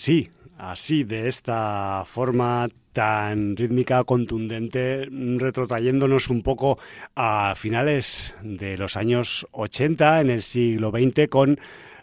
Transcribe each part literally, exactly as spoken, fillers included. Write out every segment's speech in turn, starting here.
así, así, de esta forma tan rítmica, contundente, retrotrayéndonos un poco a finales de los años ochenta, en el siglo veinte, con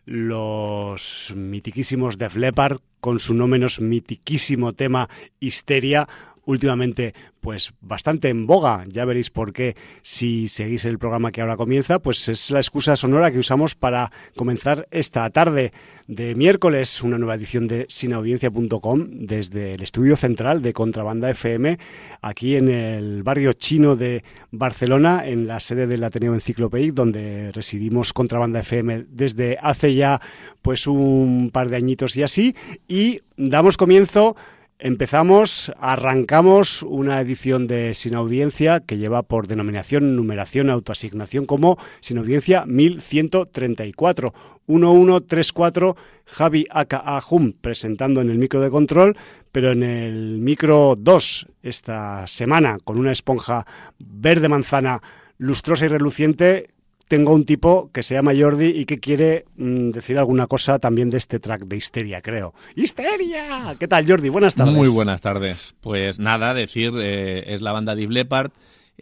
los mitiquísimos Def Leppard, con su no menos mitiquísimo tema Histeria, últimamente pues bastante en boga. Ya veréis por qué si seguís el programa que ahora comienza, pues es la excusa sonora que usamos para comenzar esta tarde de miércoles, una nueva edición de sin audiencia punto com desde el estudio central de Contrabanda F M, aquí en el barrio chino de Barcelona, en la sede del Ateneo Enciclopédic, donde residimos Contrabanda F M desde hace ya pues un par de añitos y así, y damos comienzo. Empezamos, arrancamos una edición de Sin Audiencia que lleva por denominación, numeración, autoasignación como Sin Audiencia mil ciento treinta y cuatro. uno uno tres cuatro, Javi aka Hum presentando en el micro de control, pero en el micro dos esta semana, con una esponja verde manzana lustrosa y reluciente, tengo un tipo que se llama Jordi y que quiere mmm, decir alguna cosa también de este track de Histeria, creo. ¡Histeria! ¿Qué tal, Jordi? Buenas tardes. Muy buenas tardes. Pues nada, decir, eh, es la banda Def Leppard.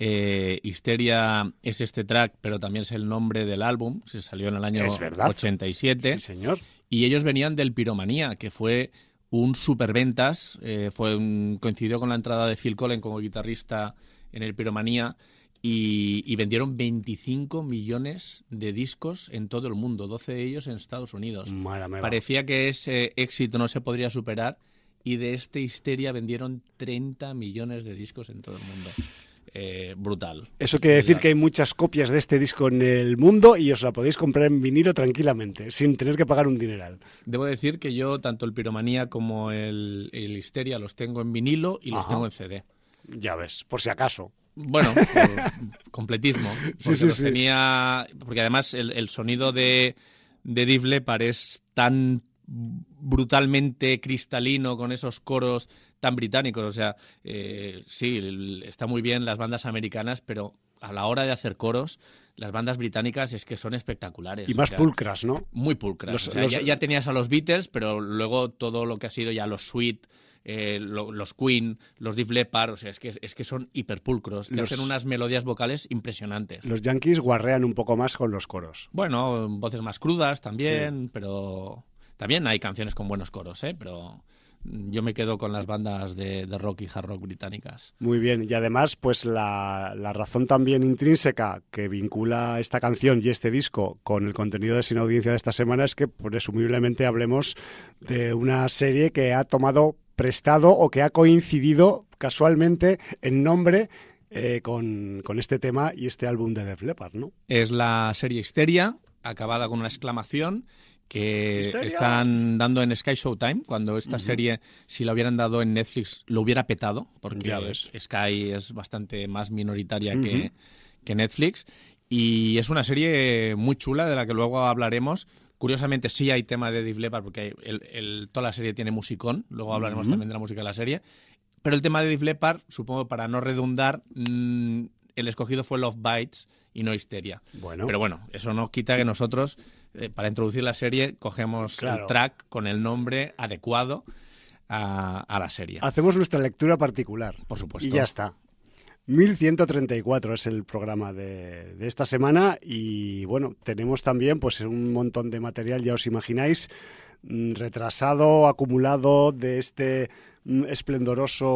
Eh, Histeria es este track, pero también es el nombre del álbum. Se salió en el año ochenta y siete. Sí, señor. Y ellos venían del Piromanía, que fue un superventas. Eh, fue un, coincidió con la entrada de Phil Collen como guitarrista en el Piromanía. Y, y vendieron veinticinco millones de discos en todo el mundo, doce de ellos en Estados Unidos. Parecía que ese éxito no se podría superar y de este Histeria vendieron treinta millones de discos en todo el mundo. Eh, brutal. Eso quiere decir que hay muchas copias de este disco en el mundo y os la podéis comprar en vinilo tranquilamente, sin tener que pagar un dineral. Debo decir que yo tanto el Piromanía como el, el Histeria los tengo en vinilo y los Ajá. tengo en C D. Ya ves, por si acaso. Bueno, completismo. Sí, sí, los sí. Tenía, porque además el, el sonido de, de Def Leppard es tan brutalmente cristalino, con esos coros tan británicos. O sea, eh, sí, el, está muy bien las bandas americanas, pero a la hora de hacer coros, las bandas británicas es que son espectaculares. Y más o sea, pulcras, ¿no? Muy pulcras. Los, o sea, los... Ya, ya tenías a los Beatles, pero luego todo lo que ha sido ya los Sweet, eh, lo, los Queen, los Def Leppard, o sea, es que, es que son hiperpulcros. Te los... hacen unas melodías vocales impresionantes. Los Yankees guarrean un poco más con los coros. Bueno, voces más crudas también, sí. Pero también hay canciones con buenos coros, ¿eh? Pero yo me quedo con las bandas de, de rock y hard rock británicas. Muy bien, y además pues la, la razón también intrínseca que vincula esta canción y este disco con el contenido de Sin Audiencia de esta semana es que presumiblemente hablemos de una serie que ha tomado prestado o que ha coincidido casualmente en nombre eh, con, con este tema y este álbum de Def Leppard, ¿no? Es la serie Histeria, acabada con una exclamación, que ¡Histeria! Están dando en Sky Showtime, cuando esta uh-huh. serie, si la hubieran dado en Netflix, lo hubiera petado, porque Sky es bastante más minoritaria uh-huh. que, que Netflix, y es una serie muy chula de la que luego hablaremos. Curiosamente sí hay tema de Def Leppard, porque el, el, toda la serie tiene musicón, luego hablaremos uh-huh. también de la música de la serie, pero el tema de Def Leppard, supongo para no redundar, mmm, el escogido fue Love Bites y no Histeria. Bueno. Pero bueno, eso no quita que nosotros, eh, para introducir la serie, cogemos claro. el track con el nombre adecuado a, a la serie. Hacemos nuestra lectura particular. Por supuesto. Y ya está. mil ciento treinta y cuatro es el programa de, de esta semana y bueno, tenemos también pues un montón de material, ya os imagináis, retrasado, acumulado de este esplendoroso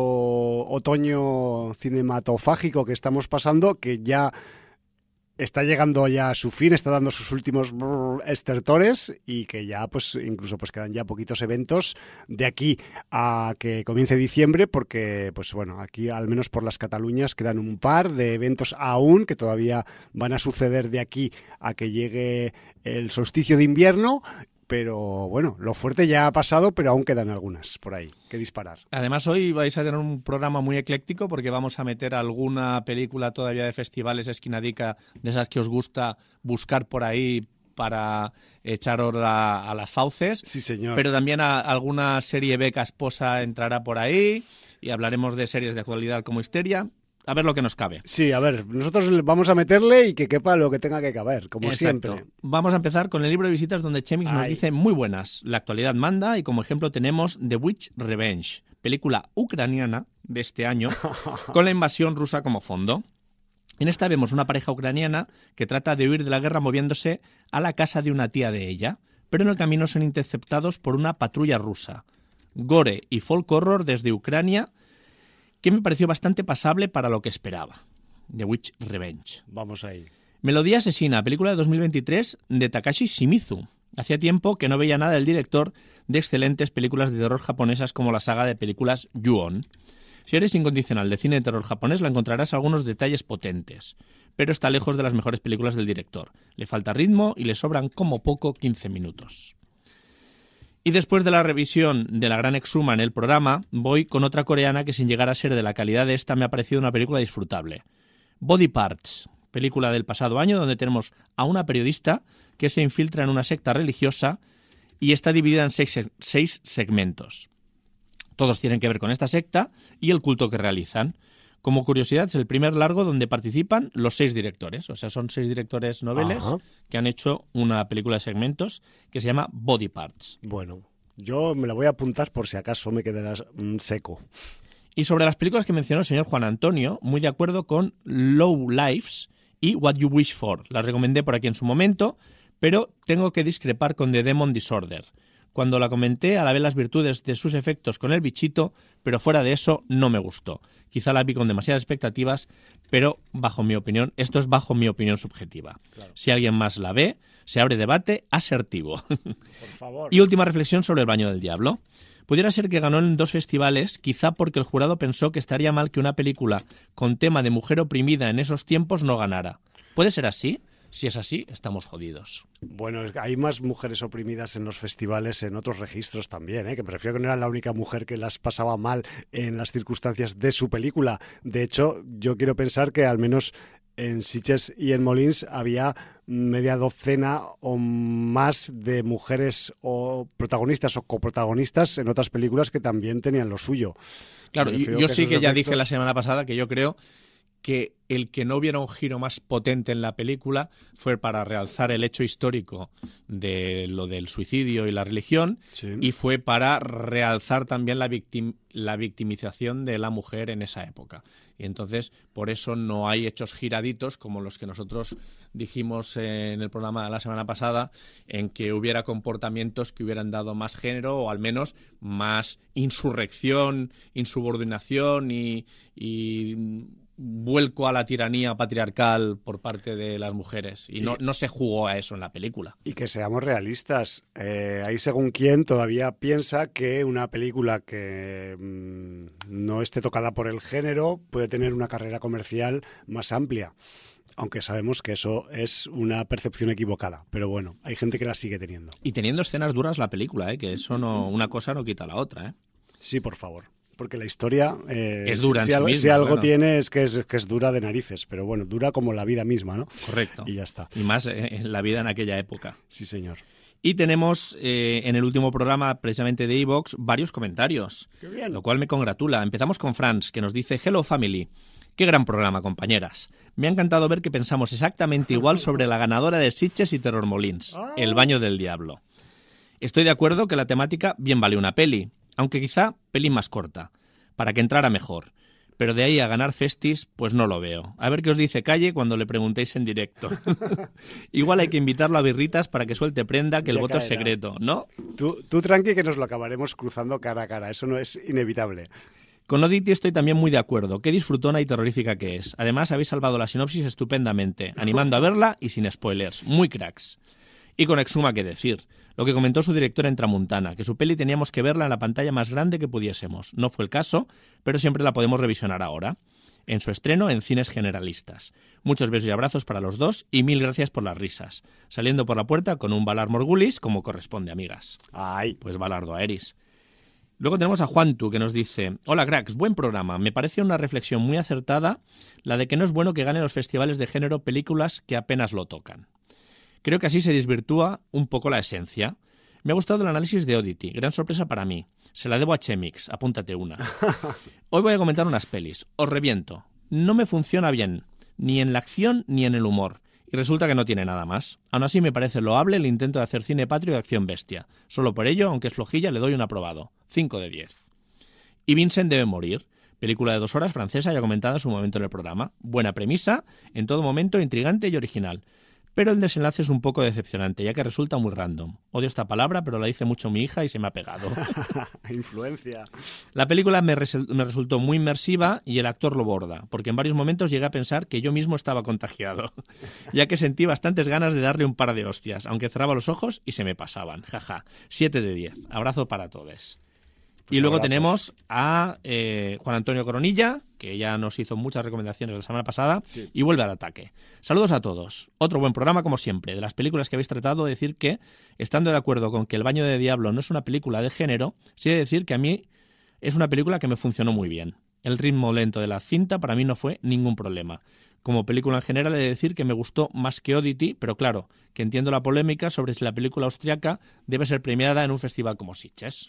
otoño cinematofágico que estamos pasando, que ya está llegando ya a su fin, está dando sus últimos estertores y que ya pues incluso pues quedan ya poquitos eventos de aquí a que comience diciembre, porque pues bueno, aquí al menos por las Cataluñas quedan un par de eventos aún que todavía van a suceder de aquí a que llegue el solsticio de invierno. Pero bueno, lo fuerte ya ha pasado, pero aún quedan algunas por ahí que disparar. Además, hoy vais a tener un programa muy ecléctico porque vamos a meter alguna película todavía de festivales esquinadica, de esas que os gusta buscar por ahí para echar hora a las fauces. Sí, señor. Pero también a, alguna serie B casposa entrará por ahí y hablaremos de series de actualidad como Histeria. a ver lo que nos cabe. Sí, a ver, nosotros vamos a meterle y que quepa lo que tenga que caber, como Exacto. siempre. Vamos a empezar con el libro de visitas donde Chemix nos Ay. dice muy buenas. La actualidad manda y como ejemplo tenemos The Witch Revenge, película ucraniana de este año con la invasión rusa como fondo. En esta vemos una pareja ucraniana que trata de huir de la guerra moviéndose a la casa de una tía de ella, pero en el camino son interceptados por una patrulla rusa. Gore y folk horror desde Ucrania, que me pareció bastante pasable para lo que esperaba. The Witch Revenge. Vamos ahí. Melodía asesina, película de dos mil veintitrés de Takashi Shimizu. Hacía tiempo que no veía nada del director de excelentes películas de terror japonesas como la saga de películas Ju-On. Si eres incondicional de cine de terror japonés, la encontrarás algunos detalles potentes, pero está lejos de las mejores películas del director. Le falta ritmo y le sobran como poco quince minutos. Y después de la revisión de La Gran Exuma en el programa, voy con otra coreana que sin llegar a ser de la calidad de esta me ha parecido una película disfrutable. Body Parts, película del pasado año donde tenemos a una periodista que se infiltra en una secta religiosa y está dividida en seis, seis segmentos. Todos tienen que ver con esta secta y el culto que realizan. Como curiosidad, es el primer largo donde participan los seis directores. O sea, son seis directores noveles Ajá. que han hecho una película de segmentos que se llama Body Parts. Bueno, yo me la voy a apuntar por si acaso me quedarás mm, seco. Y sobre las películas que mencionó el señor Juan Antonio, muy de acuerdo con Low Lives y What You Wish For. Las recomendé por aquí en su momento, pero tengo que discrepar con The Demon Disorder. Cuando la comenté, alabé las virtudes de sus efectos con el bichito, pero fuera de eso no me gustó. Quizá la vi con demasiadas expectativas, pero bajo mi opinión, esto es bajo mi opinión subjetiva. Claro. Si alguien más la ve, se abre debate asertivo. Por favor. Y última reflexión sobre El Baño del Diablo. Pudiera ser que ganó en dos festivales, quizá porque el jurado pensó que estaría mal que una película con tema de mujer oprimida en esos tiempos no ganara. ¿Puede ser así? Si es así, estamos jodidos. Bueno, hay más mujeres oprimidas en los festivales, en otros registros también, ¿eh? Que me refiero que no era la única mujer que las pasaba mal en las circunstancias de su película. De hecho, yo quiero pensar que al menos en Sitges y en Molins había media docena o más de mujeres o protagonistas o coprotagonistas en otras películas que también tenían lo suyo. Claro, yo, yo sí que ya efectos... dije la semana pasada que yo creo que el que no hubiera un giro más potente en la película fue para realzar el hecho histórico de lo del suicidio y la religión, sí. Y fue para realzar también la, victim, la victimización de la mujer en esa época. Y entonces, por eso no hay hechos giraditos como los que nosotros dijimos en el programa de la semana pasada, en que hubiera comportamientos que hubieran dado más género o al menos más insurrección, insubordinación y... y vuelco a la tiranía patriarcal por parte de las mujeres y no, no se jugó a eso en la película. Y que seamos realistas, eh, hay según quien todavía piensa que una película que mmm, no esté tocada por el género puede tener una carrera comercial más amplia, aunque sabemos que eso es una percepción equivocada, pero bueno, hay gente que la sigue teniendo. Y teniendo escenas duras la película, ¿eh? Que eso no, una cosa no quita la otra, ¿eh? Sí, por favor. Porque la historia eh, es dura en si, sí al, misma, si algo claro. tiene es que, es que es dura de narices, pero bueno, dura como la vida misma, ¿no? Correcto. Y ya está. Y más eh, la vida en aquella época. Sí, señor. Y tenemos eh, en el último programa, precisamente de iVoox, varios comentarios, Qué bien. Lo cual me congratula. Empezamos con Franz, que nos dice: Hello Family. Qué gran programa, compañeras. Me ha encantado ver que pensamos exactamente igual sobre la ganadora de Sitges y Terror Molins, ah. El Baño del Diablo. Estoy de acuerdo que la temática bien vale una peli, aunque quizá peli más corta, para que entrara mejor. Pero de ahí a ganar festis, pues no lo veo. A ver qué os dice Calle cuando le preguntéis en directo. Igual hay que invitarlo a birritas para que suelte prenda, que el ya voto caerá. Es secreto, ¿no? Tú, tú tranqui que nos lo acabaremos cruzando cara a cara, eso no es inevitable. Con Oditi estoy también muy de acuerdo. Qué disfrutona y terrorífica que es. Además, habéis salvado la sinopsis estupendamente, animando a verla y sin spoilers. Muy cracks. Y con Exuma, qué decir. Lo que comentó su director en Tramuntana, que su peli teníamos que verla en la pantalla más grande que pudiésemos. No fue el caso, pero siempre la podemos revisionar ahora. En su estreno en cines generalistas. Muchos besos y abrazos para los dos y mil gracias por las risas. Saliendo por la puerta con un Valar Morgulis como corresponde, amigas. Ay. Pues Valardo a Eris. Luego tenemos a Juantu, que nos dice: hola cracks, buen programa. Me parece una reflexión muy acertada la de que no es bueno que ganen los festivales de género películas que apenas lo tocan. Creo que así se desvirtúa un poco la esencia. Me ha gustado el análisis de Oddity, gran sorpresa para mí. Se la debo a Chemix, apúntate una. Hoy voy a comentar unas pelis. Os reviento. no me funciona bien, ni en la acción ni en el humor. Y resulta que no tiene nada más. Aún así me parece loable el intento de hacer cine patrio de acción bestia. Solo por ello, aunque es flojilla, le doy un aprobado. cinco de diez. Y Vincent debe morir. Película de dos horas francesa ya comentada en su momento en el programa. Buena premisa, en todo momento intrigante y original. Pero el desenlace es un poco decepcionante, ya que resulta muy random. Odio esta palabra, pero la dice mucho mi hija y se me ha pegado. Influencia. La película me, res- me resultó muy inmersiva y el actor lo borda, porque en varios momentos llegué a pensar que yo mismo estaba contagiado, ya que sentí bastantes ganas de darle un par de hostias, aunque cerraba los ojos y se me pasaban. Jaja. siete de diez. Abrazo para todos. Pues y luego abrazos. tenemos a eh, Juan Antonio Coronilla, que ya nos hizo muchas recomendaciones la semana pasada, Sí. y vuelve al ataque. Saludos a todos. Otro buen programa, como siempre. De las películas que habéis tratado, decir que, estando de acuerdo con que El baño de Diablo no es una película de género, sí he de decir que a mí es una película que me funcionó muy bien. El ritmo lento de la cinta para mí no fue ningún problema. Como película en general he de decir que me gustó más que Oddity, pero claro, que entiendo la polémica sobre si la película austriaca debe ser premiada en un festival como Sitges.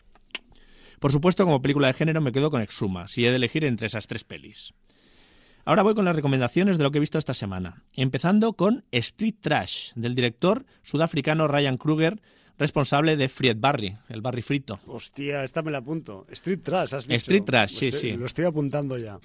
Por supuesto, como película de género me quedo con Exhuma, si he de elegir entre esas tres pelis. Ahora voy con las recomendaciones de lo que he visto esta semana, empezando con Street Trash, del director sudafricano Ryan Kruger, responsable de Fried Barry, el Barry frito. Hostia, esta me la apunto. Street Trash, has dicho. Street Trash, sí, Estoy- sí. Lo estoy apuntando ya.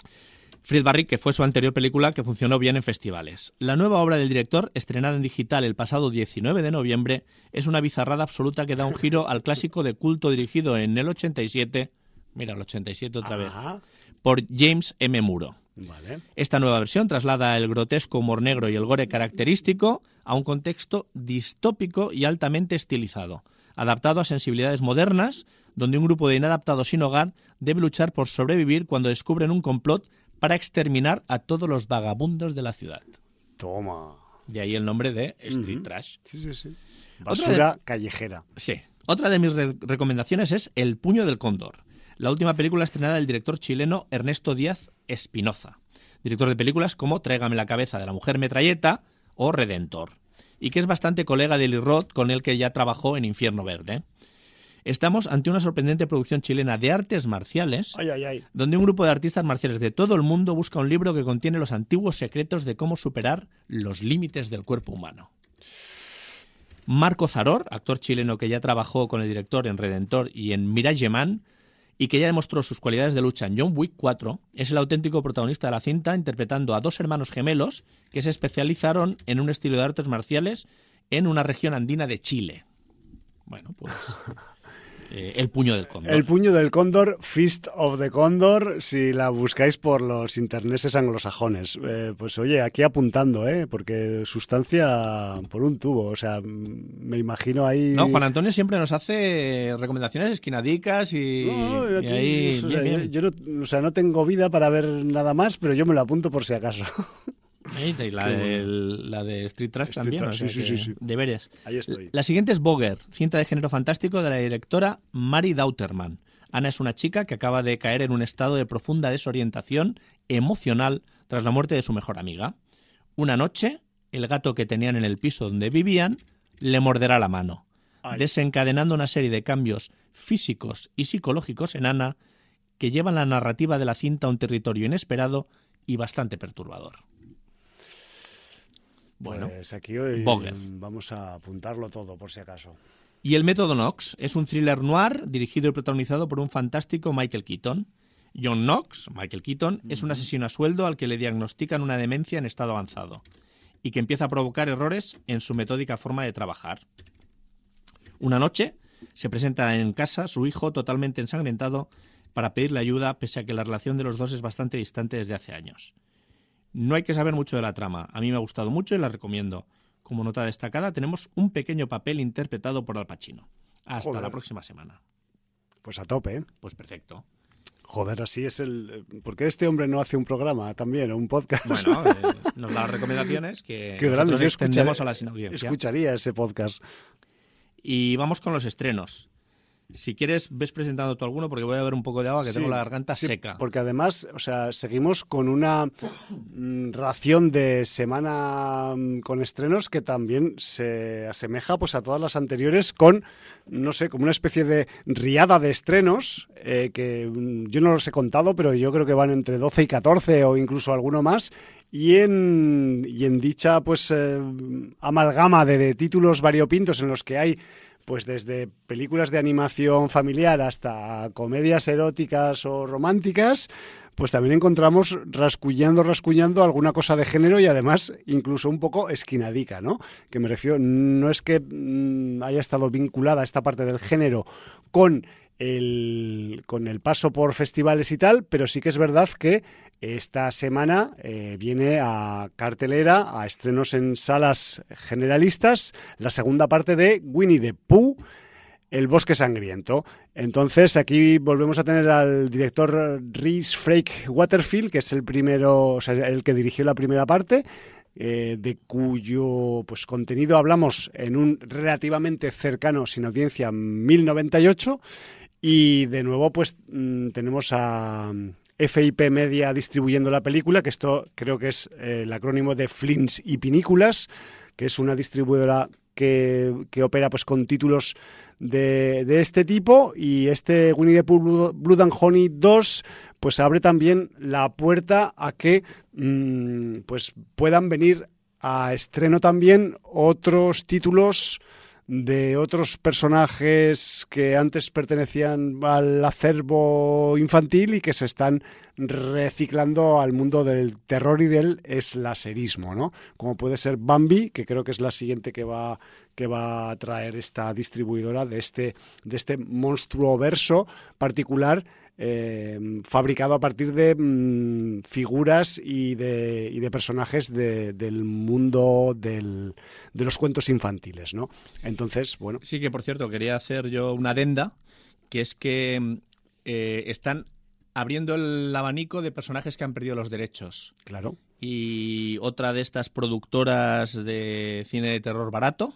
Fried Barry, que fue su anterior película que funcionó bien en festivales. La nueva obra del director, estrenada en digital el pasado diecinueve de noviembre, es una bizarrada absoluta que da un giro al clásico de culto dirigido en el ochenta y siete, mira, el ochenta y siete otra vez, Ajá. por James M. Muro. Vale. Esta nueva versión traslada el grotesco humor negro y el gore característico a un contexto distópico y altamente estilizado, adaptado a sensibilidades modernas, donde un grupo de inadaptados sin hogar debe luchar por sobrevivir cuando descubren un complot para exterminar a todos los vagabundos de la ciudad. Toma. De ahí el nombre de Street Ujú. Trash. Sí, sí, sí. Otra Basura callejera. Sí. Otra de mis re- recomendaciones es El puño del cóndor, la última película estrenada del director chileno Ernesto Díaz Espinoza, director de películas como Tráigame la cabeza de la mujer metralleta o Redentor, y que es bastante colega de Eli Roth, con el que ya trabajó en Infierno Verde. Estamos ante una sorprendente producción chilena de artes marciales, Ay, ay, ay. donde un grupo de artistas marciales de todo el mundo busca un libro que contiene los antiguos secretos de cómo superar los límites del cuerpo humano. Marco Zaror, actor chileno que ya trabajó con el director en Redentor y en Mirage Man, y que ya demostró sus cualidades de lucha en John Wick cuatro, es el auténtico protagonista de la cinta, interpretando a dos hermanos gemelos que se especializaron en un estilo de artes marciales en una región andina de Chile. Bueno, pues... Eh, el puño del cóndor. El puño del cóndor, Fist of the Condor, si la buscáis por los interneses anglosajones. Eh, pues oye, aquí apuntando, ¿eh? Porque sustancia por un tubo, o sea, me imagino ahí... No, Juan Antonio siempre nos hace recomendaciones esquinadicas y, No, y aquí, ahí... o sea, bien, yo, bien. yo no, o sea, no tengo vida para ver nada más, pero yo me lo apunto por si acaso. Y la, Qué de, bueno. la de Street Trash Street también, Trash, o sea sí, sí, que sí, sí. deberes. Ahí estoy. La siguiente es Boger, cinta de género fantástico de la directora Mary Dauterman. Ana es una chica que acaba de caer en un estado de profunda desorientación emocional tras la muerte de su mejor amiga. Una noche, el gato que tenían en el piso donde vivían le morderá la mano, Ay. desencadenando una serie de cambios físicos y psicológicos en Ana que llevan la narrativa de la cinta a un territorio inesperado y bastante perturbador. Bueno, Pues aquí hoy Boger. vamos a apuntarlo todo, por si acaso. Y El método Knox es un thriller noir dirigido y protagonizado por un fantástico Michael Keaton. John Knox, Michael Keaton, es un asesino a sueldo al que le diagnostican una demencia en estado avanzado y que empieza a provocar errores en su metódica forma de trabajar. Una noche se presenta en casa su hijo totalmente ensangrentado para pedirle ayuda, pese a que la relación de los dos es bastante distante desde hace años. No hay que saber mucho de la trama. A mí me ha gustado mucho y la recomiendo. Como nota destacada tenemos un pequeño papel interpretado por Al Pacino. Hasta Joder. la próxima semana. Pues a tope, ¿eh? Pues perfecto. Joder, así es el... ¿Por qué este hombre no hace un programa también, o un podcast? Bueno, eh, nos da las recomendaciones que Qué grande, nosotros yo extendemos escucharé- a la sinaudiencia. escucharía ese podcast. Y vamos con los estrenos. Si quieres, ves presentando tú alguno, porque voy a beber un poco de agua, que sí, tengo la garganta sí, seca. Porque además, o sea, seguimos con una mm, ración de semana mm, con estrenos que también se asemeja pues a todas las anteriores con, no sé, como una especie de riada de estrenos, eh, que mm, yo no los he contado, pero yo creo que van entre doce y catorce o incluso alguno más. Y en, y en dicha pues eh, amalgama de, de títulos variopintos en los que hay pues desde películas de animación familiar hasta comedias eróticas o románticas, pues también encontramos rascuñando, rascuñando alguna cosa de género y además incluso un poco esquinadica, ¿no? Que me refiero, no es que mmm, haya estado vinculada esta parte del género con el, con el paso por festivales y tal, pero sí que es verdad que esta semana eh, viene a cartelera, a estrenos en salas generalistas, la segunda parte de Winnie the Pooh, El bosque sangriento. Entonces aquí volvemos a tener al director Rhys Frake Waterfield, que es el primero, o sea, el que dirigió la primera parte, eh, de cuyo pues contenido hablamos en un relativamente cercano, sin audiencia, mil noventa y ocho. Y de nuevo pues mmm, tenemos a F I P Media distribuyendo la película, que esto creo que es eh, el acrónimo de Flints y Pinículas, que es una distribuidora que, que opera pues con títulos de, de este tipo, y este Winnie the Pooh Blood and Honey dos pues abre también la puerta a que mmm, pues puedan venir a estreno también otros títulos de otros personajes que antes pertenecían al acervo infantil y que se están reciclando al mundo del terror y del slasherismo, ¿no? Como puede ser Bambi, que creo que es la siguiente que va, que va a traer esta distribuidora de este, de este monstruo verso particular, Eh, fabricado a partir de mmm, figuras y de, y de personajes de, del mundo del, de los cuentos infantiles, ¿no? Entonces, bueno. Sí, que por cierto, quería hacer yo una adenda, que es que eh, están abriendo el abanico de personajes que han perdido los derechos. Claro. Y otra de estas productoras de cine de terror barato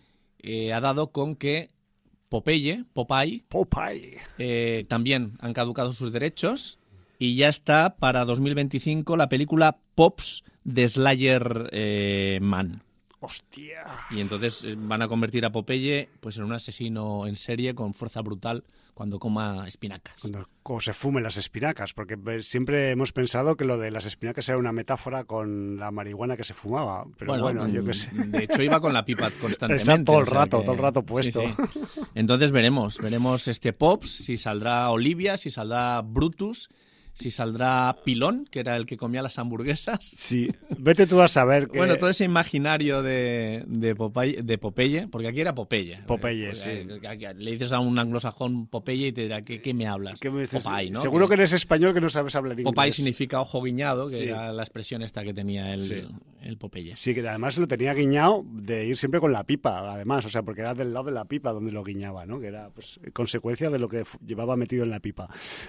eh, ha dado con que Popeye, Popeye, Popeye. Eh, también han caducado sus derechos y ya está para dos mil veinticinco la película Pops de Slayer eh, Man. ¡Hostia! Y entonces van a convertir a Popeye pues en un asesino en serie con fuerza brutal cuando coma espinacas. Cuando, cuando se fumen las espinacas, porque siempre hemos pensado que lo de las espinacas era una metáfora con la marihuana que se fumaba, pero bueno, bueno yo qué sé. De hecho iba con la pipa constantemente. Exacto, todo el o sea rato, que... todo el rato puesto. Sí, sí. Entonces veremos, veremos este Pops, si saldrá Olivia, si saldrá Brutus, si saldrá Pilón, que era el que comía las hamburguesas. Sí, vete tú a saber que... Bueno, todo ese imaginario de, de, Popeye, de Popeye, porque aquí era Popeye. Popeye, sí. Le dices a un anglosajón Popeye y te dirá, ¿qué, qué me hablas? ¿Qué me dices? Popeye, ¿no? Seguro que, que eres español que no sabes hablar inglés. Popeye significa ojo guiñado, que sí. era la expresión esta que tenía el, sí. el Popeye. Sí, que además lo tenía guiñado de ir siempre con la pipa, además, o sea, porque era del lado de la pipa donde lo guiñaba, ¿no? Que era pues consecuencia de lo que llevaba metido en la pipa.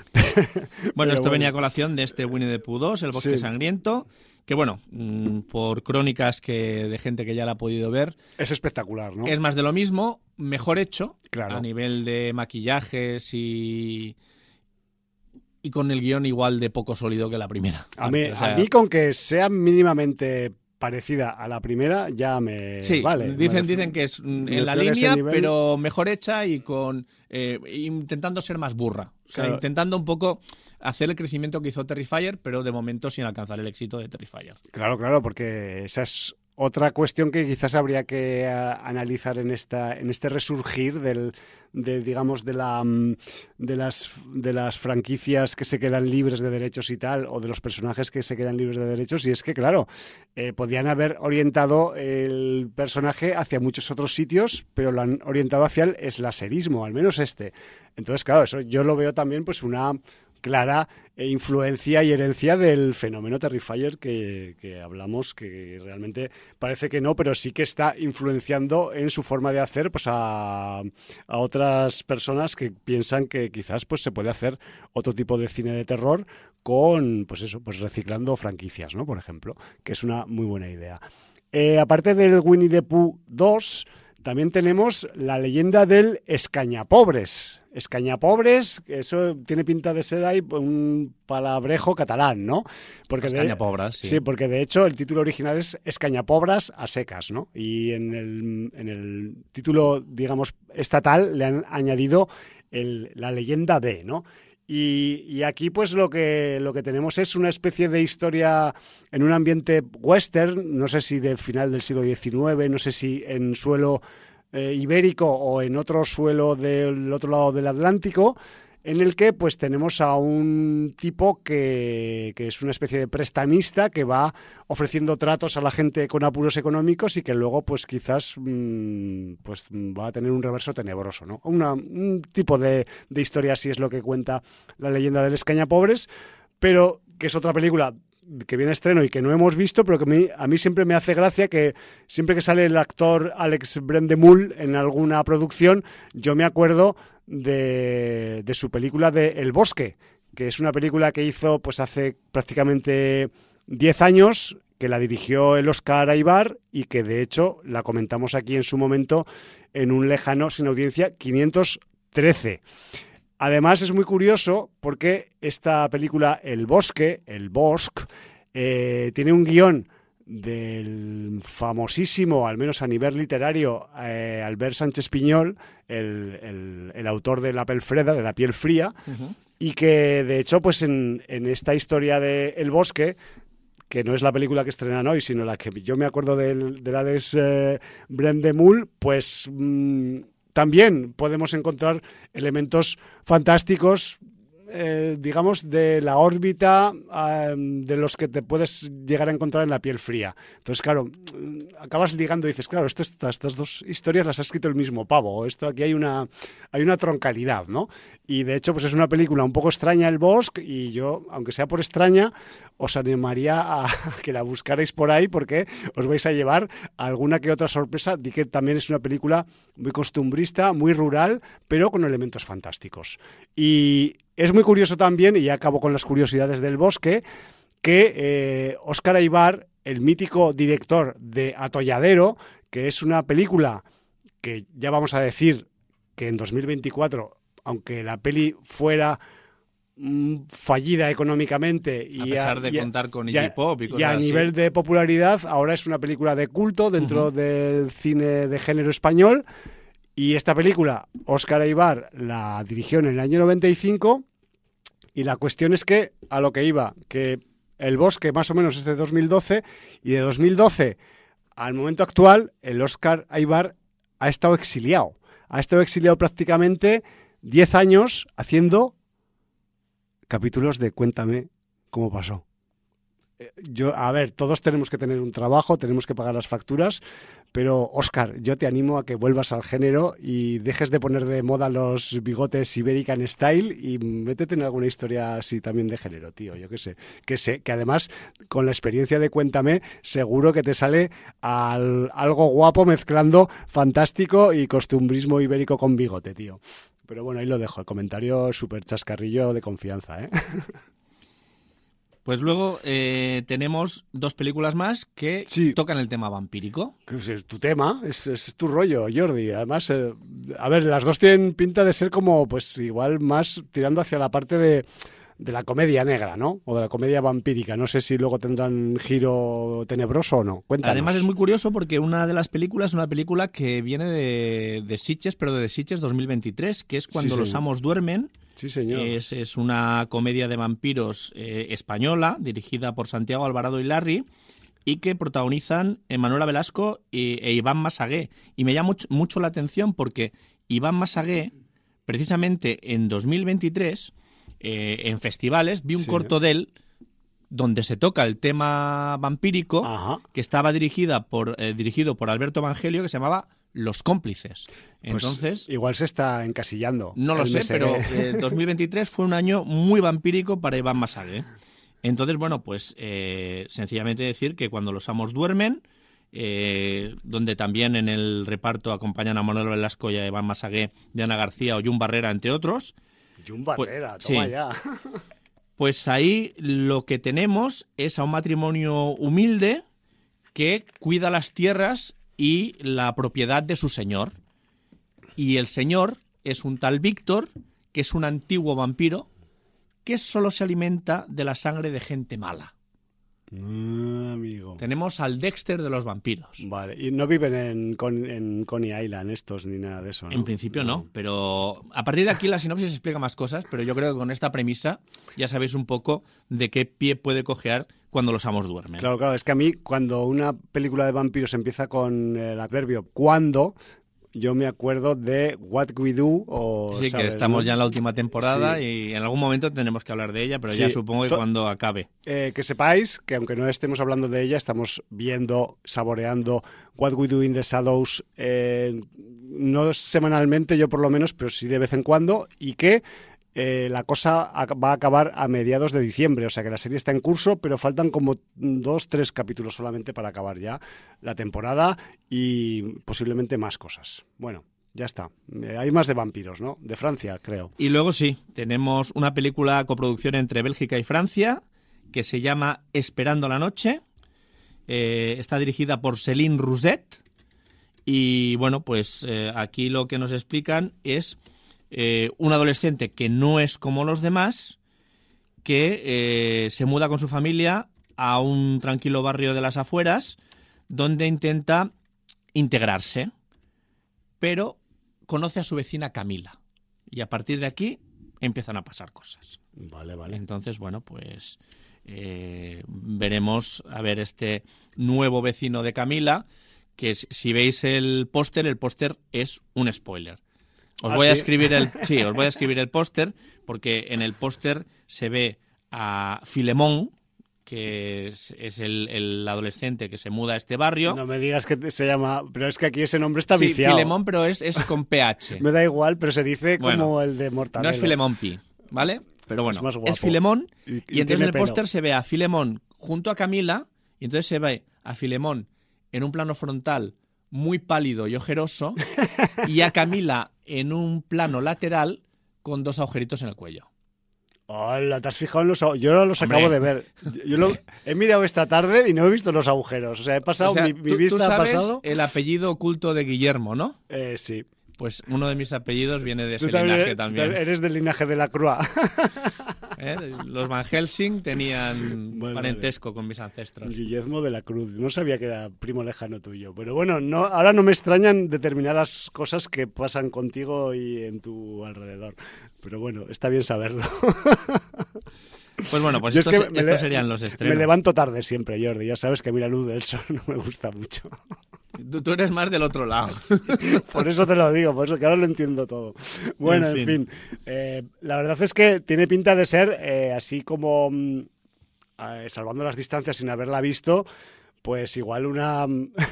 Bueno, esto bueno. venía a colación de este Winnie the Pooh dos, El bosque sí. sangriento, que bueno, mmm, por crónicas que de gente que ya la ha podido ver, es espectacular, ¿no? Es más de lo mismo, mejor hecho, claro. a nivel de maquillajes y y con el guión igual de poco sólido que la primera. A mí, o sea, a mí con que sea mínimamente parecida a la primera ya me sí, vale. Dicen, me dicen que es en la línea, pero mejor hecha y con eh, intentando ser más burra. O sea, claro. intentando un poco hacer el crecimiento que hizo Terrifier, pero de momento sin alcanzar el éxito de Terrifier. Claro, claro, porque esa es otra cuestión que quizás habría que uh, analizar en esta en este resurgir del de digamos de la de las de las franquicias que se quedan libres de derechos y tal, o de los personajes que se quedan libres de derechos, y es que claro, eh, podían haber orientado el personaje hacia muchos otros sitios, pero lo han orientado hacia el slasherismo, al menos este. Entonces, claro, eso yo lo veo también pues una clara influencia y herencia del fenómeno Terrifier que, que hablamos, que realmente parece que no, pero sí que está influenciando en su forma de hacer pues a, a otras personas que piensan que quizás pues se puede hacer otro tipo de cine de terror con pues eso, pues reciclando franquicias, ¿no? Por ejemplo, que es una muy buena idea. Eh, aparte del Winnie the Pooh dos, también tenemos La leyenda del Escañapobres. Escañapobres, eso tiene pinta de ser ahí un palabrejo catalán, ¿no? Porque Escañapobras, sí. Sí, porque de hecho el título original es Escañapobras a secas, ¿no? Y en el, en el título, digamos, estatal le han añadido el, la leyenda de, ¿no? Y, y aquí pues lo que, lo que tenemos es una especie de historia en un ambiente western, no sé si del final del siglo diecinueve, no sé si en suelo eh, ibérico o en otro suelo del otro lado del Atlántico, en el que pues tenemos a un tipo que, que es una especie de prestamista que va ofreciendo tratos a la gente con apuros económicos y que luego pues quizás mmm, pues va a tener un reverso tenebroso, ¿no? Una, un tipo de, de historia así es lo que cuenta la leyenda del Escañapobres, pero que es otra película que viene a estreno y que no hemos visto, pero que a mí, a mí siempre me hace gracia que siempre que sale el actor Alex Brendemul en alguna producción, yo me acuerdo de, de su película de El Bosque, que es una película que hizo pues hace prácticamente diez años, que la dirigió el Óscar Aybar y que de hecho la comentamos aquí en su momento en un lejano sin audiencia quinientos trece. Además es muy curioso porque esta película El Bosque, El Bosque, eh, tiene un guión del famosísimo, al menos a nivel literario, eh, Albert Sánchez Piñol, el, el, el autor de La Pelfreda, de La Piel Fría, uh-huh. Y que de hecho pues en, en esta historia de El Bosque, que no es la película que estrenan hoy, sino la que yo me acuerdo del, del Alex eh, Brendemul, pues mmm, también podemos encontrar elementos fantásticos, eh, digamos, de la órbita eh, de los que te puedes llegar a encontrar en La Piel Fría. Entonces, claro, acabas ligando y dices, claro, esto, estas, estas dos historias las ha escrito el mismo pavo. Esto aquí hay una, hay una troncalidad, ¿no? Y de hecho, pues es una película un poco extraña, El Bosque, y yo, aunque sea por extraña, os animaría a que la buscarais por ahí porque os vais a llevar alguna que otra sorpresa. Di que también es una película muy costumbrista, muy rural, pero con elementos fantásticos. Y es muy curioso también, y ya acabo con las curiosidades del Bosque, que eh, Óscar Aybar, el mítico director de Atolladero, que es una película que ya vamos a decir que en dos mil veinticuatro, aunque la peli fuera mmm, fallida económicamente y a pesar a, de y contar con Iggy Pop y cosas y a así. nivel de popularidad, ahora es una película de culto dentro uh-huh. del cine de género español. Y esta película, Óscar Aybar la dirigió en el año noventa y cinco, y la cuestión es que, a lo que iba, que El Bosque más o menos es de dos mil doce, y de dos mil doce al momento actual, el Óscar Aybar ha estado exiliado. Ha estado exiliado prácticamente diez años haciendo capítulos de Cuéntame cómo pasó. Yo, a ver, todos tenemos que tener un trabajo, tenemos que pagar las facturas, pero Óscar, yo te animo a que vuelvas al género y dejes de poner de moda los bigotes Iberican Style y métete en alguna historia así también de género, tío, yo qué sé. Que sé, que además, con la experiencia de Cuéntame, seguro que te sale al, algo guapo mezclando fantástico y costumbrismo ibérico con bigote, tío. Pero bueno, ahí lo dejo, el comentario súper chascarrillo de confianza, ¿eh? Pues luego eh, tenemos dos películas más que sí. tocan el tema vampírico. Es tu tema, es, es tu rollo, Jordi. Además, eh, a ver, las dos tienen pinta de ser como, pues igual más tirando hacia la parte de, de la comedia negra, ¿no? O de la comedia vampírica. No sé si luego tendrán giro tenebroso o no. Cuéntanos. Además es muy curioso porque una de las películas es una película que viene de, de Sitges, pero de Sitges dos mil veintitrés, que es Cuando sí, los amos duermen. Sí, señor. Es, es una comedia de vampiros eh, española, dirigida por Santiago Alvarado y Larry, y que protagonizan Manuela Velasco e, e Iván Massagué. Y me llama mucho, mucho la atención porque Iván Massagué, precisamente en dos mil veintitrés, eh, en festivales, vi un sí. corto de él donde se toca el tema vampírico, Ajá. que estaba dirigida por, eh, dirigido por Alberto Evangelio, que se llamaba Los Cómplices. Entonces, pues igual se está encasillando. No lo sé, pero eh, dos mil veintitrés fue un año muy vampírico para Iván Massagué. Entonces, bueno, pues eh, sencillamente decir que Cuando los amos duermen, eh, donde también en el reparto acompañan a Manuel Velasco y a Iván Massagué, Diana García o Jun Barrera, entre otros. Jun Barrera, pues, toma sí. ya. Pues ahí lo que tenemos es a un matrimonio humilde que cuida las tierras y la propiedad de su señor. Y el señor es un tal Víctor, que es un antiguo vampiro que solo se alimenta de la sangre de gente mala. Ah, amigo. Tenemos al Dexter de los vampiros. Vale, y no viven en, Con, en Coney Island estos ni nada de eso, ¿no? En principio no, pero a partir de aquí la sinopsis explica más cosas, pero yo creo que con esta premisa ya sabéis un poco de qué pie puede cojear cuando los amos duermen. Claro, claro, es que a mí cuando una película de vampiros empieza con el adverbio ¿cuándo?, yo me acuerdo de What We Do. O, sí, ¿sabes, que estamos no? ya en la última temporada sí. y en algún momento tendremos que hablar de ella, pero sí. ya supongo que to- cuando acabe. Eh, que sepáis que aunque no estemos hablando de ella, estamos viendo, saboreando What We Do in the Shadows, eh, no semanalmente, yo por lo menos, pero sí de vez en cuando, y que eh, la cosa va a acabar a mediados de diciembre, o sea que la serie está en curso, pero faltan como dos, tres capítulos solamente para acabar ya la temporada y posiblemente más cosas. Bueno, ya está. Eh, hay más de vampiros, ¿no? De Francia, creo. Y luego sí, tenemos una película coproducción entre Bélgica y Francia que se llama Esperando la noche. Eh, está dirigida por Céline Rousset y bueno, pues eh, aquí lo que nos explican es Eh, un adolescente que no es como los demás, que eh, se muda con su familia a un tranquilo barrio de las afueras, donde intenta integrarse, pero conoce a su vecina Camila. Y a partir de aquí empiezan a pasar cosas. Vale, vale. Entonces, bueno, pues eh, veremos a ver este nuevo vecino de Camila, que si veis el póster, el póster es un spoiler. Os ¿Ah, voy sí? a escribir el sí, os voy a escribir el póster porque en el póster se ve a Filemón, que es, es el, el adolescente que se muda a este barrio. No me digas que se llama, pero es que aquí ese nombre está sí, viciado. Filemón, pero es, es con P H. Me da igual, pero se dice Bueno, como el de Mortadelo. No es Filemón Pi, ¿vale? Pero bueno, Es más guapo. es Filemón Y- y y, entonces tiene en el pelo. póster se ve a Filemón junto a Camila y entonces se ve a Filemón en un plano frontal muy pálido y ojeroso y a Camila en un plano lateral con dos agujeritos en el cuello. Hola, ¿te has fijado en los agujeros? Yo no los Hombre. acabo de ver. Yo, yo lo, he mirado esta tarde y no he visto los agujeros. O sea, he pasado, O sea, mi, mi tú, vista tú ha sabes pasado. el apellido oculto de Guillermo, ¿no? Eh, sí. Pues uno de mis apellidos viene de ese Tú también, linaje eres, también. eres del linaje de la Croix. ¿Eh? Los Van Helsing tenían Bueno, parentesco con mis ancestros. Guillermo de la Cruz. No sabía que era primo lejano tuyo. Pero bueno, no, ahora no me extrañan determinadas cosas que pasan contigo y en tu alrededor. Pero bueno, está bien saberlo. Pues bueno, pues Yo es estos, que me estos le- serían los estrenos. Me levanto tarde siempre, Jordi. Ya sabes que a mí la luz del sol no me gusta mucho. Tú, tú eres más del otro lado. Por eso te lo digo, por eso que ahora lo entiendo todo. Bueno, en En fin. fin. Eh, la verdad es que tiene pinta de ser eh, así como, mm, eh, salvando las distancias sin haberla visto, pues igual una,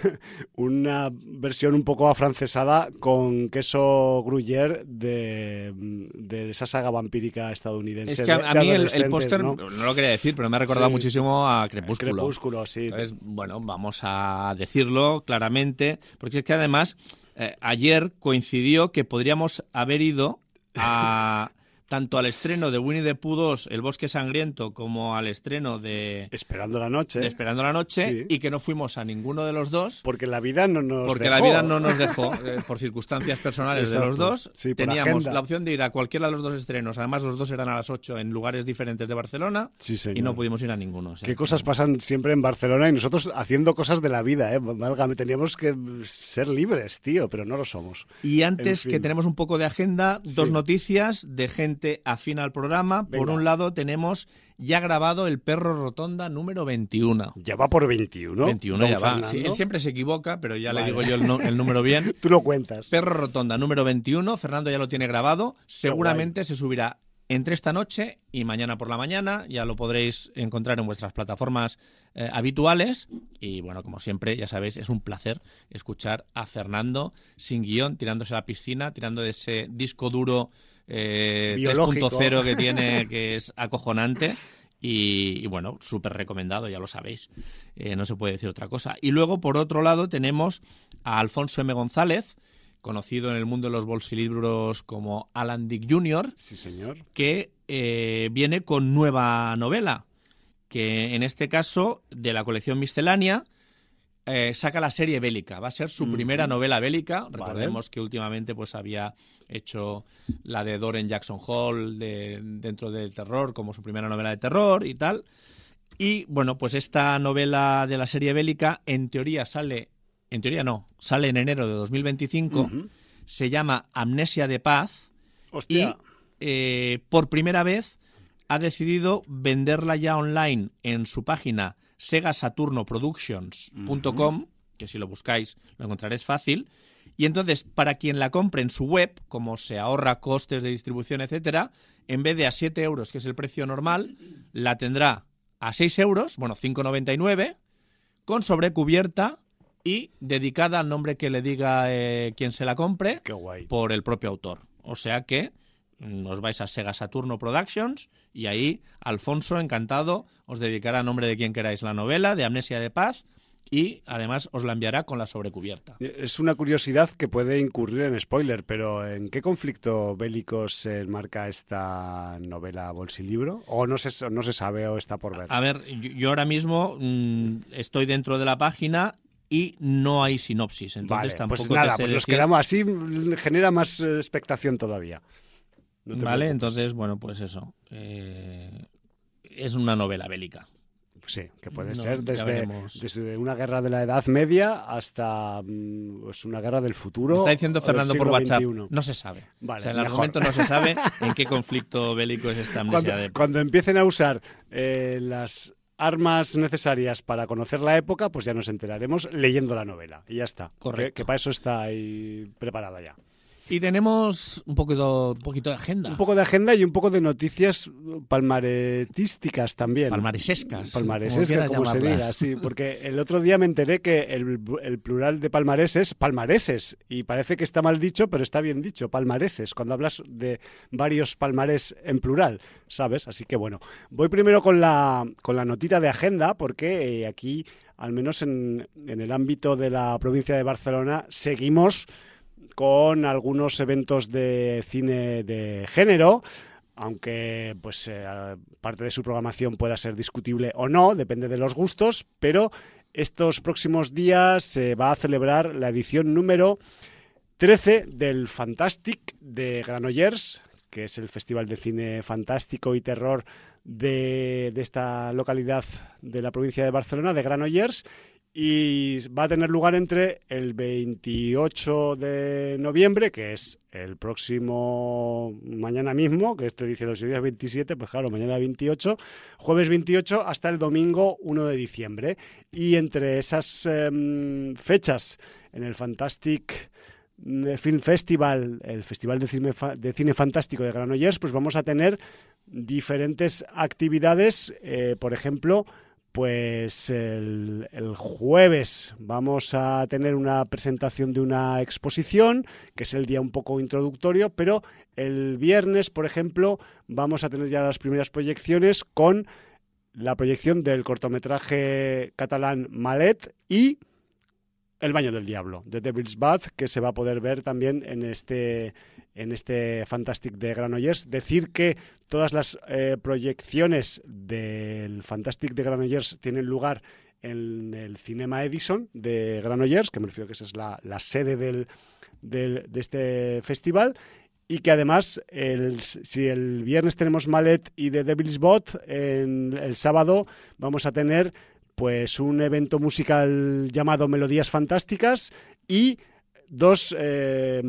una versión un poco afrancesada con queso gruyère de, de esa saga vampírica estadounidense. Es que a, de- a de mí el, el adolescentes, póster, ¿no? ¿no? lo quería decir, pero me ha recordado Sí, muchísimo a Crepúsculo. Crepúsculo, sí. Entonces, bueno, vamos a decirlo claramente, porque es que además eh, ayer coincidió que podríamos haber ido a tanto al estreno de Winnie the Pooh dos, El bosque sangriento, como al estreno de, Esperando la noche. de Esperando la noche, Sí. y que no fuimos a ninguno de los dos. Porque la vida no nos Porque dejó. la vida no nos dejó, eh, por circunstancias personales de los Exacto. dos. Sí, por Teníamos agenda. la opción de ir a cualquiera de los dos estrenos. Además, los dos eran a las ocho en lugares diferentes de Barcelona. Sí, señor. Y no pudimos ir a ninguno. O sea, Qué que- cosas pasan siempre en Barcelona y nosotros haciendo cosas de la vida, ¿eh? Válgame, teníamos que ser libres, tío, pero no lo somos. Y antes En fin. que tenemos un poco de agenda, dos Sí. noticias de gente afín al programa. Por Venga. un lado, tenemos ya grabado El perro rotonda número veintiuno. Ya va por veintiuno. veintiuno don ya va. Fernando. Sí, él siempre se equivoca, pero ya Vale. le digo yo el, no- el número bien. Tú lo cuentas. Perro rotonda número veintiuno. Fernando ya lo tiene grabado. Seguramente se subirá entre esta noche y mañana por la mañana. Ya lo podréis encontrar en vuestras plataformas eh, habituales. Y bueno, como siempre, ya sabéis, es un placer escuchar a Fernando sin guión, tirándose a la piscina, tirando de ese disco duro eh, tres Biológico. punto cero que tiene, que es acojonante. Y, y bueno, súper recomendado, ya lo sabéis. Eh, no se puede decir otra cosa. Y luego, por otro lado, tenemos a Alfonso M. González, conocido en el mundo de los bolsilibros como Alan Dick junior, Sí, señor. que eh, viene con nueva novela, que en este caso de la colección Miscelánea, eh, saca la serie bélica. Va a ser su mm-hmm. primera novela bélica. Recordemos vale. que últimamente pues había hecho la de Doren Jackson Hall de, dentro del terror, como su primera novela de terror y tal. Y bueno, pues esta novela de la serie bélica en teoría sale, en teoría no, sale en enero de dos mil veinticinco. Mm-hmm. Se llama Amnesia de Paz. Hostia. Y eh, por primera vez ha decidido venderla ya online en su página sega saturno productions punto com, uh-huh. que si lo buscáis lo encontraréis fácil. Y entonces, para quien la compre en su web, como se ahorra costes de distribución, etcétera, en vez de a siete euros, que es el precio normal, la tendrá a seis euros, bueno, cinco noventa y nueve, con sobrecubierta y dedicada al nombre que le diga eh, quien se la compre. Qué guay. Por el propio autor. O sea que os vais a Sega Saturno Productions y ahí Alfonso, encantado, os dedicará a nombre de quien queráis la novela de Amnesia de Paz y además os la enviará con la sobrecubierta. Es una curiosidad que puede incurrir en spoiler, pero ¿en qué conflicto bélico se enmarca esta novela bolsilibro? ¿O no se, no se sabe o está por ver? A ver, yo, yo ahora mismo mmm, estoy dentro de la página y no hay sinopsis, entonces vale, tampoco pues nada, te sé pues nos decir... quedamos así, genera más expectación todavía. No vale, preocupes. Entonces, bueno, pues eso. Eh, es una novela bélica. Sí, que puede no, ser desde, desde una guerra de la Edad Media hasta pues, una guerra del futuro. Me está diciendo Fernando por WhatsApp. veintiuno. No se sabe. Vale, o sea, en el argumento no se sabe en qué conflicto bélico es esta amnesia cuando, de... Cuando empiecen a usar eh, las armas necesarias para conocer la época, pues ya nos enteraremos leyendo la novela. Y ya está. Correcto. Que, que para eso está ahí preparada ya. Y tenemos un poquito, un poquito de agenda. Un poco de agenda y un poco de noticias palmaretísticas también. Palmaresescas. Palmaresescas, como, como se diga, sí. Porque el otro día me enteré que el, el plural de palmarés es palmareses. Y parece que está mal dicho, pero está bien dicho, palmareses, cuando hablas de varios palmarés en plural, ¿sabes? Así que bueno, voy primero con la, con la notita de agenda, porque eh, aquí, al menos en, en el ámbito de la provincia de Barcelona, seguimos con algunos eventos de cine de género, aunque pues eh, parte de su programación pueda ser discutible o no, depende de los gustos, pero estos próximos días se va a celebrar la edición número trece del Fantastic de Granollers, que es el Festival de Cine Fantástico y Terror de, de esta localidad de la provincia de Barcelona, de Granollers, y va a tener lugar entre el veintiocho de noviembre, que es el próximo mañana mismo, que estoy diciendo si hoy es veintisiete, pues claro, mañana veintiocho, jueves veintiocho hasta el domingo uno de diciembre. Y entre esas eh, fechas, en el Fantastic Film Festival, el Festival de Cine, de Cine Fantástico de Granollers, pues vamos a tener diferentes actividades, eh, por ejemplo, pues el, el jueves vamos a tener una presentación de una exposición, que es el día un poco introductorio, pero el viernes, por ejemplo, vamos a tener ya las primeras proyecciones con la proyección del cortometraje catalán Malet y El baño del diablo, The Devil's Bath, que se va a poder ver también en este, en este Fantastic de Granollers. Decir que todas las eh, proyecciones del Fantastic de Granollers tienen lugar en el Cinema Edison de Granollers, que me refiero que esa es la, la sede del, del, de este festival, y que además, el, si el viernes tenemos Malet y The Devil's Bath, en el sábado vamos a tener pues un evento musical llamado Melodías Fantásticas y dos eh,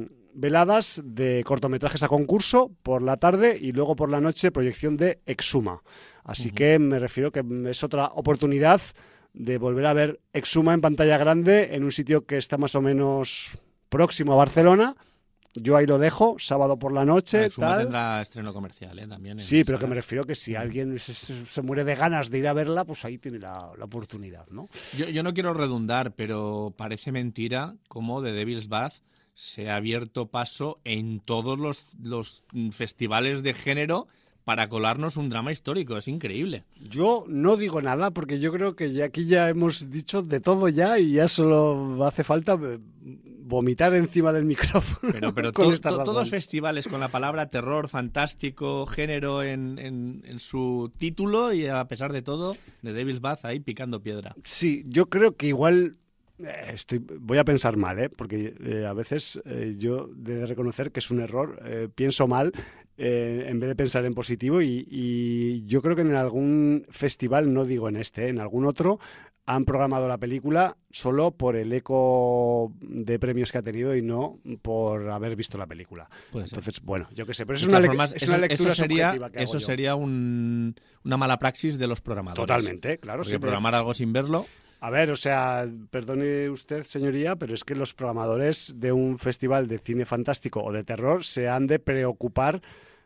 veladas de cortometrajes a concurso por la tarde y luego por la noche proyección de Exhuma. Así uh-huh. que me refiero que es otra oportunidad de volver a ver Exhuma en pantalla grande en un sitio que está más o menos próximo a Barcelona. Yo ahí lo dejo, sábado por la noche. Exhuma tal. Tendrá estreno comercial, ¿eh? También. Sí, pero que me refiero que si alguien se, se muere de ganas de ir a verla, pues ahí tiene la, la oportunidad, ¿no? Yo, yo no quiero redundar, pero parece mentira cómo The Devil's Bath se ha abierto paso en todos los, los festivales de género para colarnos un drama histórico. Es increíble. Yo no digo nada porque yo creo que ya aquí ya hemos dicho de todo ya y ya solo hace falta vomitar encima del micrófono. Pero, pero to, to, todos festivales con la palabra terror, fantástico, género en, en, en su título y a pesar de todo, The Devil's Bath ahí picando piedra. Sí, yo creo que igual... Estoy, voy a pensar mal, ¿eh? porque eh, a veces eh, yo de reconocer que es un error, eh, pienso mal eh, en vez de pensar en positivo y, y yo creo que en algún festival, no digo en este, en algún otro, han programado la película solo por el eco de premios que ha tenido y no por haber visto la película. Entonces, bueno, yo qué sé, pero eso es una, formas, es eso, una lectura eso sería, subjetiva que hago Eso yo. sería un, una mala praxis de los programadores. Totalmente, claro. Porque sí, programar algo sin verlo... A ver, o sea, perdone usted, señoría, pero es que los programadores de un festival de cine fantástico o de terror se han de preocupar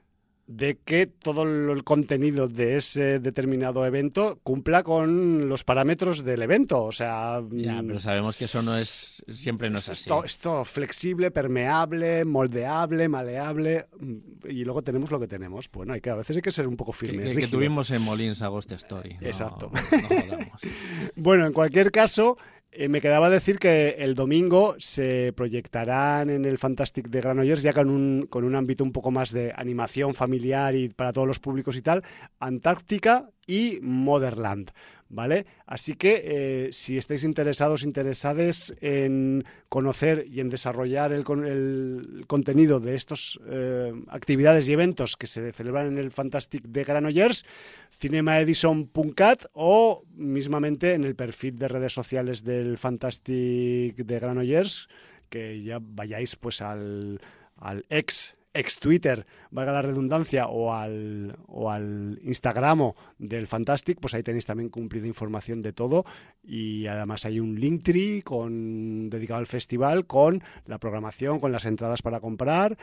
de que todo el contenido de ese determinado evento cumpla con los parámetros del evento, o sea... Ya, pero sabemos que eso no es, siempre no es así. Esto, esto flexible, permeable, moldeable, maleable, y luego tenemos lo que tenemos. Bueno, hay que, a veces hay que ser un poco firme. Que, que, que tuvimos en Molins a Ghost Story. No, Exacto. No jodamos. Bueno, en cualquier caso... Eh, me quedaba decir que el domingo se proyectarán en el Fantastic de Granollers, ya con un, con un ámbito un poco más de animación familiar y para todos los públicos y tal, Antártica y Motherland, ¿vale? Así que eh, si estáis interesados, interesadas en conocer y en desarrollar el, el contenido de estas eh, actividades y eventos que se celebran en el Fantastic de Granollers, cinemaedison punto cat o mismamente en el perfil de redes sociales del Fantastic de Granollers, que ya vayáis pues al, al ex ex Twitter, valga la redundancia, o al, o al Instagramo del Fantastic, pues ahí tenéis también cumplida información de todo y además hay un Linktree con, dedicado al festival con la programación, con las entradas para comprar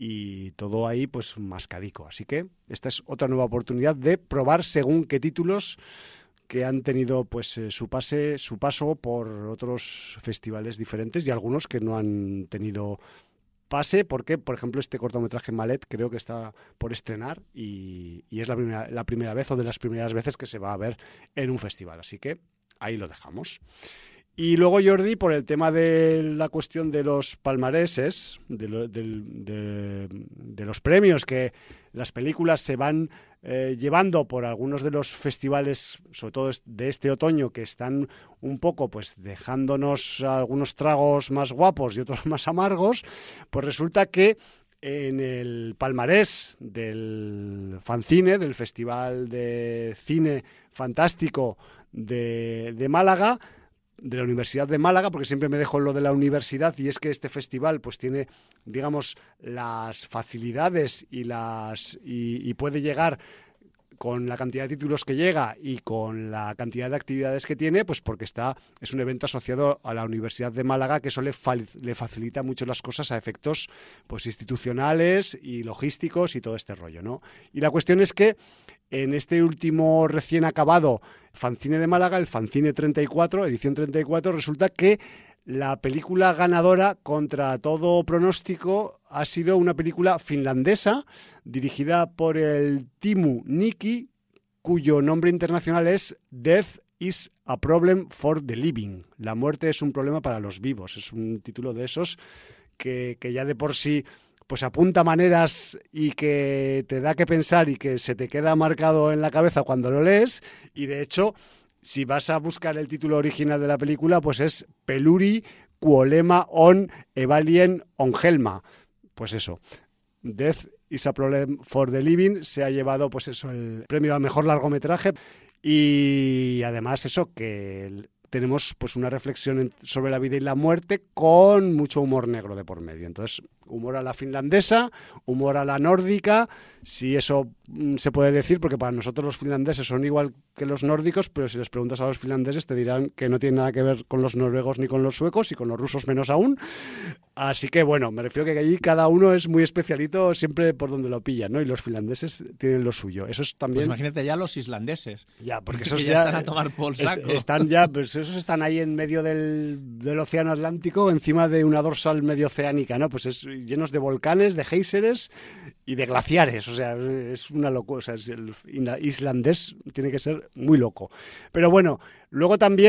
y todo ahí pues mascadico. Así que esta es otra nueva oportunidad de probar según qué títulos que han tenido pues eh, su pase, su paso por otros festivales diferentes y algunos que no han tenido pase porque, por ejemplo, este cortometraje Mallet creo que está por estrenar y, y es la primera, la primera vez o de las primeras veces que se va a ver en un festival. Así que ahí lo dejamos. Y luego, Jordi, por el tema de la cuestión de los palmareses, de, lo, de, de, de los premios que las películas se van eh, llevando por algunos de los festivales, sobre todo de este otoño, que están un poco pues dejándonos algunos tragos más guapos y otros más amargos, pues resulta que en el palmarés del Fancine, del Festival de Cine Fantástico de, de Málaga, de la Universidad de Málaga, porque siempre me dejo lo de la universidad, y es que este festival pues tiene, digamos, las facilidades y las y, y puede llegar con la cantidad de títulos que llega y con la cantidad de actividades que tiene, pues porque está es un evento asociado a la Universidad de Málaga, que eso le, fa le facilita mucho las cosas a efectos pues institucionales y logísticos y todo este rollo, ¿no? Y la cuestión es que en este último recién acabado Fancine de Málaga, el Fancine treinta y cuatro, edición treinta y cuatro, resulta que la película ganadora, contra todo pronóstico, ha sido una película finlandesa dirigida por el Teemu Nikki, cuyo nombre internacional es Death is a Problem for the Living. La muerte es un problema para los vivos. Es un título de esos que, que ya de por sí pues apunta maneras y que te da que pensar y que se te queda marcado en la cabeza cuando lo lees. Y de hecho, si vas a buscar el título original de la película, pues es Peluri Kuolema on Evalien on Helma. Pues eso, Death is a Problem for the Living se ha llevado pues eso el premio al mejor largometraje y además eso que tenemos pues una reflexión sobre la vida y la muerte con mucho humor negro de por medio. Entonces, humor a la finlandesa, humor a la nórdica, si eso mm, se puede decir, porque para nosotros los finlandeses son igual que los nórdicos, pero si les preguntas a los finlandeses te dirán que no tiene nada que ver con los noruegos ni con los suecos y con los rusos menos aún. Así que bueno, me refiero que allí cada uno es muy especialito siempre por donde lo pillan, ¿no? Y los finlandeses tienen lo suyo. Eso es también... Pues imagínate ya los islandeses. Ya, porque esos ya, ya están a tomar por saco. Están ya, pues esos están ahí en medio del, del océano Atlántico, encima de una dorsal medio oceánica, ¿no? Pues es llenos de volcanes, de géiseres y de glaciares. O sea, es una locura. O sea, es el islandés tiene que ser muy loco. Pero bueno, luego también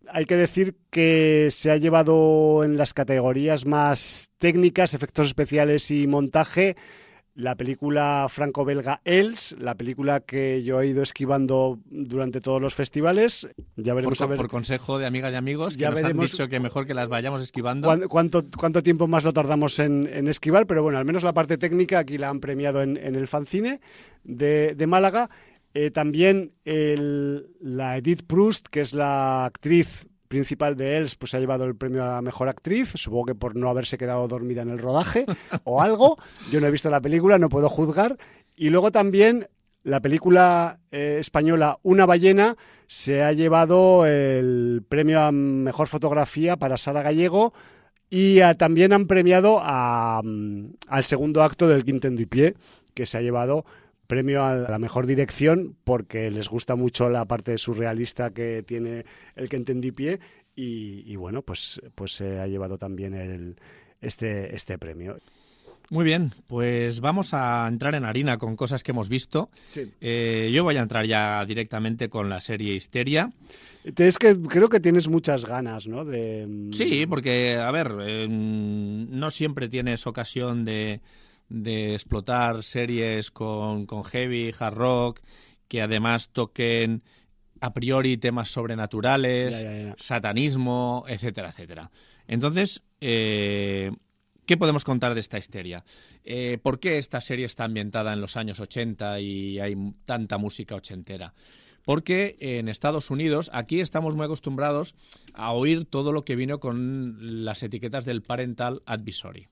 Hay que decir que se ha llevado en las categorías más técnicas, efectos especiales y montaje, la película franco-belga Els, la película que yo he ido esquivando durante todos los festivales. Ya veremos por, a ver. Por consejo de amigas y amigos, que ya nos veremos han dicho que mejor que las vayamos esquivando. Cuánto, cuánto, cuánto tiempo más lo tardamos en, en esquivar, pero bueno, al menos la parte técnica aquí la han premiado en, en el Fanzine de, de Málaga. Eh, también el, la Edith Proust, que es la actriz principal de Els, pues se ha llevado el premio a la mejor actriz, supongo que por no haberse quedado dormida en el rodaje o algo. Yo no he visto la película, no puedo juzgar. Y luego también la película eh, española Una ballena se ha llevado el premio a mejor fotografía para Sara Gallego y a, también han premiado a, al segundo acto del Quinten du Pied, que se ha llevado premio a la mejor dirección porque les gusta mucho la parte surrealista que tiene el Quinten du Pied y, y bueno, pues, pues se ha llevado también el, este, este premio. Muy bien, pues vamos a entrar en harina con cosas que hemos visto. Sí. Eh, yo voy a entrar ya directamente con la serie Histeria. Es que creo que tienes muchas ganas, ¿no? De... Sí, porque, a ver, eh, no siempre tienes ocasión de... de explotar series con, con heavy, hard rock, que además toquen a priori temas sobrenaturales, ya, ya, ya. satanismo, etcétera, etcétera. Entonces, eh, ¿qué podemos contar de esta Histeria? Eh, ¿Por qué esta serie está ambientada en los años ochenta y hay tanta música ochentera? Porque en Estados Unidos, aquí estamos muy acostumbrados a oír todo lo que vino con las etiquetas del Parental Advisory.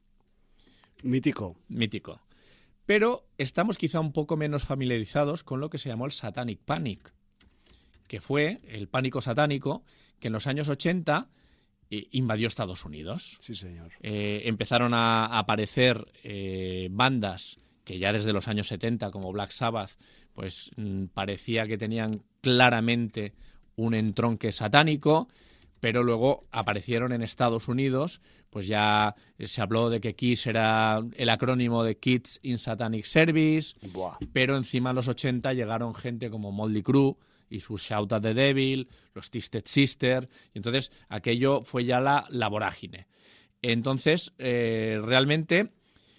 Mítico. Mítico. Pero estamos quizá un poco menos familiarizados con lo que se llamó el Satanic Panic, que fue el pánico satánico que en los años ochenta eh, invadió Estados Unidos. Sí, señor. Eh, empezaron a, a aparecer eh, bandas que ya desde los años setenta, como Black Sabbath, pues mm, parecía que tenían claramente un entronque satánico, pero luego aparecieron en Estados Unidos, pues ya se habló de que Kiss era el acrónimo de Kids in Satanic Service, Buah. pero encima en los ochenta llegaron gente como Motley Crue y su Shout at the Devil, los Twisted Sister, y entonces aquello fue ya la, la vorágine. Entonces, eh, realmente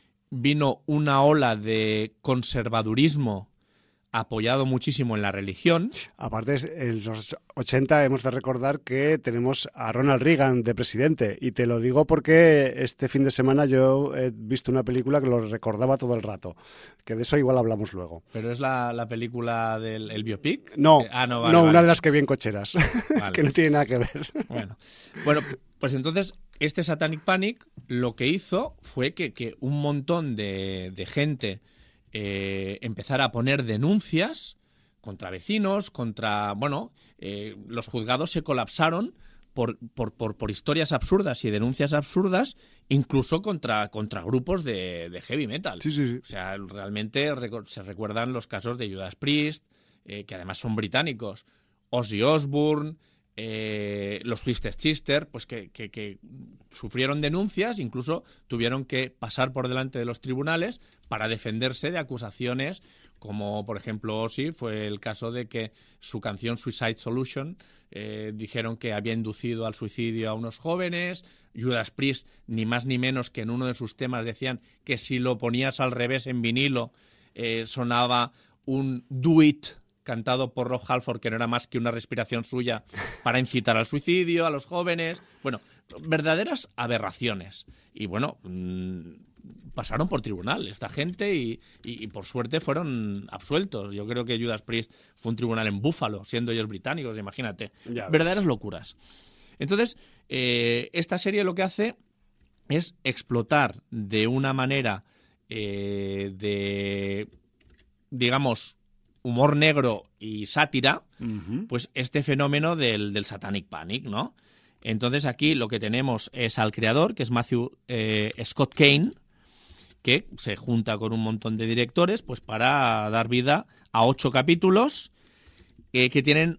vino una ola de conservadurismo apoyado muchísimo en la religión. Aparte, en los ochenta hemos de recordar que tenemos a Ronald Reagan de presidente, y te lo digo porque este fin de semana yo he visto una película que lo recordaba todo el rato, que de eso igual hablamos luego. ¿Pero es la, la película del el biopic? No, eh, ah, no, vale, no vale. una de las que vi en cocheras, Vale. que no tiene nada que ver. Bueno. bueno, pues entonces este Satanic Panic lo que hizo fue que, que un montón de, de gente Eh, empezar a poner denuncias contra vecinos, contra... Bueno, eh, los juzgados se colapsaron por, por, por, por historias absurdas y denuncias absurdas, incluso contra, contra grupos de, de heavy metal. Sí, sí, sí. O sea, realmente recu- se recuerdan los casos de Judas Priest, eh, que además son británicos, Ozzy Osbourne, eh, los Twisted Sister, pues que, que, que sufrieron denuncias, incluso tuvieron que pasar por delante de los tribunales para defenderse de acusaciones, como por ejemplo Ozzy, fue el caso de que su canción Suicide Solution eh, dijeron que había inducido al suicidio a unos jóvenes. Judas Priest, ni más ni menos que en uno de sus temas decían que si lo ponías al revés en vinilo eh, sonaba un Do It cantado por Rob Halford, que no era más que una respiración suya para incitar al suicidio, a los jóvenes. Bueno, verdaderas aberraciones. Y bueno, mmm, pasaron por tribunal esta gente y, y, y por suerte fueron absueltos. Yo creo que Judas Priest fue un tribunal en Búfalo, siendo ellos británicos, imagínate. Verdaderas locuras. Entonces, eh, esta serie lo que hace es explotar de una manera eh, de, digamos, humor negro y sátira, uh-huh. pues este fenómeno del, del Satanic Panic, ¿no? Entonces aquí lo que tenemos es al creador, que es Matthew eh, Scott Kane, que se junta con un montón de directores pues para dar vida a ocho capítulos eh, que tienen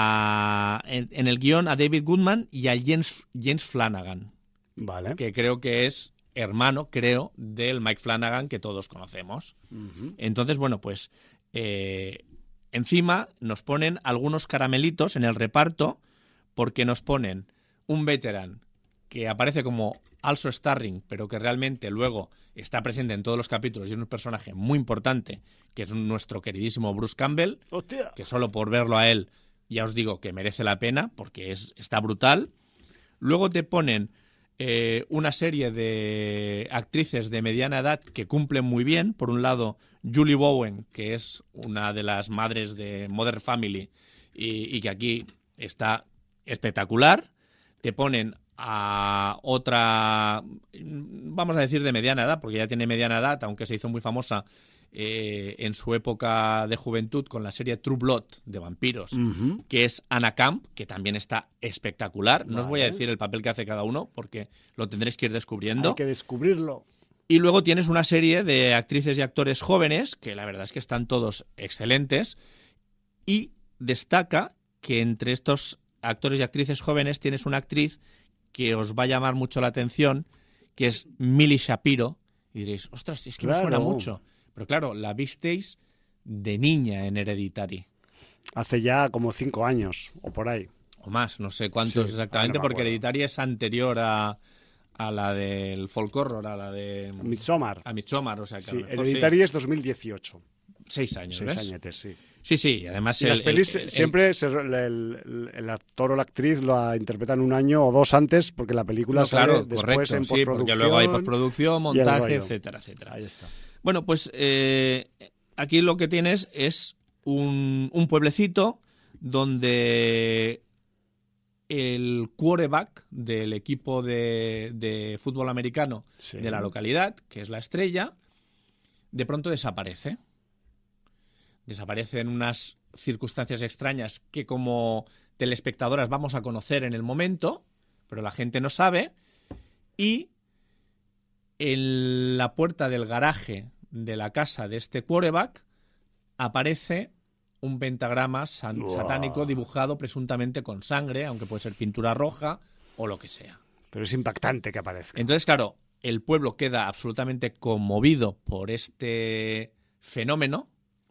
a, en, en el guión a David Goodman y a James, James Flanagan, vale. que creo que es hermano, creo, del Mike Flanagan que todos conocemos. Uh-huh. Entonces, bueno, pues Eh, encima nos ponen algunos caramelitos en el reparto porque nos ponen un veteran que aparece como also starring, pero que realmente luego está presente en todos los capítulos y es un personaje muy importante, que es nuestro queridísimo Bruce Campbell, ¡Hostia! Que solo por verlo a él ya os digo que merece la pena porque es, está brutal. Luego te ponen eh, una serie de actrices de mediana edad que cumplen muy bien. Por un lado, Julie Bowen, que es una de las madres de Modern Family y, y que aquí está espectacular. Te ponen a otra, vamos a decir de mediana edad, porque ya tiene mediana edad, aunque se hizo muy famosa eh, en su época de juventud con la serie True Blood de vampiros, uh-huh. que es Anna Camp, que también está espectacular. No vale. os voy a decir el papel que hace cada uno, porque lo tendréis que ir descubriendo. Hay que descubrirlo. Y luego tienes una serie de actrices y actores jóvenes, que la verdad es que están todos excelentes, y destaca que entre estos actores y actrices jóvenes tienes una actriz que os va a llamar mucho la atención, que es Millie Shapiro, y diréis, ostras, es que claro. me suena mucho. Pero claro, la visteis de niña en Hereditary. Hace ya como cinco años, o por ahí. O más, no sé cuántos sí, exactamente, no porque Hereditary es anterior a, a la del folk horror, a la de... A Midsommar. A Midsommar, o sea que... Sí, Hereditary sí. es dos mil dieciocho. Seis años, Seis ¿ves? añetes, sí. Sí, sí, además... Y el, las pelis el, el, siempre el, el, el, el actor o la actriz lo interpretan un año o dos antes porque la película no, sale claro, después correcto, en sí, postproducción. Porque luego hay postproducción, montaje, etcétera, etcétera. Ahí está. Bueno, pues eh, aquí lo que tienes es un, un pueblecito donde el quarterback del equipo de, de fútbol americano sí. de la localidad, que es la Estrella, de pronto desaparece. Desaparece en unas circunstancias extrañas que como telespectadoras vamos a conocer en el momento, pero la gente no sabe. Y en la puerta del garaje de la casa de este quarterback aparece un pentagrama san- wow. satánico dibujado presuntamente con sangre, aunque puede ser pintura roja o lo que sea. Pero es impactante que aparezca. Entonces, claro, el pueblo queda absolutamente conmovido por este fenómeno.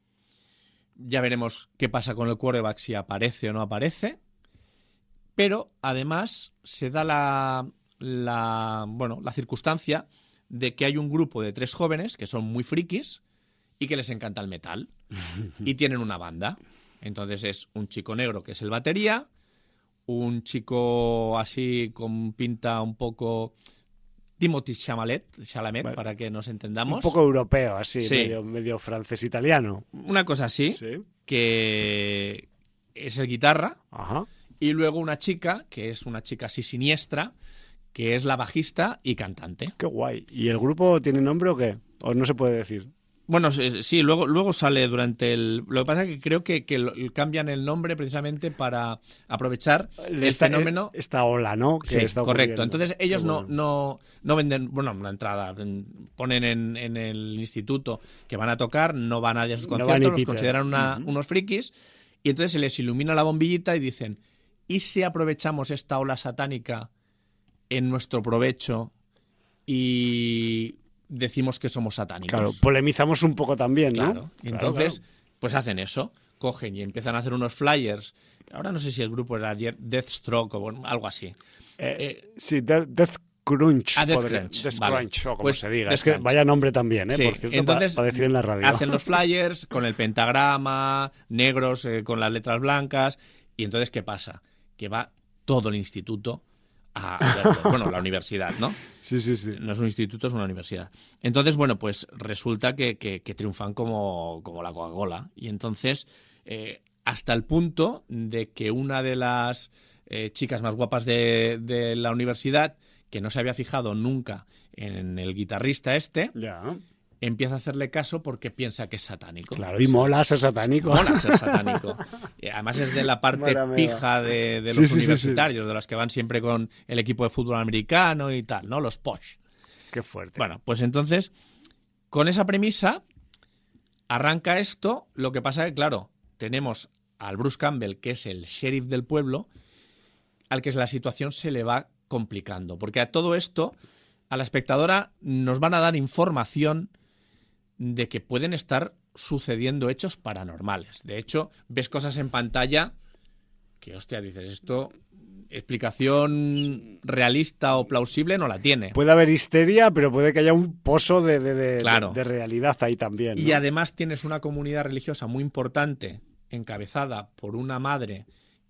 Ya veremos qué pasa con el quarterback, si aparece o no aparece. Pero además se da la, la, bueno, la circunstancia de que hay un grupo de tres jóvenes que son muy frikis y que les encanta el metal. Y tienen una banda. Entonces es un chico negro que es el batería, un chico así con pinta un poco... Timothée Chalamet, Chalamet bueno, para que nos entendamos. Un poco europeo, así, sí. medio, medio francés-italiano. Una cosa así, sí. que es el guitarra. Ajá. Y luego una chica, que es una chica así siniestra, que es la bajista y cantante. Qué guay. ¿Y el grupo tiene nombre o qué? ¿O no se puede decir? Bueno, sí, luego, luego sale durante el... Lo que pasa es que creo que, que cambian el nombre precisamente para aprovechar el esta, fenómeno... Esta ola, ¿no? Que sí, está correcto. Entonces ellos bueno. no, no, no venden... Bueno, la entrada. Ponen en, en el instituto que van a tocar, no va nadie a sus conciertos, no los Peter. consideran una, uh-huh. unos frikis, y entonces se les ilumina la bombillita y dicen, ¿y si aprovechamos esta ola satánica en nuestro provecho y... decimos que somos satánicos? Claro, polemizamos un poco también, ¿no? Claro, entonces, claro, claro. pues hacen eso, cogen y empiezan a hacer unos flyers. Ahora no sé si el grupo era Deathstroke o bueno, algo así. Eh, eh, sí, Death, Death Crunch. Ah, Death podría, Crunch. Death vale. Crunch, o como pues se diga. Death es que Crunch. Vaya nombre también, ¿eh? Sí. Por cierto, entonces, para, para decir en la radio. Hacen los flyers con el pentagrama, negros, eh, con las letras blancas. Y entonces, ¿qué pasa? Que va todo el instituto a, a verlo. Bueno, la universidad, ¿no? Sí, sí, sí. No es un instituto, es una universidad. Entonces, bueno, pues resulta que, que, que triunfan como, como la Coca-Cola. Y entonces, eh, hasta el punto de que una de las eh, chicas más guapas de, de la universidad, que no se había fijado nunca en el guitarrista este, ya. empieza a hacerle caso porque piensa que es satánico. Claro, y mola ser satánico. Mola ser satánico. Y además es de la parte pija de, de los sí, sí, universitarios, sí, sí. de los que van siempre con el equipo de fútbol americano y tal, ¿no? Los posh. Qué fuerte. Bueno, pues entonces, con esa premisa, arranca esto. Lo que pasa es que, claro, tenemos al Bruce Campbell, que es el sheriff del pueblo, al que la situación se le va complicando. Porque a todo esto, a la espectadora nos van a dar información de que pueden estar sucediendo hechos paranormales. De hecho, ves cosas en pantalla que, hostia, dices, esto explicación realista o plausible no la tiene. Puede haber histeria, pero puede que haya un pozo de, de, de, claro. de, de realidad ahí también, ¿no? Y además tienes una comunidad religiosa muy importante, encabezada por una madre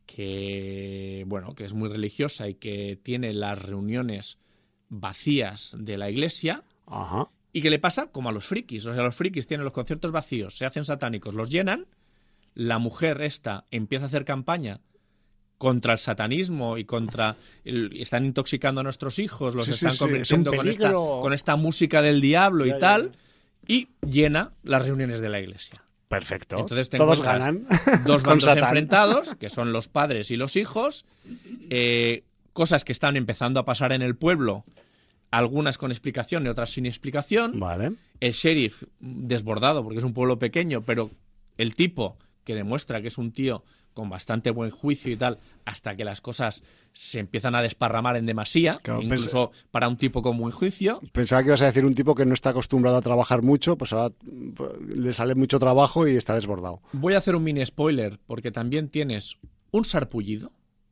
que, bueno, que es muy religiosa y que tiene las reuniones vacías de la iglesia. Ajá. Y que le pasa como a los frikis. O sea, los frikis tienen los conciertos vacíos, se hacen satánicos, los llenan. La mujer esta empieza a hacer campaña contra el satanismo y contra el, están intoxicando a nuestros hijos, los sí, están sí, convirtiendo sí. con, esta, con esta música del diablo ya, y tal, ya. Y llena las reuniones de la iglesia. Perfecto. Entonces te todos ganan. Dos bandos enfrentados, que son los padres y los hijos, eh, cosas que están empezando a pasar en el pueblo, algunas con explicación y otras sin explicación. Vale. El sheriff desbordado, porque es un pueblo pequeño, pero el tipo que demuestra que es un tío con bastante buen juicio y tal, hasta que las cosas se empiezan a desparramar en demasía, claro, incluso pens- para un tipo con buen juicio. Pensaba que ibas a decir un tipo que no está acostumbrado a trabajar mucho, pues ahora le sale mucho trabajo y está desbordado. Voy a hacer un mini spoiler, porque también tienes un sarpullido.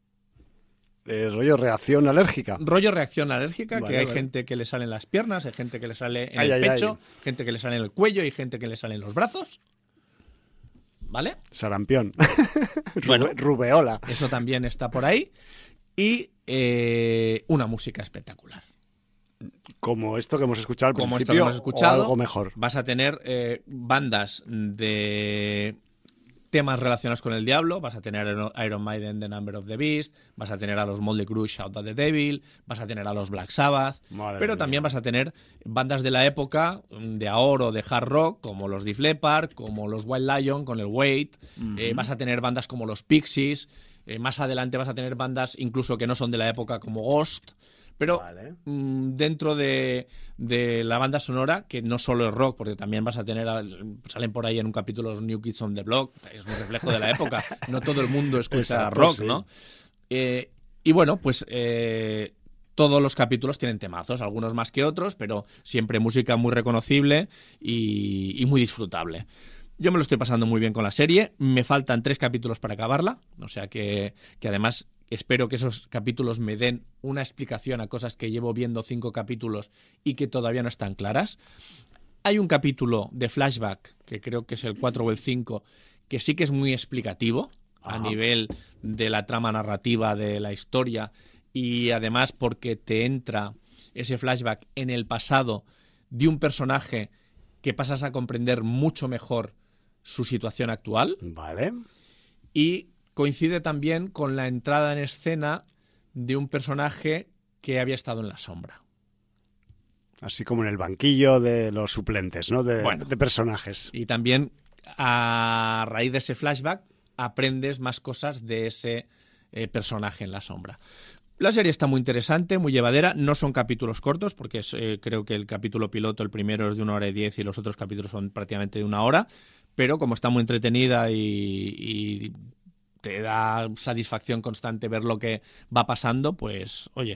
Eh, rollo reacción alérgica. Rollo reacción alérgica, vale, que hay vale. gente que le sale en las piernas, hay gente que le sale en ay, el ay, pecho, ay. gente que le sale en el cuello y gente que le sale en los brazos. ¿Vale? Sarampión. Bueno, rubeola. Eso también está por ahí. Y eh, una música espectacular. Como esto que hemos escuchado al Como principio, esto que hemos escuchado, o algo mejor. Vas a tener eh, bandas de temas relacionados con el diablo, vas a tener Iron Maiden, The Number of the Beast, vas a tener a los Motley Crue, Shout at the Devil, vas a tener a los Black Sabbath, Madre pero mía. también vas a tener bandas de la época, de ahora o de hard rock, como los Def Leppard, como los White Lion con el Wait, uh-huh. eh, vas a tener bandas como los Pixies, eh, más adelante vas a tener bandas incluso que no son de la época como Ghost. Pero vale. mmm, dentro de, de la banda sonora, que no solo es rock, porque también vas a tener, salen por ahí en un capítulo los New Kids on the Block, es un reflejo de la época, no todo el mundo escucha Exacto, rock, sí. ¿no? Eh, y bueno, pues eh, todos los capítulos tienen temazos, algunos más que otros, pero siempre música muy reconocible y, y muy disfrutable. Yo me lo estoy pasando muy bien con la serie, me faltan tres capítulos para acabarla, o sea que, que además... Espero que esos capítulos me den una explicación a cosas que llevo viendo cinco capítulos y que todavía no están claras. Hay un capítulo de flashback, que creo que es el cuatro o el cinco, que sí que es muy explicativo Ajá. a nivel de la trama narrativa de la historia y además porque te entra ese flashback en el pasado de un personaje que pasas a comprender mucho mejor su situación actual. Vale. Y coincide también con la entrada en escena de un personaje que había estado en la sombra. Así como en el banquillo de los suplentes, ¿no? De, bueno, de personajes. Y también, a raíz de ese flashback, aprendes más cosas de ese eh, personaje en la sombra. La serie está muy interesante, muy llevadera. No son capítulos cortos, porque es, eh, creo que el capítulo piloto, el primero es de una hora y diez y los otros capítulos son prácticamente de una hora. Pero como está muy entretenida y... y te da satisfacción constante ver lo que va pasando, pues, oye,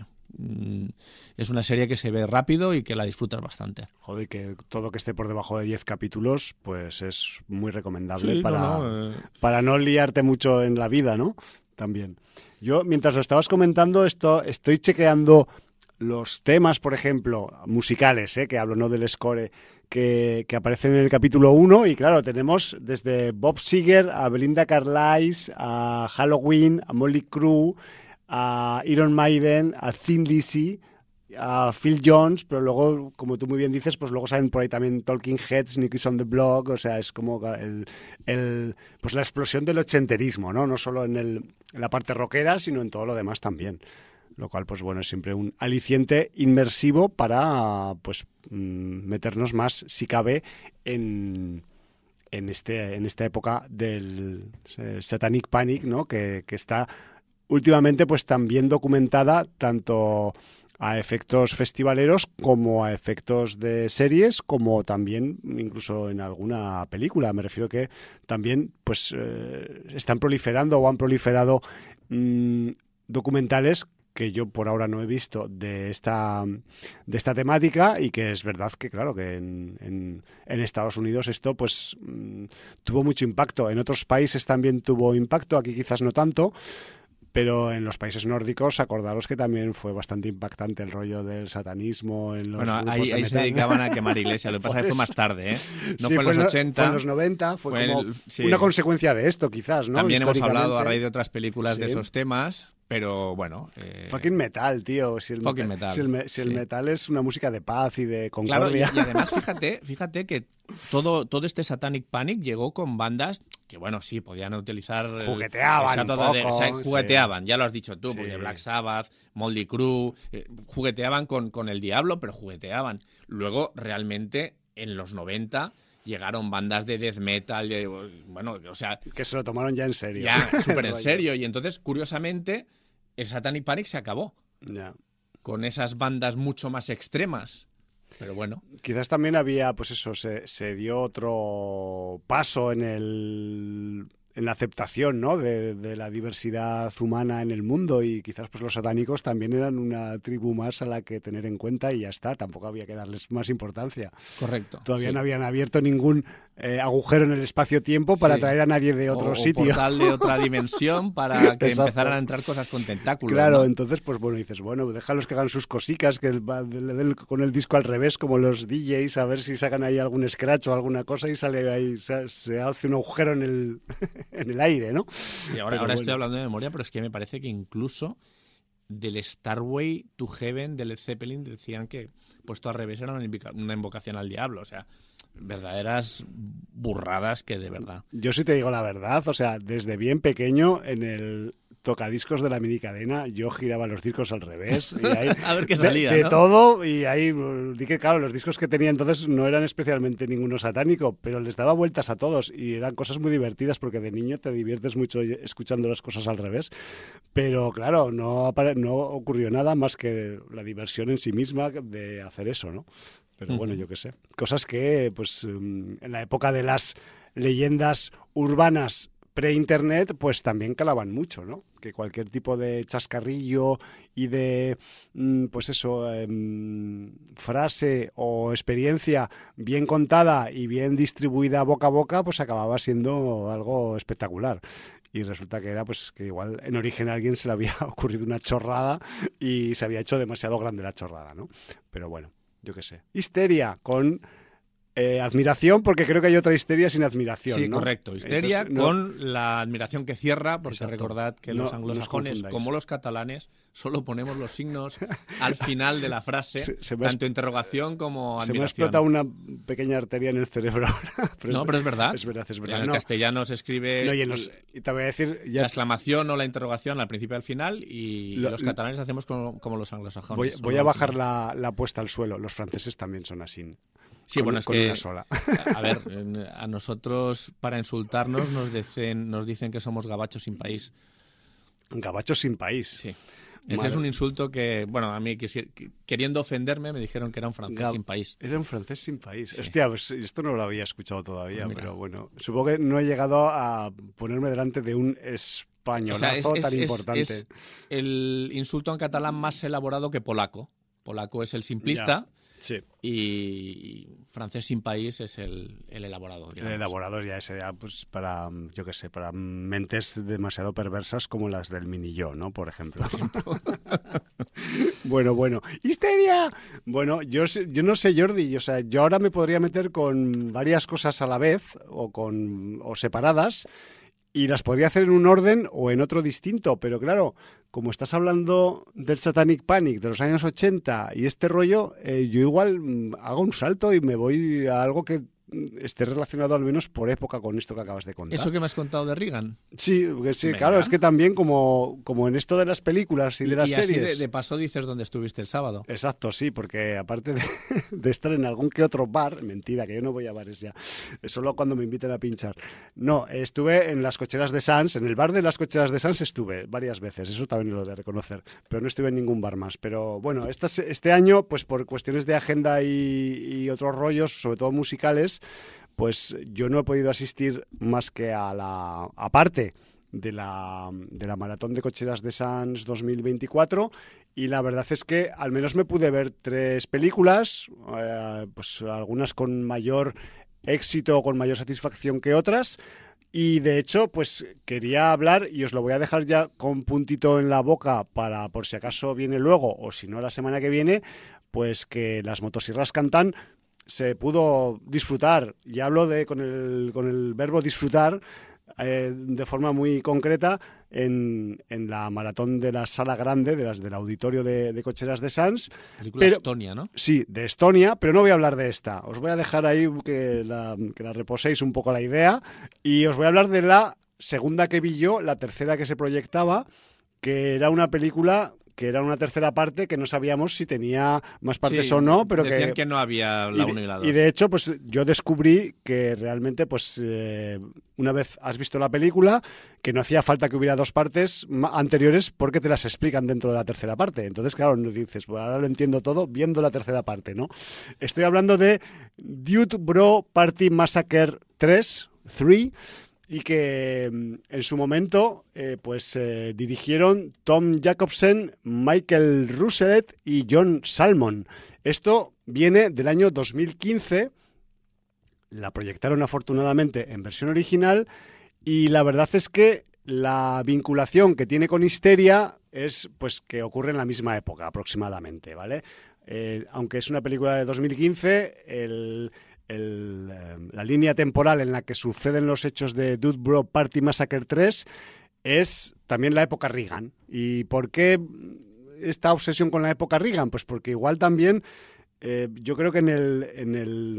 es una serie que se ve rápido y que la disfrutas bastante. Joder, que todo lo que esté por debajo de diez capítulos, pues es muy recomendable sí, para, no, no, eh... para no liarte mucho en la vida, ¿no? También. Yo, mientras lo estabas comentando, esto, estoy chequeando los temas, por ejemplo, musicales, ¿eh? Que hablo, no del score, que, que aparecen en el capítulo uno, y claro, tenemos desde Bob Seger a Belinda Carlisle, a Halloween, a Motley Crue, a Iron Maiden, a Thin Lizzy, a Phil Jones, pero luego, como tú muy bien dices, pues luego salen por ahí también Talking Heads, New Kids on the Block, o sea, es como el, el pues la explosión del ochenterismo, ¿no? No solo en, el, en la parte rockera, sino en todo lo demás también. Lo cual, pues bueno, es siempre un aliciente inmersivo para, pues, meternos más, si cabe, en, en, este, en esta época del Satanic Panic, ¿no? Que, que está últimamente, pues, también documentada tanto a efectos festivaleros como a efectos de series, como también incluso en alguna película. Me refiero que también, pues, eh, están proliferando o han proliferado mmm, documentales que yo por ahora no he visto de esta de esta temática, y que es verdad que, claro, que en, en, en Estados Unidos esto pues mmm, tuvo mucho impacto. En otros países también tuvo impacto, aquí quizás no tanto, pero en los países nórdicos, acordaros que también fue bastante impactante el rollo del satanismo en los Bueno, grupos ahí, de ahí metal. se dedicaban a quemar iglesias, lo que pasa es que fue más tarde, ¿eh? No sí, fue en los no, ochenta. Fue en los noventa, fue, fue como el, sí. una consecuencia de esto, quizás, ¿no? También hemos hablado a raíz de otras películas sí. de esos temas, pero bueno... Eh... Fucking metal, tío. Si el Fucking metal, metal. Si, el, me, si el sí. metal es una música de paz y de concordia. Claro, y, y además fíjate, fíjate que todo, todo este Satanic Panic llegó con bandas que, bueno, sí, podían utilizar... Jugueteaban el, el un poco. De, o sea, jugueteaban, sí. ya lo has dicho tú, sí. porque Black Sabbath, Motley Crue, eh, jugueteaban con, con el diablo, pero jugueteaban. Luego, realmente, en los noventa... llegaron bandas de death metal, de, bueno, o sea... Que se lo tomaron ya en serio. Ya, súper en serio. Y entonces, curiosamente, el Satanic Panic se acabó. Ya. Con esas bandas mucho más extremas. Pero bueno. Quizás también había, pues eso, se, se dio otro paso en el... en la aceptación, ¿no? de, de la diversidad humana en el mundo, y quizás pues los satánicos también eran una tribu más a la que tener en cuenta, y ya está, tampoco había que darles más importancia. Correcto. Todavía sí. no habían abierto ningún eh, agujero en el espacio-tiempo para sí. traer a nadie de otro o, sitio. O portal de otra dimensión para que Exacto. empezaran a entrar cosas con tentáculos. Claro, ¿no? entonces pues bueno, dices, bueno, déjalos que hagan sus cosicas, que le den con el disco al revés como los D Js, a ver si sacan ahí algún scratch o alguna cosa y sale ahí, se, se hace un agujero en el, en el aire, ¿no? Sí, ahora, ahora bueno. estoy hablando de memoria, pero es que me parece que incluso del Starway to Heaven de Led Zeppelin decían que puesto al revés era una invocación al diablo, o sea, verdaderas burradas que de verdad. Yo sí te digo la verdad, o sea, desde bien pequeño en el tocadiscos de la minicadena yo giraba los discos al revés y ahí, a ver qué salía, de, de ¿no? todo, y ahí dije, claro, los discos que tenía entonces no eran especialmente ninguno satánico, pero les daba vueltas a todos y eran cosas muy divertidas porque de niño te diviertes mucho escuchando las cosas al revés, pero claro, no, no ocurrió nada más que la diversión en sí misma de hacer eso, ¿no? Pero bueno, yo qué sé. Cosas que, pues, en la época de las leyendas urbanas pre-internet, pues también calaban mucho, ¿no? Que cualquier tipo de chascarrillo y de, pues eso, eh, frase o experiencia bien contada y bien distribuida boca a boca, pues acababa siendo algo espectacular. Y resulta que era, pues, que igual en origen a alguien se le había ocurrido una chorrada y se había hecho demasiado grande la chorrada, ¿no? Pero bueno, yo qué sé. Histeria con... Eh, admiración, porque creo que hay otra histeria sin admiración, sí, ¿no? correcto. Histeria Entonces, no... con la admiración que cierra, porque Exacto. recordad que no, los anglosajones, no como los catalanes, solo ponemos los signos al final de la frase, se, se tanto es... interrogación como admiración. Se me ha explotado una pequeña arteria en el cerebro ahora. Pero no, es, pero es verdad. Es verdad, es verdad. En el no. castellano se escribe no, y, en los, y te voy a decir, ya... la exclamación o la interrogación al principio y al final, y lo, los catalanes hacemos como, como los anglosajones. Voy, voy a bajar la, la apuesta al suelo. Los franceses también son así. Sí, con, bueno, es con que, una sola. a ver, a nosotros para insultarnos nos dicen, nos dicen que somos gabachos sin país. Gabachos sin país. Sí. Ese Madre. Es un insulto que, bueno, a mí queriendo ofenderme me dijeron que era un francés Gab sin país. Era un francés sin país. Sí. Hostia, pues esto no lo había escuchado todavía, pues pero bueno, supongo que no he llegado a ponerme delante de un españolazo o sea, es, tan es, importante. Es, es el insulto en catalán más elaborado que polaco. Polaco es el simplista. Ya. Sí. Y francés sin país es el, el elaborado. Digamos. El elaborado ya es pues para, yo qué sé, para mentes demasiado perversas como las del mini yo, ¿no? Por ejemplo. bueno, bueno. ¡Histeria! Bueno, yo, yo no sé, Jordi, o sea, yo ahora me podría meter con varias cosas a la vez o, con, o separadas y las podría hacer en un orden o en otro distinto, pero claro... Como estás hablando del Satanic Panic de los años ochenta y este rollo, eh, yo igual mm, hago un salto y me voy a algo que esté relacionado al menos por época con esto que acabas de contar. ¿Eso que me has contado de Reagan? Sí, sí, claro, es que también como, como en esto de las películas y, y de las y series... Y así de, de paso dices dónde estuviste el sábado. Exacto, sí, porque aparte de, de estar en algún que otro bar, mentira, que yo no voy a bares ya, solo cuando me inviten a pinchar. No, estuve en las cocheras de Sans, en el bar de las cocheras de Sans estuve varias veces, eso también lo he de reconocer, pero no estuve en ningún bar más. Pero bueno, este, este año, pues por cuestiones de agenda y, y otros rollos, sobre todo musicales, pues yo no he podido asistir más que a la aparte de la, de la Maratón de Cocheras de Sans dos mil veinticuatro, y la verdad es que al menos me pude ver tres películas, eh, pues algunas con mayor éxito o con mayor satisfacción que otras, Y de hecho, pues quería hablar, y os lo voy a dejar ya con puntito en la boca para por si acaso viene luego o si no la semana que viene, pues que las motosierras Cantan se pudo disfrutar, y hablo de con el, con el verbo disfrutar, eh, de forma muy concreta en, en la maratón de la sala grande, de las, del auditorio de, de Cocheras de Sants. Película de Estonia, ¿no? Sí, de Estonia, pero no voy a hablar de esta. Os voy a dejar ahí que la, que la reposéis un poco la idea, y os voy a hablar de la segunda que vi yo, la tercera que se proyectaba, que era una película que era una tercera parte que no sabíamos si tenía más partes sí, o no, pero decían que, que no había la uno y la dos. Y de hecho, pues yo descubrí que realmente, pues eh, una vez has visto la película, que no hacía falta que hubiera dos partes anteriores porque te las explican dentro de la tercera parte. Entonces, claro, no dices, pues ahora lo entiendo todo viendo la tercera parte, ¿no? Estoy hablando de Dude Bro Party Massacre tres, tres, y que en su momento eh, pues eh, dirigieron Tom Jacobsen, Michael Rousselet y John Salmon. Esto viene del año dos mil quince, la proyectaron afortunadamente en versión original, y la verdad es que la vinculación que tiene con Histeria es pues que ocurre en la misma época aproximadamente, ¿vale? Eh, aunque es una película de dos mil quince, el... El, eh, la línea temporal en la que suceden los hechos de Dude Bro Party Massacre tres es también la época Reagan. ¿Y por qué esta obsesión con la época Reagan? Pues porque igual también eh, yo creo que en el, en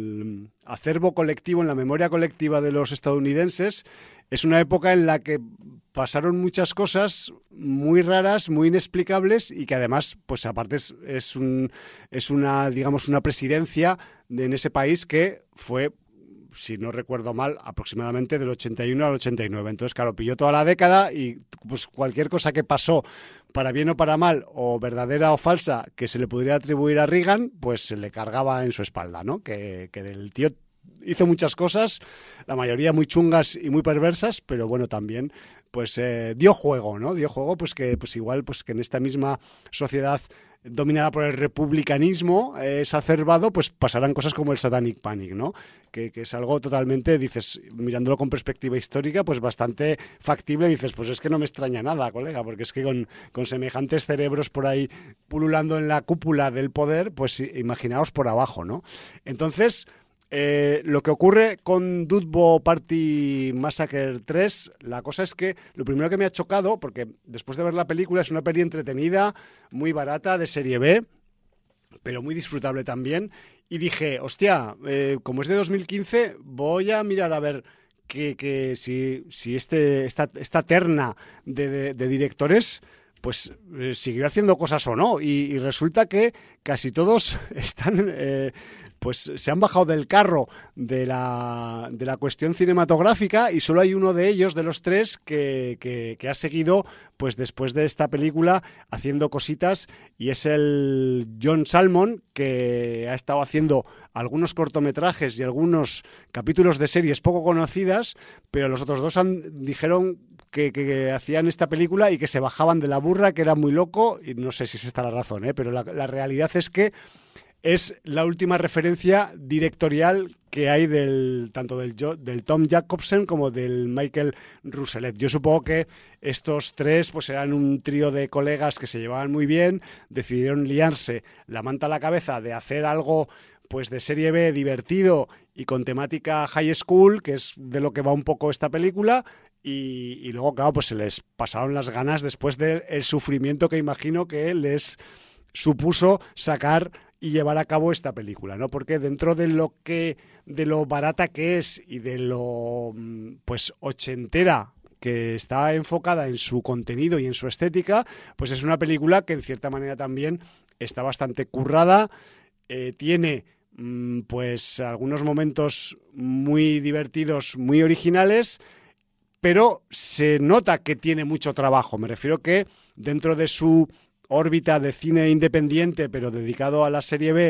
el acervo colectivo, en la memoria colectiva de los estadounidenses, es una época en la que pasaron muchas cosas muy raras, muy inexplicables, y que además, pues aparte es, es, un, es una, digamos, una presidencia de, en ese país que fue, si no recuerdo mal, aproximadamente del ochenta y uno al ochenta y nueve. Entonces, claro, pilló toda la década, y pues cualquier cosa que pasó, para bien o para mal, o verdadera o falsa, que se le pudiera atribuir a Reagan, pues se le cargaba en su espalda, ¿no? Que, que del tío hizo muchas cosas, la mayoría muy chungas y muy perversas, pero bueno, también pues eh, dio juego, ¿no? Dio juego, pues que pues igual pues que en esta misma sociedad dominada por el republicanismo eh, exacerbado, pues pasarán cosas como el Satanic Panic, ¿no? Que, que es algo totalmente, dices, mirándolo con perspectiva histórica, pues bastante factible. Dices, pues es que no me extraña nada, colega, porque es que con, con semejantes cerebros por ahí pululando en la cúpula del poder, pues imaginaos por abajo, ¿no? Entonces, Eh, lo que ocurre con Dude Bro Party Massacre tres, la cosa es que lo primero que me ha chocado, porque después de ver la película es una peli entretenida, muy barata, de serie B, pero muy disfrutable también, y dije, hostia, eh, como es de dos mil quince, voy a mirar a ver que, que si, si este, esta, esta terna de, de, de directores pues eh, siguió haciendo cosas o no, y, y resulta que casi todos están... Eh, pues se han bajado del carro de la, de la cuestión cinematográfica, y solo hay uno de ellos, de los tres, que, que, que ha seguido pues después de esta película haciendo cositas, y es el John Salmon, que ha estado haciendo algunos cortometrajes y algunos capítulos de series poco conocidas, pero los otros dos han, dijeron que, que, que hacían esta película y que se bajaban de la burra, que era muy loco, y no sé si es esta la razón, ¿eh? Pero la, la realidad es que es la última referencia directorial que hay del tanto del, del Tom Jacobsen como del Michael Rousselet. Yo supongo que estos tres pues eran un trío de colegas que se llevaban muy bien, decidieron liarse la manta a la cabeza de hacer algo pues de serie B divertido y con temática high school, que es de lo que va un poco esta película, y, y luego, claro, pues se les pasaron las ganas después del sufrimiento que imagino que les supuso sacar y llevar a cabo esta película, ¿no? Porque dentro de lo que de lo barata que es y de lo pues ochentera que está enfocada en su contenido y en su estética, pues es una película que en cierta manera también está bastante currada, eh, tiene mmm, pues algunos momentos muy divertidos, muy originales, pero se nota que tiene mucho trabajo. Me refiero que dentro de su órbita de cine independiente, pero dedicado a la serie B,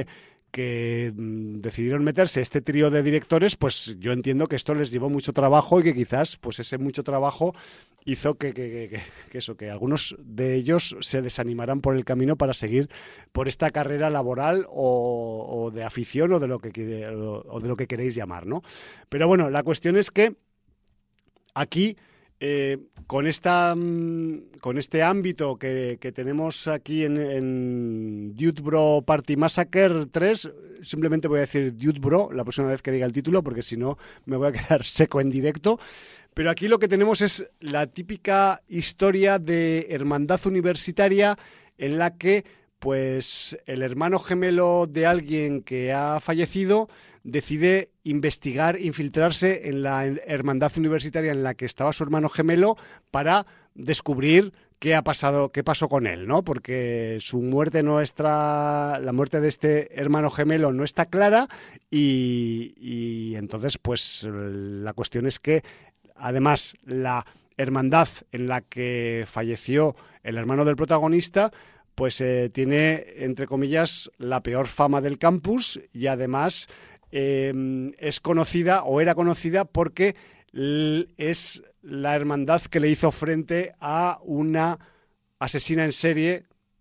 que mmm, decidieron meterse este trío de directores, pues yo entiendo que esto les llevó mucho trabajo y que quizás pues ese mucho trabajo hizo que, que, que, que eso, que algunos de ellos se desanimaran por el camino para seguir por esta carrera laboral o, o de afición o de lo que o de lo que queréis llamar, ¿no? Pero bueno, la cuestión es que aquí, eh, con esta con este ámbito que, que tenemos aquí en, en Dude Bro Party Massacre tres, simplemente voy a decir Dude Bro la próxima vez que diga el título, porque si no me voy a quedar seco en directo. Pero aquí lo que tenemos es la típica historia de hermandad universitaria en la que pues el hermano gemelo de alguien que ha fallecido decide investigar, infiltrarse en la hermandad universitaria en la que estaba su hermano gemelo para descubrir qué ha pasado, qué pasó con él, ¿no? Porque su muerte no está, la muerte de este hermano gemelo no está clara y, y entonces pues la cuestión es que además la hermandad en la que falleció el hermano del protagonista pues eh, tiene, entre comillas, la peor fama del campus y además eh, es conocida o era conocida porque l- es la hermandad que le hizo frente a una asesina en serie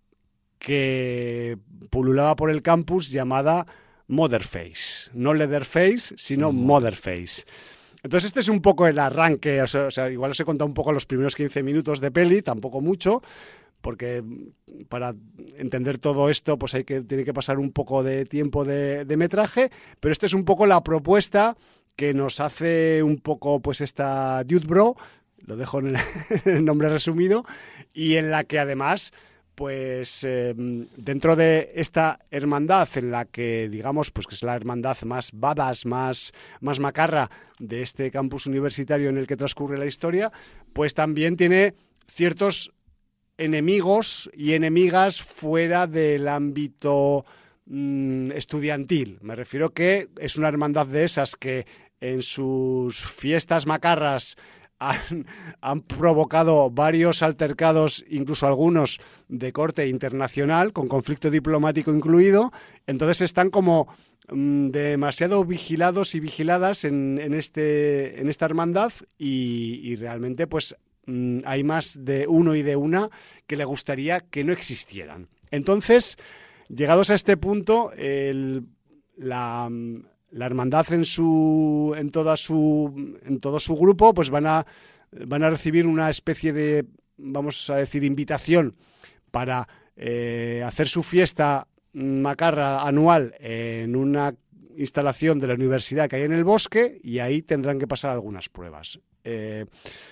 que pululaba por el campus llamada Motherface. No Leatherface, sino sí, Motherface. Entonces este es un poco el arranque, o sea, o sea, igual os he contado un poco los primeros quince minutos de peli, tampoco mucho, porque para entender todo esto pues hay que, tiene que pasar un poco de tiempo de, de metraje, pero esta es un poco la propuesta que nos hace un poco pues esta Dude Bro, lo dejo en el, en el nombre resumido, y en la que además pues eh, dentro de esta hermandad en la que digamos pues que es la hermandad más badass, más, más macarra de este campus universitario en el que transcurre la historia, pues también tiene ciertos enemigos y enemigas fuera del ámbito mmm, estudiantil. Me refiero que es una hermandad de esas que en sus fiestas macarras han, han provocado varios altercados, incluso algunos de corte internacional, con conflicto diplomático incluido. Entonces están como mmm, demasiado vigilados y vigiladas en, en, este, en esta hermandad y, y realmente pues hay más de uno y de una que le gustaría que no existieran. Entonces, llegados a este punto, el, la, la hermandad en su, en toda su, en todo su grupo, pues van a, van a recibir una especie de, vamos a decir, invitación para eh, hacer su fiesta macarra anual en una instalación de la universidad que hay en el bosque y ahí tendrán que pasar algunas pruebas. Eh,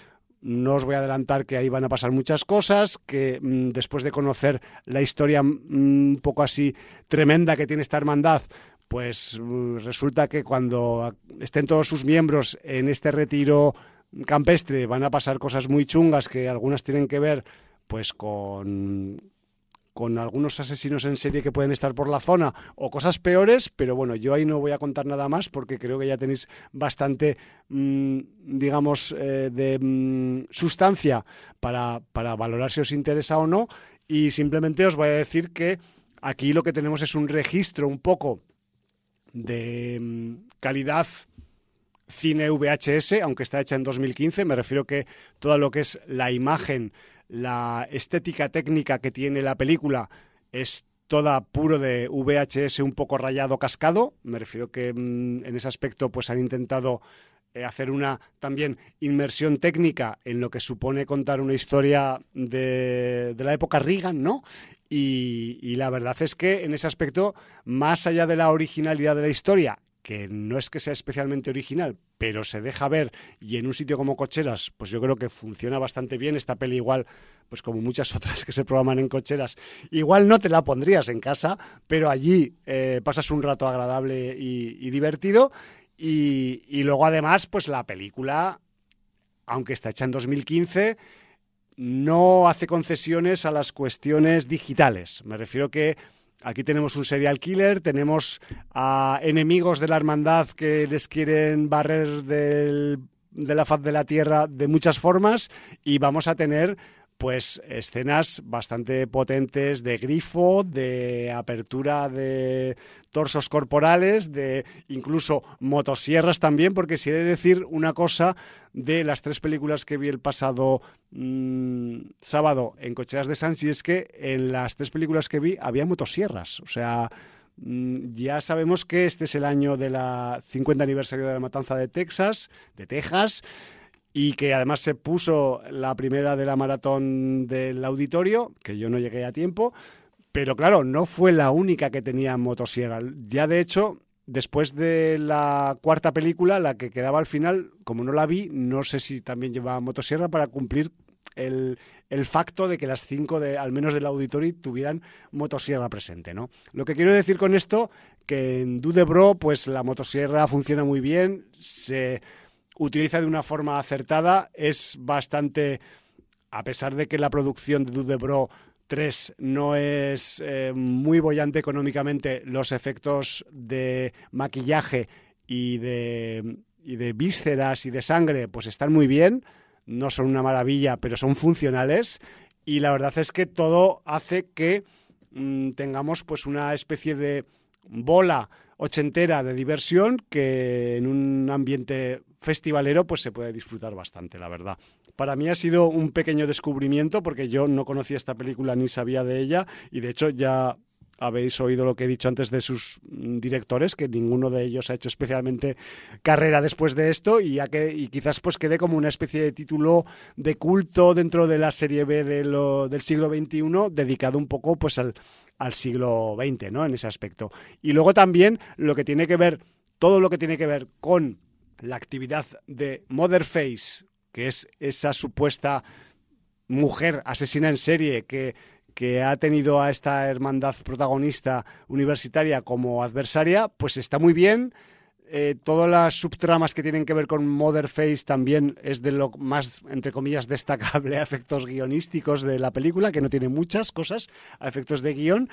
No os voy a adelantar que ahí van a pasar muchas cosas, que mmm, después de conocer la historia mmm, un poco así tremenda que tiene esta hermandad, pues mmm, resulta que cuando estén todos sus miembros en este retiro campestre van a pasar cosas muy chungas que algunas tienen que ver pues con... con algunos asesinos en serie que pueden estar por la zona o cosas peores, pero bueno, yo ahí no voy a contar nada más porque creo que ya tenéis bastante, mmm, digamos, eh, de mmm, sustancia para, para valorar si os interesa o no, y simplemente os voy a decir que aquí lo que tenemos es un registro un poco de mmm, calidad cine V H S, aunque está hecha en dos mil quince, me refiero que todo lo que es la imagen, la estética técnica que tiene la película es toda puro de V H S un poco rayado cascado. Me refiero que mmm, en ese aspecto pues han intentado eh, hacer una también inmersión técnica en lo que supone contar una historia de, de la época Reagan, ¿no? Y, y la verdad es que en ese aspecto, más allá de la originalidad de la historia, que no es que sea especialmente original, pero se deja ver, y en un sitio como Cocheras, pues yo creo que funciona bastante bien. Esta peli igual, pues como muchas otras que se programan en Cocheras, igual no te la pondrías en casa, pero allí eh, pasas un rato agradable y, y divertido, y, y luego además, pues la película, aunque está hecha en dos mil quince, no hace concesiones a las cuestiones digitales. Me refiero que aquí tenemos un serial killer, tenemos a enemigos de la hermandad que les quieren barrer del, de la faz de la tierra de muchas formas, y vamos a tener pues escenas bastante potentes de grifo, de apertura de torsos corporales, de incluso motosierras también, porque si he de decir una cosa de las tres películas que vi el pasado mmm, sábado en Cocheras de Sants, y es que en las tres películas que vi había motosierras. O sea, mmm, ya sabemos que este es el año del cincuenta aniversario de la matanza de Texas, de Texas, y que además se puso la primera de la maratón del auditorio, que yo no llegué a tiempo, pero claro, no fue la única que tenía motosierra. Ya de hecho, después de la cuarta película, la que quedaba al final, como no la vi, no sé si también llevaba motosierra para cumplir el, el facto de que las cinco, de, al menos del auditorio, tuvieran motosierra presente, ¿no? Lo que quiero decir con esto, que en Dudebro, pues la motosierra funciona muy bien, se utiliza de una forma acertada, es bastante, a pesar de que la producción de Dudebro tres no es eh, muy bollante económicamente, los efectos de maquillaje y de, y de vísceras y de sangre pues están muy bien, no son una maravilla, pero son funcionales, y la verdad es que todo hace que mmm, tengamos pues una especie de bola ochentera de diversión que en un ambiente festivalero pues se puede disfrutar bastante, la verdad. Para mí ha sido un pequeño descubrimiento porque yo no conocía esta película ni sabía de ella, y de hecho ya habéis oído lo que he dicho antes de sus directores, que ninguno de ellos ha hecho especialmente carrera después de esto, y, ya que, y quizás pues quede como una especie de título de culto dentro de la serie B de lo, del siglo veintiuno, dedicado un poco pues al, al siglo veinte, ¿no? En ese aspecto. Y luego también lo que tiene que ver, todo lo que tiene que ver con la actividad de Motherface, que es esa supuesta mujer asesina en serie que, que ha tenido a esta hermandad protagonista universitaria como adversaria, pues está muy bien. Eh, todas las subtramas que tienen que ver con Motherface también es de lo más, entre comillas, destacable a efectos guionísticos de la película, que no tiene muchas cosas a efectos de guión,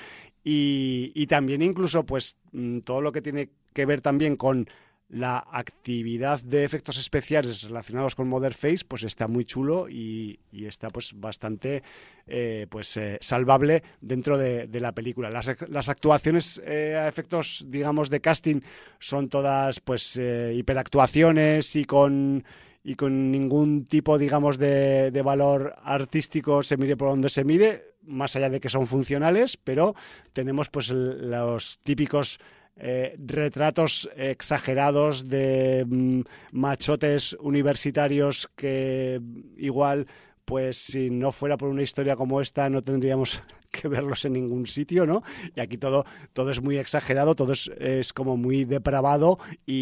y, y también incluso pues todo lo que tiene que ver también con la actividad de efectos especiales relacionados con Motherface pues está muy chulo y, y está pues bastante eh, pues eh, salvable dentro de, de la película. Las, las actuaciones eh, a efectos, digamos, de casting son todas pues eh, hiperactuaciones y con y con ningún tipo, digamos, de, de valor artístico, se mire por donde se mire, más allá de que son funcionales, pero tenemos pues el, los típicos Eh, retratos exagerados de mm, machotes universitarios que igual, pues si no fuera por una historia como esta no tendríamos que verlos en ningún sitio, ¿no? Y aquí todo, todo es muy exagerado, todo es, es como muy depravado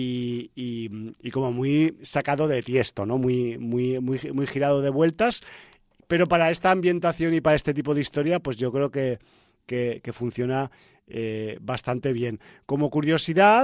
y, y, y como muy sacado de tiesto, ¿no? Muy, muy, muy, muy girado de vueltas, pero para esta ambientación y para este tipo de historia, pues yo creo que, que, que funciona Eh, bastante bien. Como curiosidad,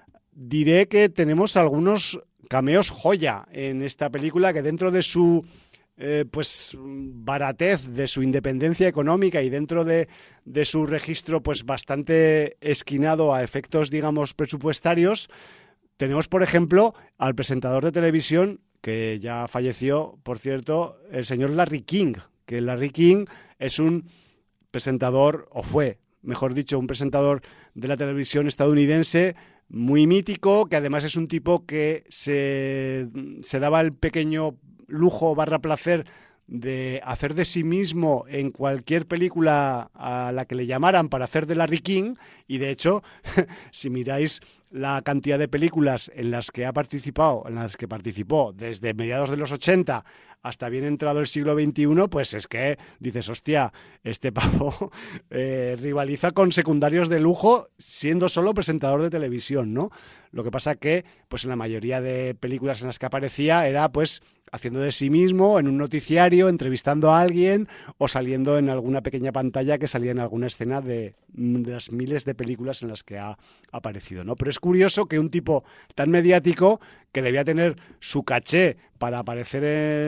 diré que tenemos algunos cameos joya en esta película, que dentro de su eh, pues baratez, de su independencia económica y dentro de, de su registro pues bastante esquinado a efectos, digamos, presupuestarios, tenemos, por ejemplo, al presentador de televisión, que ya falleció, por cierto, el señor Larry King, que Larry King es un presentador, o fue, mejor dicho, un presentador de la televisión estadounidense muy mítico, que además es un tipo que se, se daba el pequeño lujo barra placer de hacer de sí mismo en cualquier película a la que le llamaran para hacer de Larry King, y de hecho, si miráis la cantidad de películas en las que ha participado, en las que participó desde mediados de los ochenta hasta bien entrado el siglo veintiuno, pues es que dices, hostia, este pavo eh, rivaliza con secundarios de lujo siendo solo presentador de televisión, ¿no? Lo que pasa que, pues en la mayoría de películas en las que aparecía era, pues, haciendo de sí mismo en un noticiario, entrevistando a alguien o saliendo en alguna pequeña pantalla que salía en alguna escena de, de las miles de películas en las que ha aparecido, ¿no? Pero es curioso que un tipo tan mediático, que debía tener su caché para aparecer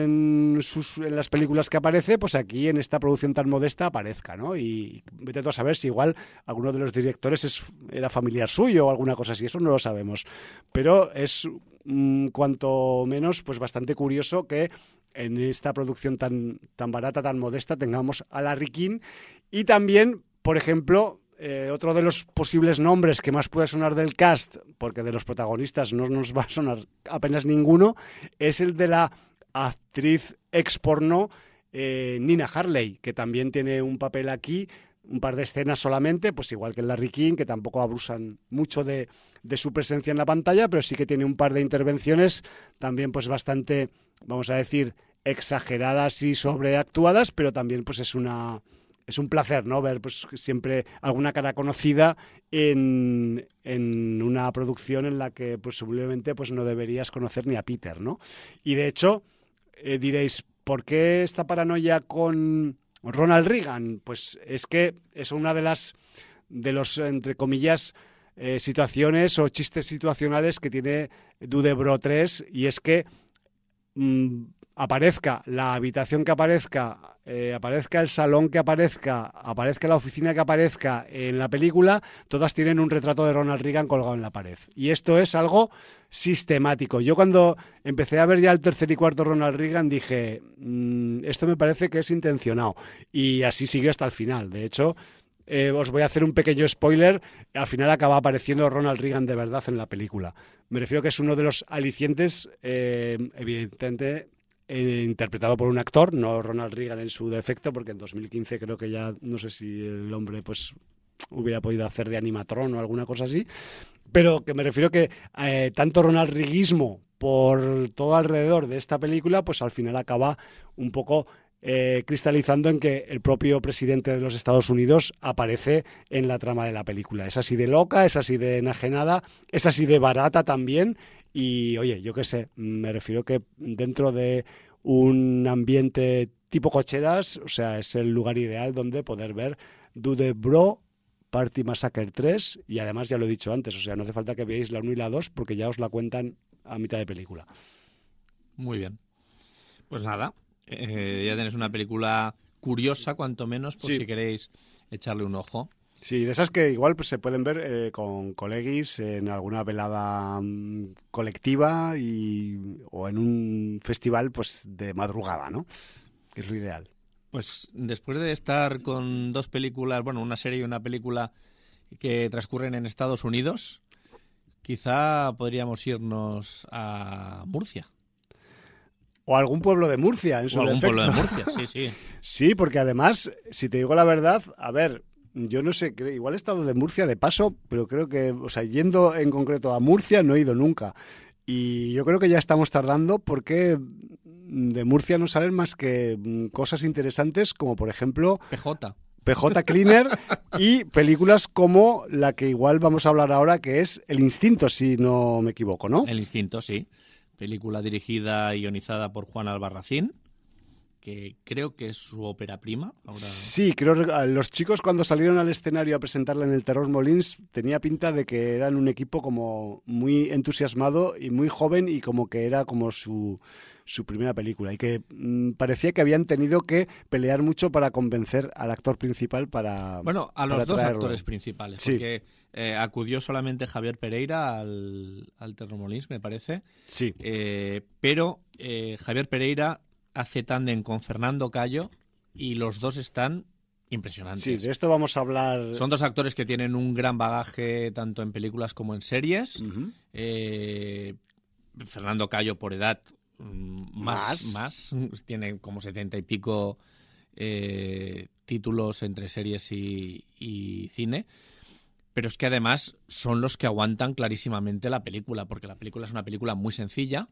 en, sus, en las películas que aparece, pues aquí en esta producción tan modesta aparezca, ¿no? Y vete tú a saber si igual alguno de los directores es, era familiar suyo o alguna cosa así, eso no lo sabemos. Pero es mmm, cuanto menos pues bastante curioso que en esta producción tan, tan barata, tan modesta, tengamos a Larry King. Y también, por ejemplo, Eh, otro de los posibles nombres que más puede sonar del cast, porque de los protagonistas no nos va a sonar apenas ninguno, es el de la actriz ex porno eh, Nina Hartley, que también tiene un papel aquí un par de escenas solamente, pues igual que en Larry King, que tampoco abusan mucho de, de su presencia en la pantalla, pero sí que tiene un par de intervenciones también pues bastante, vamos a decir, exageradas y sobreactuadas, pero también pues es una es un placer, ¿no? Ver pues siempre alguna cara conocida en, en una producción en la que pues seguramente pues no deberías conocer ni a Peter, ¿no? Y de hecho, eh, diréis, ¿por qué esta paranoia con Ronald Reagan? Pues es que es una de las de los, entre comillas, eh, situaciones o chistes situacionales que tiene Dudebro tres, y es que mmm, aparezca la habitación que aparezca, eh, aparezca el salón que aparezca, aparezca la oficina que aparezca en la película, todas tienen un retrato de Ronald Reagan colgado en la pared. Y esto es algo sistemático. Yo cuando empecé a ver ya el tercer y cuarto Ronald Reagan dije, mmm, esto me parece que es intencionado. Y así siguió hasta el final. De hecho, eh, os voy a hacer un pequeño spoiler, al final acaba apareciendo Ronald Reagan de verdad en la película. Me refiero que es uno de los alicientes, eh, evidentemente, Eh, interpretado por un actor, no Ronald Reagan en su defecto, porque en dos mil quince creo que ya no sé si el hombre pues hubiera podido hacer de animatrón o alguna cosa así, pero que me refiero que eh, tanto Ronald Reaguismo por todo alrededor de esta película, pues al final acaba un poco eh, cristalizando en que el propio presidente de los Estados Unidos aparece en la trama de la película. Es así de loca, es así de enajenada, es así de barata también. Y, oye, yo qué sé, me refiero que dentro de un ambiente tipo cocheras, o sea, es el lugar ideal donde poder ver Dudebro Party Massacre tres, y además ya lo he dicho antes, o sea, no hace falta que veáis la uno y la dos porque ya os la cuentan a mitad de película. Muy bien. Pues nada, eh, ya tenéis una película curiosa, cuanto menos, por sí. Si queréis echarle un ojo. Sí, de esas que igual pues, se pueden ver eh, con coleguis en alguna velada um, colectiva y, o en un festival pues de madrugada, ¿no? Que es lo ideal. Pues después de estar con dos películas, bueno, una serie y una película que transcurren en Estados Unidos, quizá podríamos irnos a Murcia. O algún pueblo de Murcia, en su defecto. O algún defecto. pueblo de Murcia, sí, sí. Sí, porque además, si te digo la verdad, a ver... Yo no sé, igual he estado de Murcia de paso, pero creo que, o sea, yendo en concreto a Murcia no he ido nunca. Y yo creo que ya estamos tardando porque de Murcia no salen más que cosas interesantes como, por ejemplo... P J. P J Cleaner y películas como la que igual vamos a hablar ahora, que es El Instinto, si no me equivoco, ¿no? El Instinto, sí. Película dirigida y guionizada por Juan Albarracín, que creo que es su ópera prima. Ahora... Sí, creo que los chicos cuando salieron al escenario a presentarla en el Terror Molins tenía pinta de que eran un equipo como muy entusiasmado y muy joven y como que era como su, su primera película y que mmm, parecía que habían tenido que pelear mucho para convencer al actor principal para Bueno, a los para dos traerlo. actores principales, sí. porque eh, acudió solamente Javier Pereira al, al Terror Molins, me parece. Sí. Eh, pero eh, Javier Pereira hace tándem con Fernando Cayo y los dos están impresionantes. Sí, de esto vamos a hablar. Son dos actores que tienen un gran bagaje tanto en películas como en series. Uh-huh. Eh, Fernando Cayo por edad más, más, más tiene como setenta y pico eh, títulos entre series y, y cine. Pero es que además son los que aguantan clarísimamente la película, porque la película es una película muy sencilla.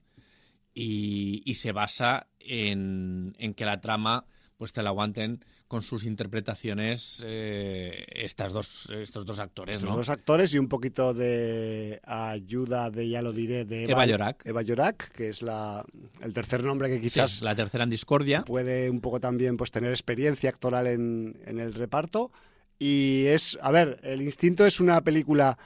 Y, y se basa en, en que la trama pues te la aguanten con sus interpretaciones eh, estas dos, estos dos actores, Estos ¿no? dos actores y un poquito de ayuda de, ya lo diré, de Eva, Eva Llorac. Eva Llorac, que es la, el tercer nombre que quizás... Sí, la tercera en discordia. Puede un poco también pues tener experiencia actoral en, en el reparto. Y es, a ver, El Instinto es una película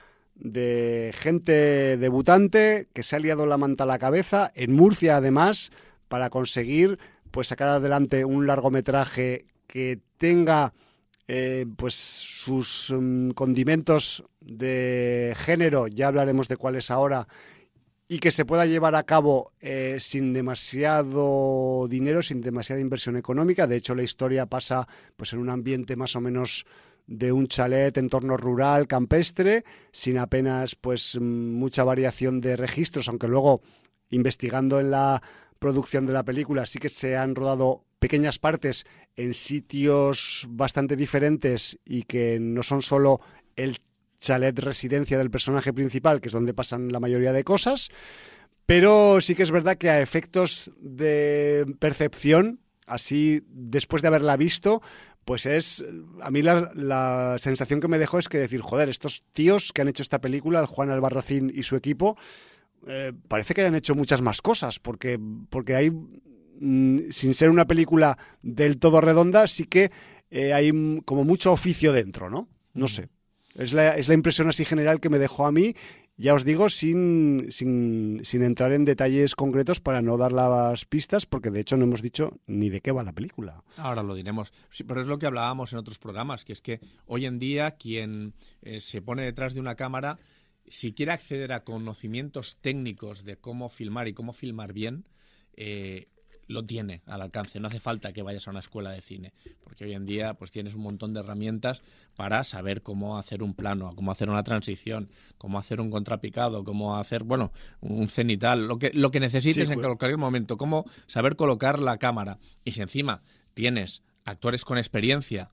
de gente debutante que se ha liado la manta a la cabeza, en Murcia además, para conseguir pues sacar adelante un largometraje que tenga eh, pues sus um, condimentos de género, ya hablaremos de cuáles ahora, y que se pueda llevar a cabo eh, sin demasiado dinero, sin demasiada inversión económica. De hecho, la historia pasa pues en un ambiente más o menos de un chalet, entorno rural, campestre, sin apenas pues mucha variación de registros, aunque luego, investigando en la producción de la película, sí que se han rodado pequeñas partes en sitios bastante diferentes y que no son solo el chalet residencia del personaje principal, que es donde pasan la mayoría de cosas, pero sí que es verdad que a efectos de percepción, así después de haberla visto, pues es, a mí la, la sensación que me dejó es que decir, joder, estos tíos que han hecho esta película, el Juan Albarracín y su equipo, eh, parece que hayan hecho muchas más cosas, porque, porque hay, mm, sin ser una película del todo redonda, sí que eh, hay como mucho oficio dentro, ¿no? No sé. Es la, es la impresión así general que me dejó a mí. Ya os digo, sin, sin, sin entrar en detalles concretos para no dar las pistas, porque de hecho no hemos dicho ni de qué va la película. Ahora lo diremos. Sí, pero es lo que hablábamos en otros programas, que es que hoy en día quien eh, se pone detrás de una cámara, si quiere acceder a conocimientos técnicos de cómo filmar y cómo filmar bien, eh, lo tiene al alcance. No hace falta que vayas a una escuela de cine, porque hoy en día pues tienes un montón de herramientas para saber cómo hacer un plano, cómo hacer una transición, cómo hacer un contrapicado, cómo hacer, bueno, un cenital, lo que, lo que necesites sí, en bueno. cualquier momento, cómo saber colocar la cámara. Y si encima tienes actores con experiencia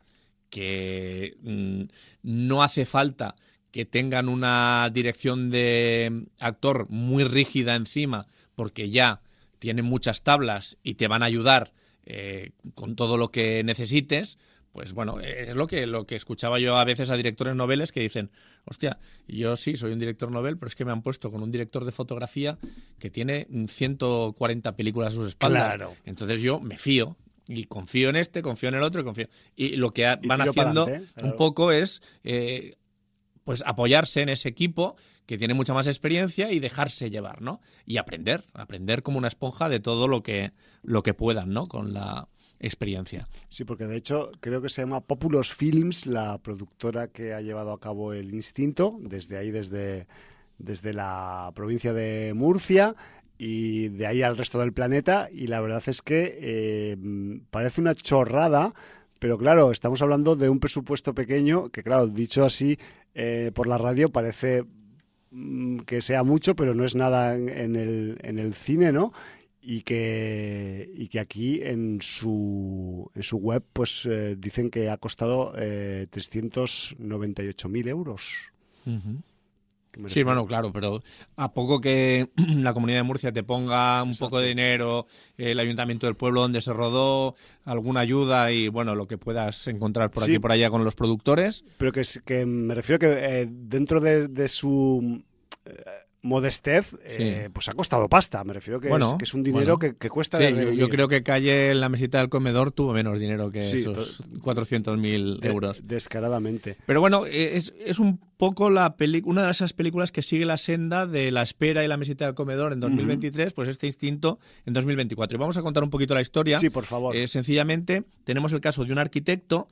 que mmm, no hace falta que tengan una dirección de actor muy rígida encima, porque ya tienen muchas tablas y te van a ayudar eh, con todo lo que necesites, pues bueno, es lo que, lo que escuchaba yo a veces a directores noveles que dicen, hostia, yo sí soy un director novel, pero es que me han puesto con un director de fotografía que tiene ciento cuarenta películas a sus espaldas. Claro. Entonces yo me fío y confío en este, confío en el otro y confío. Y lo que van haciendo adelante, ¿eh? Claro. Un poco es eh, pues apoyarse en ese equipo que tiene mucha más experiencia y dejarse llevar, ¿no? Y aprender, aprender como una esponja de todo lo que, lo que puedan, ¿no? Con la experiencia. Sí, porque de hecho creo que se llama Populous Films, la productora que ha llevado a cabo El Instinto, desde ahí, desde, desde la provincia de Murcia y de ahí al resto del planeta, y la verdad es que eh, parece una chorrada, pero claro, estamos hablando de un presupuesto pequeño, que claro, dicho así eh, por la radio parece que sea mucho, pero no es nada en, en, el, en el cine, ¿no? Y que, y que aquí en su, en su web pues eh, dicen que ha costado eh, trescientos noventa y ocho mil euros. Uh-huh. Sí, bueno, claro, pero a poco que la Comunidad de Murcia te ponga un Exacto. poco de dinero, el Ayuntamiento del pueblo donde se rodó, alguna ayuda y, bueno, lo que puedas encontrar por sí, aquí y por allá con los productores. Pero que, que me refiero que eh, dentro de, de su eh, modestez, eh, sí. pues ha costado pasta. Me refiero que, bueno, es, que es un dinero bueno. que, que cuesta. Sí, yo, yo creo que Calle en la mesita del comedor tuvo menos dinero que sí, esos cuatrocientos mil euros. De, descaradamente. Pero bueno, es, es un poco la peli- una de esas películas que sigue la senda de La espera y la mesita del comedor en dos mil veintitrés, uh-huh. pues este Instinto en dos mil veinticuatro. Y vamos a contar un poquito la historia. Sí, por favor. Eh, sencillamente, tenemos el caso de un arquitecto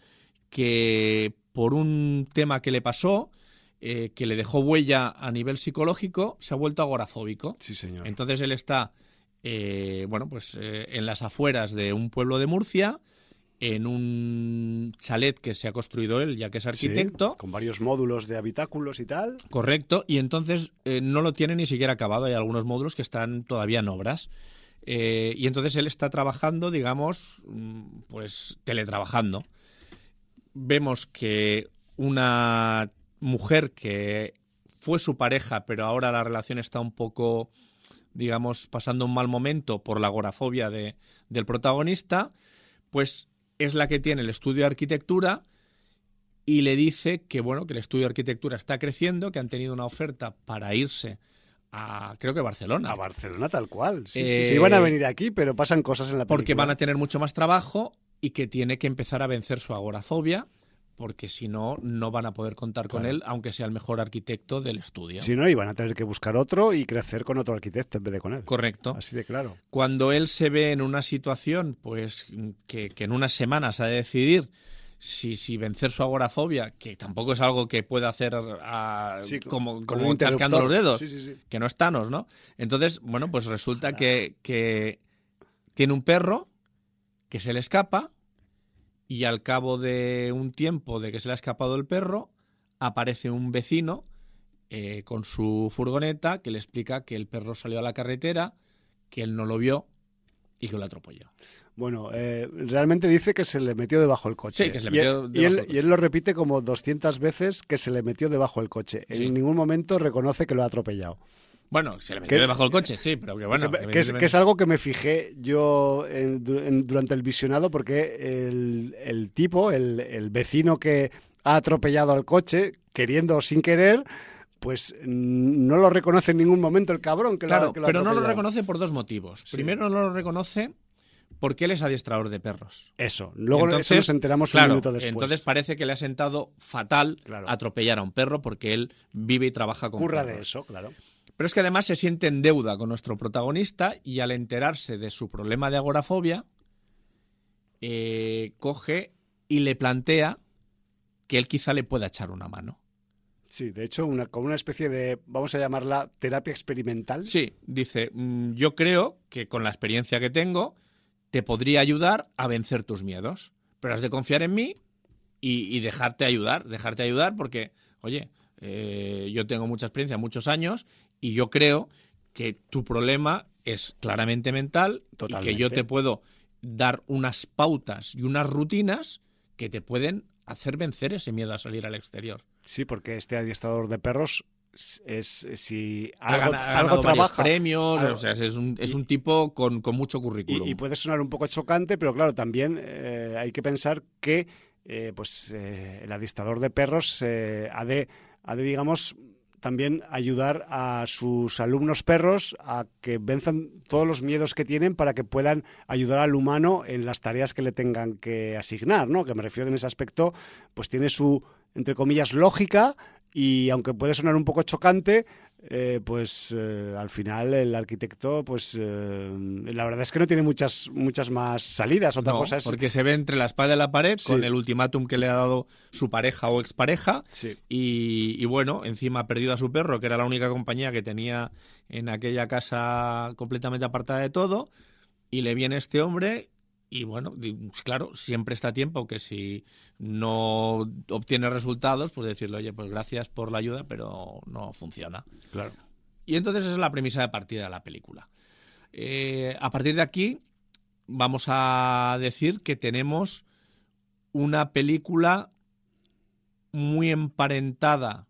que por un tema que le pasó, Eh, que le dejó huella a nivel psicológico, se ha vuelto agorafóbico. Sí, señor. Entonces él está eh, bueno, pues eh, en las afueras de un pueblo de Murcia, en un chalet que se ha construido él, ya que es arquitecto. Sí, con varios módulos de habitáculos y tal. Correcto, y entonces eh, no lo tiene ni siquiera acabado, hay algunos módulos que están todavía en obras. Eh, y entonces él está trabajando, digamos, pues teletrabajando. Vemos que una mujer que fue su pareja, pero ahora la relación está un poco, digamos, pasando un mal momento por la agorafobia de, del protagonista, pues es la que tiene el estudio de arquitectura y le dice que, bueno, que el estudio de arquitectura está creciendo, que han tenido una oferta para irse a, creo que Barcelona. A Barcelona tal cual. Sí, eh, sí, sí, iban a venir aquí, pero pasan cosas en la película. Porque van a tener mucho más trabajo y que tiene que empezar a vencer su agorafobia, porque si no, no van a poder contar claro. con él, aunque sea el mejor arquitecto del estudio. Si no, iban a tener que buscar otro y crecer con otro arquitecto en vez de con él. Correcto. Así de claro. Cuando él se ve en una situación, pues que, que en unas semanas ha de decidir si, si vencer su agorafobia, que tampoco es algo que pueda hacer a, sí, como, como un chasqueando los dedos, sí, sí, sí. que no es Thanos, ¿no? Entonces, bueno, pues resulta que, que tiene un perro que se le escapa. Y al cabo de un tiempo de que se le ha escapado el perro, aparece un vecino eh, con su furgoneta que le explica que el perro salió a la carretera, que él no lo vio y que lo atropelló. Bueno, eh, realmente dice que se le metió debajo el coche. Sí, que se le metió y, él, debajo y, él, el coche. y él lo repite como doscientas veces que se le metió debajo el coche. Sí. En ningún momento reconoce que lo ha atropellado. Bueno, se le metió que, debajo del coche, sí, pero que bueno. Que, que, es, que es algo que me fijé yo en, en, durante el visionado, porque el, el tipo, el, el vecino que ha atropellado al coche, queriendo o sin querer, pues no lo reconoce en ningún momento el cabrón que claro, lo, que lo ha pero atropellado. no lo reconoce por dos motivos. Sí. Primero, no lo reconoce porque él es adiestrador de perros. Eso, luego entonces, eso nos enteramos claro, un minuto después. Entonces parece que le ha sentado fatal claro. atropellar a un perro porque él vive y trabaja con Curra perros. de eso, claro. Pero es que además se siente en deuda con nuestro protagonista y al enterarse de su problema de agorafobia, eh, coge y le plantea que él quizá le pueda echar una mano. Sí, de hecho, una, como una especie de, vamos a llamarla, terapia experimental. Sí, dice, mmm, yo creo que con la experiencia que tengo te podría ayudar a vencer tus miedos, pero has de confiar en mí y, y dejarte ayudar, dejarte ayudar porque, oye, eh, yo tengo mucha experiencia, muchos años, y yo creo que tu problema es claramente mental. Totalmente. Y que yo te puedo dar unas pautas y unas rutinas que te pueden hacer vencer ese miedo a salir al exterior. Sí, porque este adiestrador de perros es, si ha algo, ganado, algo trabaja, premios, algo, o sea, es un, es un tipo con, con mucho currículum. Y, y puede sonar un poco chocante, pero claro, también eh, hay que pensar que eh, pues eh, el adiestrador de perros eh, ha de, ha de, digamos, también ayudar a sus alumnos perros a que venzan todos los miedos que tienen para que puedan ayudar al humano en las tareas que le tengan que asignar, ¿no? Que me refiero en ese aspecto, pues tiene su, entre comillas, lógica, y aunque puede sonar un poco chocante, eh, pues eh, al final el arquitecto, pues eh, la verdad es que no tiene muchas muchas más salidas. Otra no, cosa es porque se ve entre la espada y la pared sí. con el ultimátum que le ha dado su pareja o expareja sí. y, y bueno, encima ha perdido a su perro, que era la única compañía que tenía en aquella casa completamente apartada de todo, y le viene este hombre. Y bueno, claro, siempre está a tiempo que si no obtiene resultados, pues decirle, oye, pues gracias por la ayuda, pero no funciona. Claro. Y entonces esa es la premisa de partida de la película. Eh, a partir de aquí vamos a decir que tenemos una película muy emparentada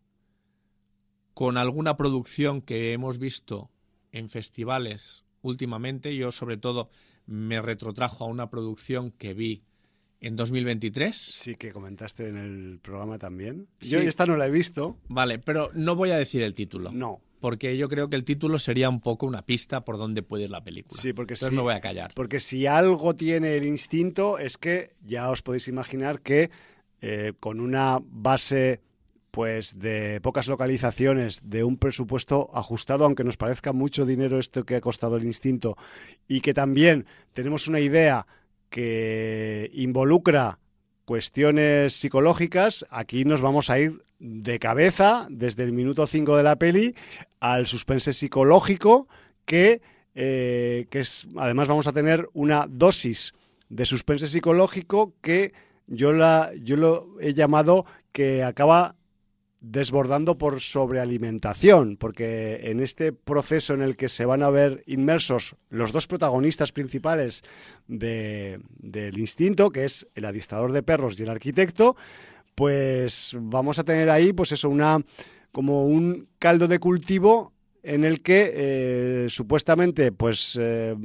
con alguna producción que hemos visto en festivales últimamente. Yo, sobre todo, me retrotrajo a una producción que vi en dos mil veintitrés. Sí, que comentaste en el programa también. Sí. Yo esta no la he visto. Vale, pero no voy a decir el título. No. Porque yo creo que el título sería un poco una pista por dónde puede ir la película. Sí, porque Entonces sí, me voy a callar. Porque si algo tiene el instinto es que ya os podéis imaginar que eh, con una base pues de pocas localizaciones, de un presupuesto ajustado, aunque nos parezca mucho dinero esto que ha costado el instinto, y que también tenemos una idea que involucra cuestiones psicológicas, aquí nos vamos a ir de cabeza desde el minuto cinco de la peli al suspense psicológico que, eh, que es, además vamos a tener una dosis de suspense psicológico que yo, la, yo lo he llamado que acaba desbordando por sobrealimentación, porque en este proceso en el que se van a ver inmersos los dos protagonistas principales de, del instinto, que es el adiestrador de perros y el arquitecto, pues vamos a tener ahí pues eso, una como un caldo de cultivo en el que eh, supuestamente pues eh,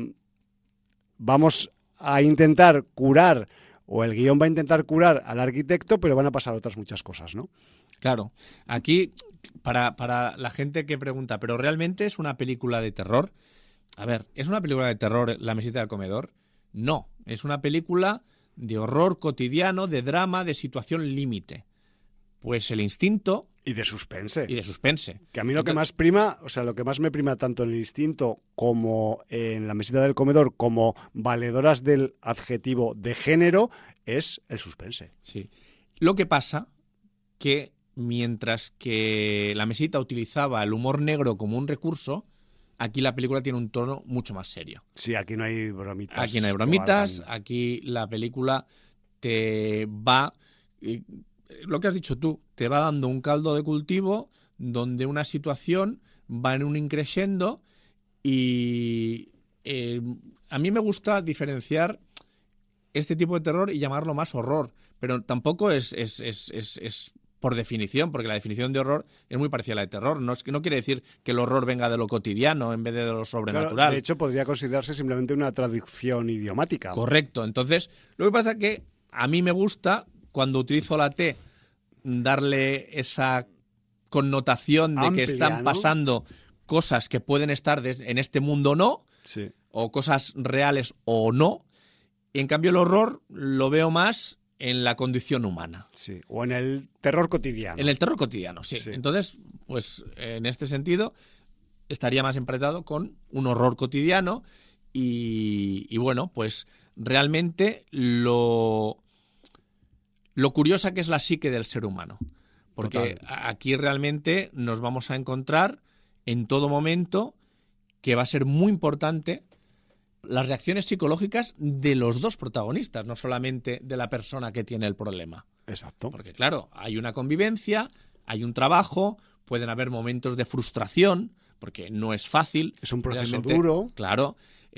vamos a intentar curar, o el guión va a intentar curar al arquitecto, pero van a pasar otras muchas cosas, ¿no? Claro, aquí, para, para la gente que pregunta, ¿pero realmente es una película de terror? A ver, ¿es una película de terror La mesita del comedor? No, es una película de horror cotidiano, de drama, de situación límite. Pues el instinto... Y de suspense. Y de suspense. Que a mí lo Entonces, que más prima, o sea, lo que más me prima tanto en el instinto como en La mesita del comedor, como valedoras del adjetivo de género, es el suspense. Sí. Lo que pasa que mientras que La mesita utilizaba el humor negro como un recurso, aquí la película tiene un tono mucho más serio. Sí, aquí no hay bromitas. Aquí no hay bromitas, aquí la película te va... Lo que has dicho tú, te va dando un caldo de cultivo donde una situación va en un increciendo y eh, a mí me gusta diferenciar este tipo de terror y llamarlo más horror. Pero tampoco es, es, es, es, es por definición, porque la definición de horror es muy parecida a la de terror. No, es, no quiere decir que el horror venga de lo cotidiano en vez de lo sobrenatural. Claro, de hecho, podría considerarse simplemente una traducción idiomática. Correcto. Entonces, lo que pasa es que a mí me gusta, cuando utilizo la T, darle esa connotación de Amplia, que están ¿no? pasando cosas que pueden estar en este mundo o no, sí. o cosas reales o no. Y en cambio el horror lo veo más en la condición humana. Sí, o en el terror cotidiano. En el terror cotidiano, sí. sí. Entonces, pues en este sentido, estaría más emparentado con un horror cotidiano y, y bueno, pues realmente lo, lo curiosa que es la psique del ser humano. Porque Total. Aquí realmente nos vamos a encontrar en todo momento que va a ser muy importante las reacciones psicológicas de los dos protagonistas, no solamente de la persona que tiene el problema. Exacto. Porque claro, hay una convivencia, hay un trabajo, pueden haber momentos de frustración, porque no es fácil. Es un proceso duro. Claro.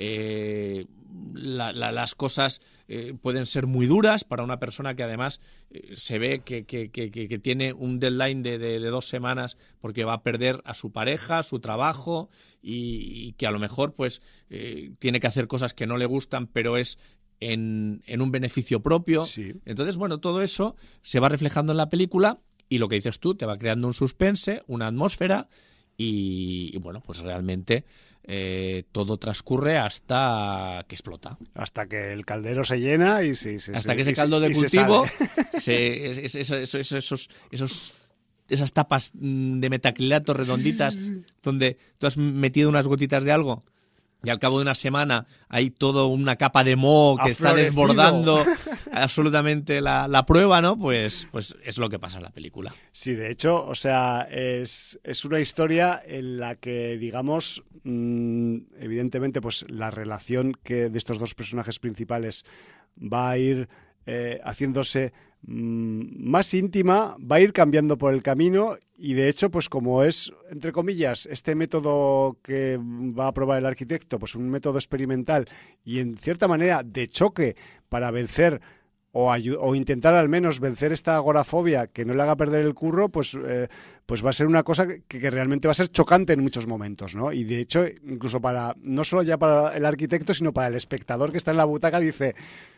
Eh, la, la, las cosas eh, pueden ser muy duras para una persona que además eh, se ve que, que, que, que tiene un deadline de, de, de dos semanas porque va a perder a su pareja, su trabajo y, y que a lo mejor pues eh, tiene que hacer cosas que no le gustan, pero es en, en un beneficio propio. Sí. Entonces, bueno, todo eso se va reflejando en la película y lo que dices tú, te va creando un suspense, una atmósfera y, y bueno, pues realmente Eh, todo transcurre hasta que explota. Hasta que el caldero se llena y sí, sí, hasta sí, que ese y caldo se, de cultivo, se se, es, es, es, es, esos, esos, esas tapas de metacrilato redonditas donde tú has metido unas gotitas de algo y al cabo de una semana hay toda una capa de moho que está desbordando absolutamente la, la prueba, ¿no? Pues, pues es lo que pasa en la película. Sí, de hecho, o sea, es, es una historia en la que, digamos, mmm, evidentemente, pues la relación que de estos dos personajes principales va a ir eh, haciéndose mmm, más íntima, va a ir cambiando por el camino y, de hecho, pues como es, entre comillas, este método que va a probar el arquitecto, pues un método experimental y, en cierta manera, de choque para vencer O, o intentar al menos vencer esta agorafobia que no le haga perder el curro, pues, eh, pues va a ser una cosa que, que realmente va a ser chocante en muchos momentos, ¿no? Y de hecho, incluso para, no solo ya para el arquitecto, sino para el espectador que está en la butaca, dice,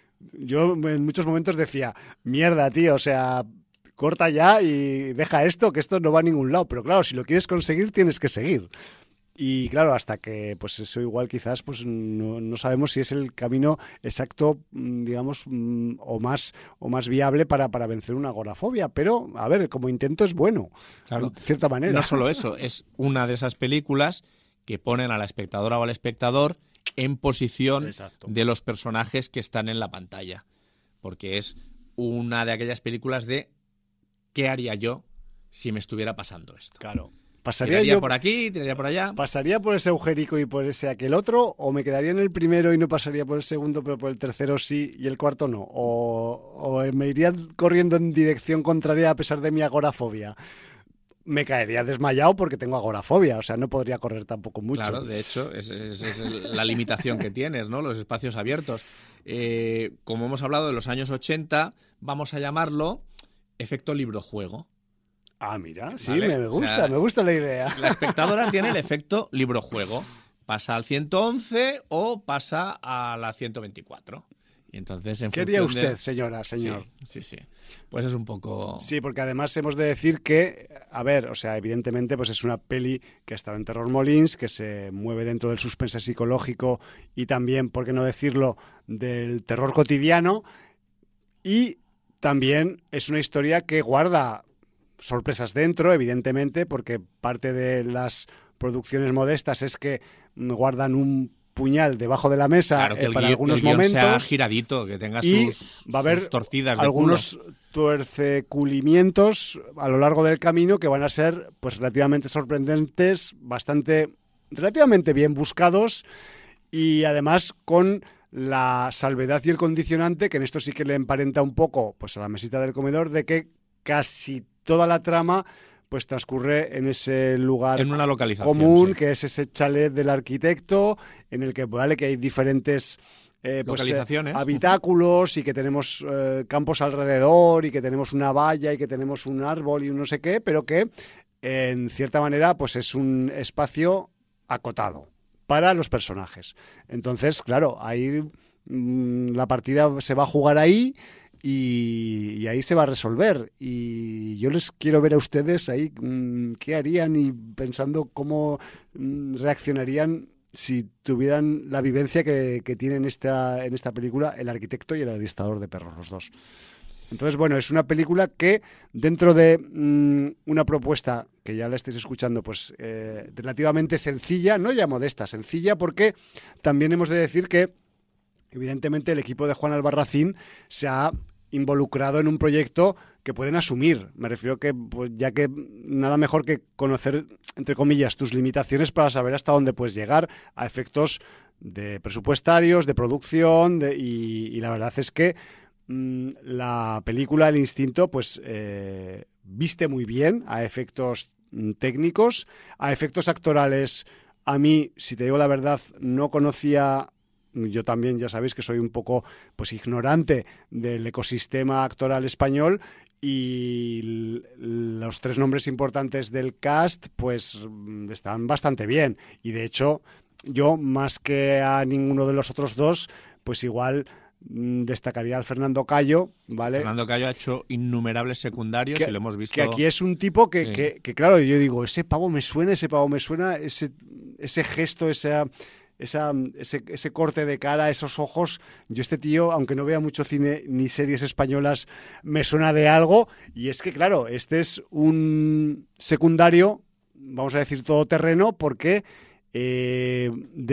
yo en muchos momentos decía, mierda, tío, o sea, corta ya y deja esto, que esto no va a ningún lado. Pero claro, si lo quieres conseguir, tienes que seguir. Y claro, hasta que pues eso igual quizás pues no, no sabemos si es el camino exacto, digamos, o más o más viable para, para vencer una agorafobia, pero a ver, como intento es bueno, claro, de cierta manera. No solo eso, es una de esas películas que ponen a la espectadora o al espectador en posición Exacto. de los personajes que están en la pantalla, porque es una de aquellas películas de ¿qué haría yo si me estuviera pasando esto? Claro. ¿Pasaría tiraría yo por aquí, tiraría por allá? ¿Pasaría por ese agujerico y por ese aquel otro? ¿O me quedaría en el primero y no pasaría por el segundo, pero por el tercero sí y el cuarto no? ¿O, o me iría corriendo en dirección contraria a pesar de mi agorafobia? Me caería desmayado porque tengo agorafobia, o sea, no podría correr tampoco mucho. Claro, de hecho, es, es, es la limitación que tienes, ¿no? Los espacios abiertos. Eh, como hemos hablado de los años ochenta, vamos a llamarlo efecto libro-juego. Ah, mira, sí, ¿vale? me gusta, o sea, me gusta la idea. La espectadora tiene el efecto libro-juego. Pasa al ciento once o pasa a la ciento veinticuatro. Y entonces, en ¿Qué haría usted, de... señora, señor? Sí, sí, sí. Pues es un poco... Sí, porque además hemos de decir que, a ver, o sea, evidentemente pues es una peli que ha estado en Terror Molins, que se mueve dentro del suspense psicológico y también, por qué no decirlo, del terror cotidiano. Y también es una historia que guarda sorpresas dentro, evidentemente, porque parte de las producciones modestas es que guardan un puñal debajo de la mesa, claro, que eh, el para guion, algunos el guion momentos sea giradito, que tenga y sus, va a haber sus torcidas de algunos culo. tuerceculimientos a lo largo del camino que van a ser pues relativamente sorprendentes, bastante relativamente bien buscados y además con la salvedad y el condicionante, que en esto sí que le emparenta un poco pues a la mesita del comedor, de que casi toda la trama pues transcurre en ese lugar en una localización común, sí. que es ese chalet del arquitecto, en el que vale que hay diferentes Eh, pues, localizaciones, eh, habitáculos y que tenemos eh, campos alrededor y que tenemos una valla y que tenemos un árbol y un no sé qué, pero que eh, en cierta manera pues es un espacio acotado para los personajes. Entonces, claro, ahí mmm, la partida se va a jugar ahí y, y ahí se va a resolver. Y yo les quiero ver a ustedes ahí mmm, qué harían y pensando cómo mmm, reaccionarían si tuvieran la vivencia que, que tienen esta, en esta película el arquitecto y el adiestrador de perros, los dos. Entonces, bueno, es una película que dentro de mmm, una propuesta que ya la estáis escuchando, pues eh, relativamente sencilla, no ya modesta, sencilla, porque también hemos de decir que evidentemente el equipo de Juan Albarracín se ha involucrado en un proyecto que pueden asumir. Me refiero que, pues, ya que nada mejor que conocer, entre comillas, tus limitaciones para saber hasta dónde puedes llegar a efectos de presupuestarios, de producción, de, y, y la verdad es que mmm, la película El Instinto, pues eh, viste muy bien a efectos mmm, técnicos, a efectos actorales. A mí, si te digo la verdad, no conocía. Yo también, ya sabéis que soy un poco pues ignorante del ecosistema actoral español y los tres nombres importantes del cast pues están bastante bien. Y de hecho, yo más que a ninguno de los otros dos, pues igual destacaría al Fernando Cayo, ¿vale? Fernando Cayo ha hecho innumerables secundarios que, y lo hemos visto. Que aquí es un tipo que, sí. que, que, claro, yo digo, ese pavo me suena, ese pavo me suena, ese, ese gesto, esa... Esa, ese, ese corte de cara, esos ojos. Yo este tío, aunque no vea mucho cine ni series españolas, me suena de algo. Y es que, claro, este es un secundario, vamos a decir todoterreno, porque eh,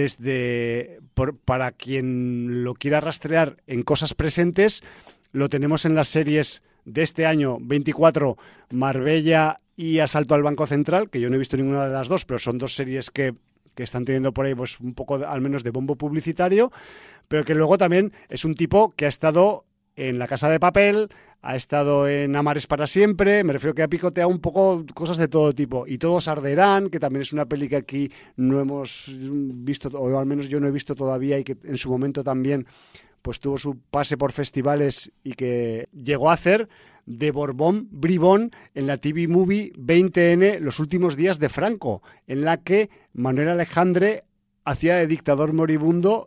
desde por, para quien lo quiera rastrear en cosas presentes, lo tenemos en las series de este año veinticuatro, Marbella y Asalto al Banco Central, que yo no he visto ninguna de las dos, pero son dos series que que están teniendo por ahí pues un poco de, al menos de bombo publicitario, pero que luego también es un tipo que ha estado en La Casa de Papel, ha estado en Amares para siempre, me refiero que ha picoteado un poco cosas de todo tipo, y Todos arderán, que también es una peli que aquí no hemos visto, o al menos yo no he visto todavía, y que en su momento también pues tuvo su pase por festivales y que llegó a hacer de Borbón Bribón en la T V Movie veinte ene Los últimos días de Franco, en la que Manuel Alejandre hacía de dictador moribundo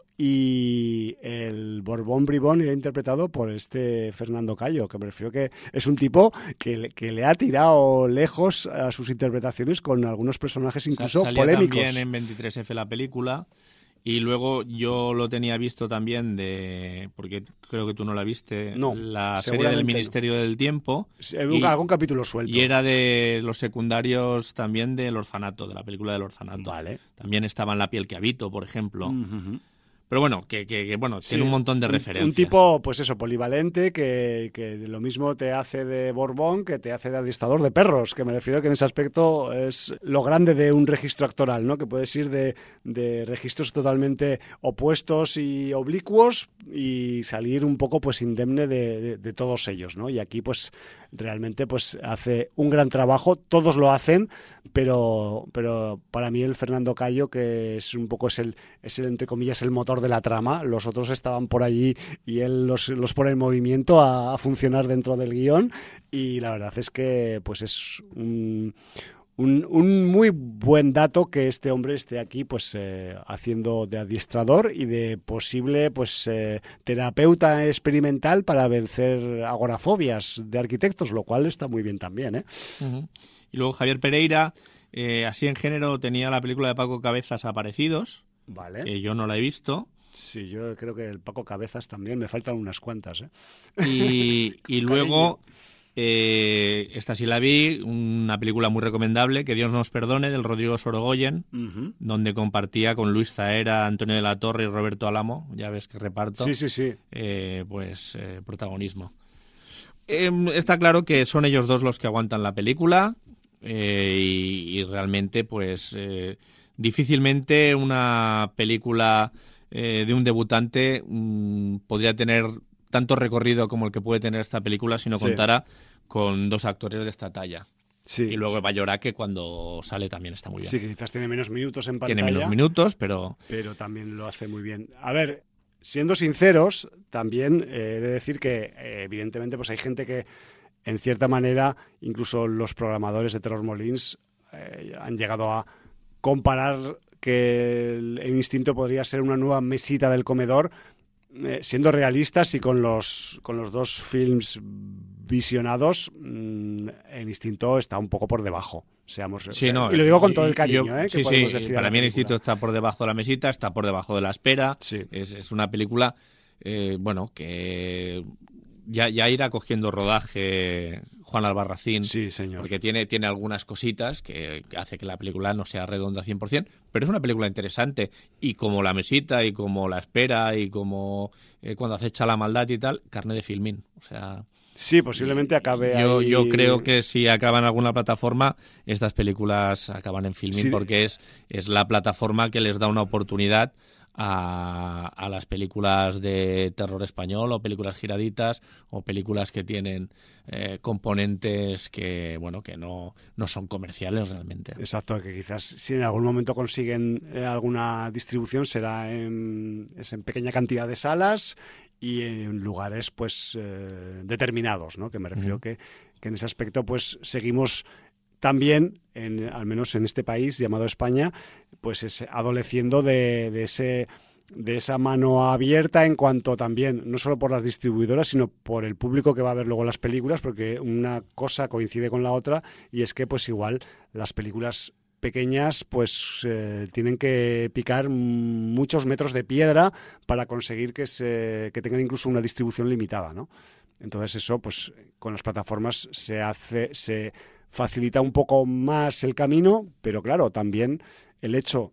y el Borbón Bribón era interpretado por este Fernando Cayo, que me refiero que es un tipo que, que le ha tirado lejos a sus interpretaciones con algunos personajes incluso Salía polémicos. También en veintitrés efe la película. Y luego yo lo tenía visto también de, porque creo que tú no la viste, no, la serie del Ministerio no. del Tiempo. Y, algún capítulo suelto. Y era de los secundarios también del Orfanato, de la película del Orfanato. Vale. También estaba en La piel que habito, por ejemplo. Uh-huh. Pero bueno, que, que, que bueno, sí, tiene un montón de un, referencias. Un tipo, pues eso, polivalente, que, que lo mismo te hace de Borbón que te hace de adiestrador de perros, que me refiero que en ese aspecto es lo grande de un registro actoral, ¿no? Que puedes ir de, de registros totalmente opuestos y oblicuos y salir un poco pues indemne de, de, de todos ellos, ¿no? Y aquí pues realmente pues hace un gran trabajo, todos lo hacen, pero, pero para mí el Fernando Cayo, que es un poco es el, es el entre comillas el motor de la trama, los otros estaban por allí y él los, los pone en movimiento a, a funcionar dentro del guión, y la verdad es que pues es un, un, un muy buen dato que este hombre esté aquí pues eh, haciendo de adiestrador y de posible pues eh, terapeuta experimental para vencer agorafobias de arquitectos, lo cual está muy bien también, ¿eh? Uh-huh. Y luego Javier Pereira, eh, así en género, tenía la película de Paco Cabezas, Aparecidos. Vale. Que yo no la he visto. Sí, yo creo que el Paco Cabezas también, me faltan unas cuantas, ¿eh? Y, y luego, eh, esta sí la vi, una película muy recomendable, Que Dios nos perdone, del Rodrigo Sorogoyen, uh-huh. donde compartía con Luis Zahera, Antonio de la Torre y Roberto Alamo, ya ves que reparto, sí, sí, sí. Eh, pues eh, protagonismo. Eh, está claro que son ellos dos los que aguantan la película, eh, y, y realmente pues eh, difícilmente una película eh, de un debutante mmm, podría tener tanto recorrido como el que puede tener esta película si no sí. contara con dos actores de esta talla. Sí. Y luego Bayorak, que cuando sale también está muy bien. Sí, que quizás tiene menos minutos en pantalla. Tiene menos minutos, pero... Pero también lo hace muy bien. A ver, siendo sinceros, también eh, he de decir que eh, evidentemente pues hay gente que en cierta manera, incluso los programadores de Terror Molins eh, han llegado a comparar que el, el instinto podría ser una nueva mesita del comedor, eh, siendo realistas y con los, con los dos films visionados, mmm, el instinto está un poco por debajo. Seamos, sí, no, y lo digo con todo el cariño, yo, ¿eh? Sí, sí, para mí el instinto está por debajo de la mesita, está por debajo de la espera. Sí. Es, es una película, eh, bueno, que ya, ya irá cogiendo rodaje Juan Albarracín. Sí, señor. Porque tiene, tiene algunas cositas que, que hace que la película no sea redonda cien por ciento, pero es una película interesante. Y como La mesita, y como La espera, y como eh, Cuando acecha la maldad y tal, carne de filmín. O sea... Sí, posiblemente acabe yo, ahí... Yo creo que si acaba en alguna plataforma, estas películas acaban en Filmin, sí. porque es, es la plataforma que les da una oportunidad a, a las películas de terror español, o películas giraditas, o películas que tienen eh, componentes que, bueno, que no, no son comerciales realmente. Exacto, que quizás si en algún momento consiguen eh, alguna distribución será en, es en pequeña cantidad de salas y en lugares pues eh, determinados, ¿no? Que me refiero uh-huh. que, que en ese aspecto pues seguimos también, en, al menos en este país llamado España, pues es, adoleciendo de, de ese de esa mano abierta en cuanto también, no solo por las distribuidoras, sino por el público que va a ver luego las películas, porque una cosa coincide con la otra, y es que pues igual las películas pequeñas pues eh, tienen que picar muchos metros de piedra para conseguir que se que tengan incluso una distribución limitada, ¿no? Entonces eso pues con las plataformas se hace se facilita un poco más el camino, pero claro, también el hecho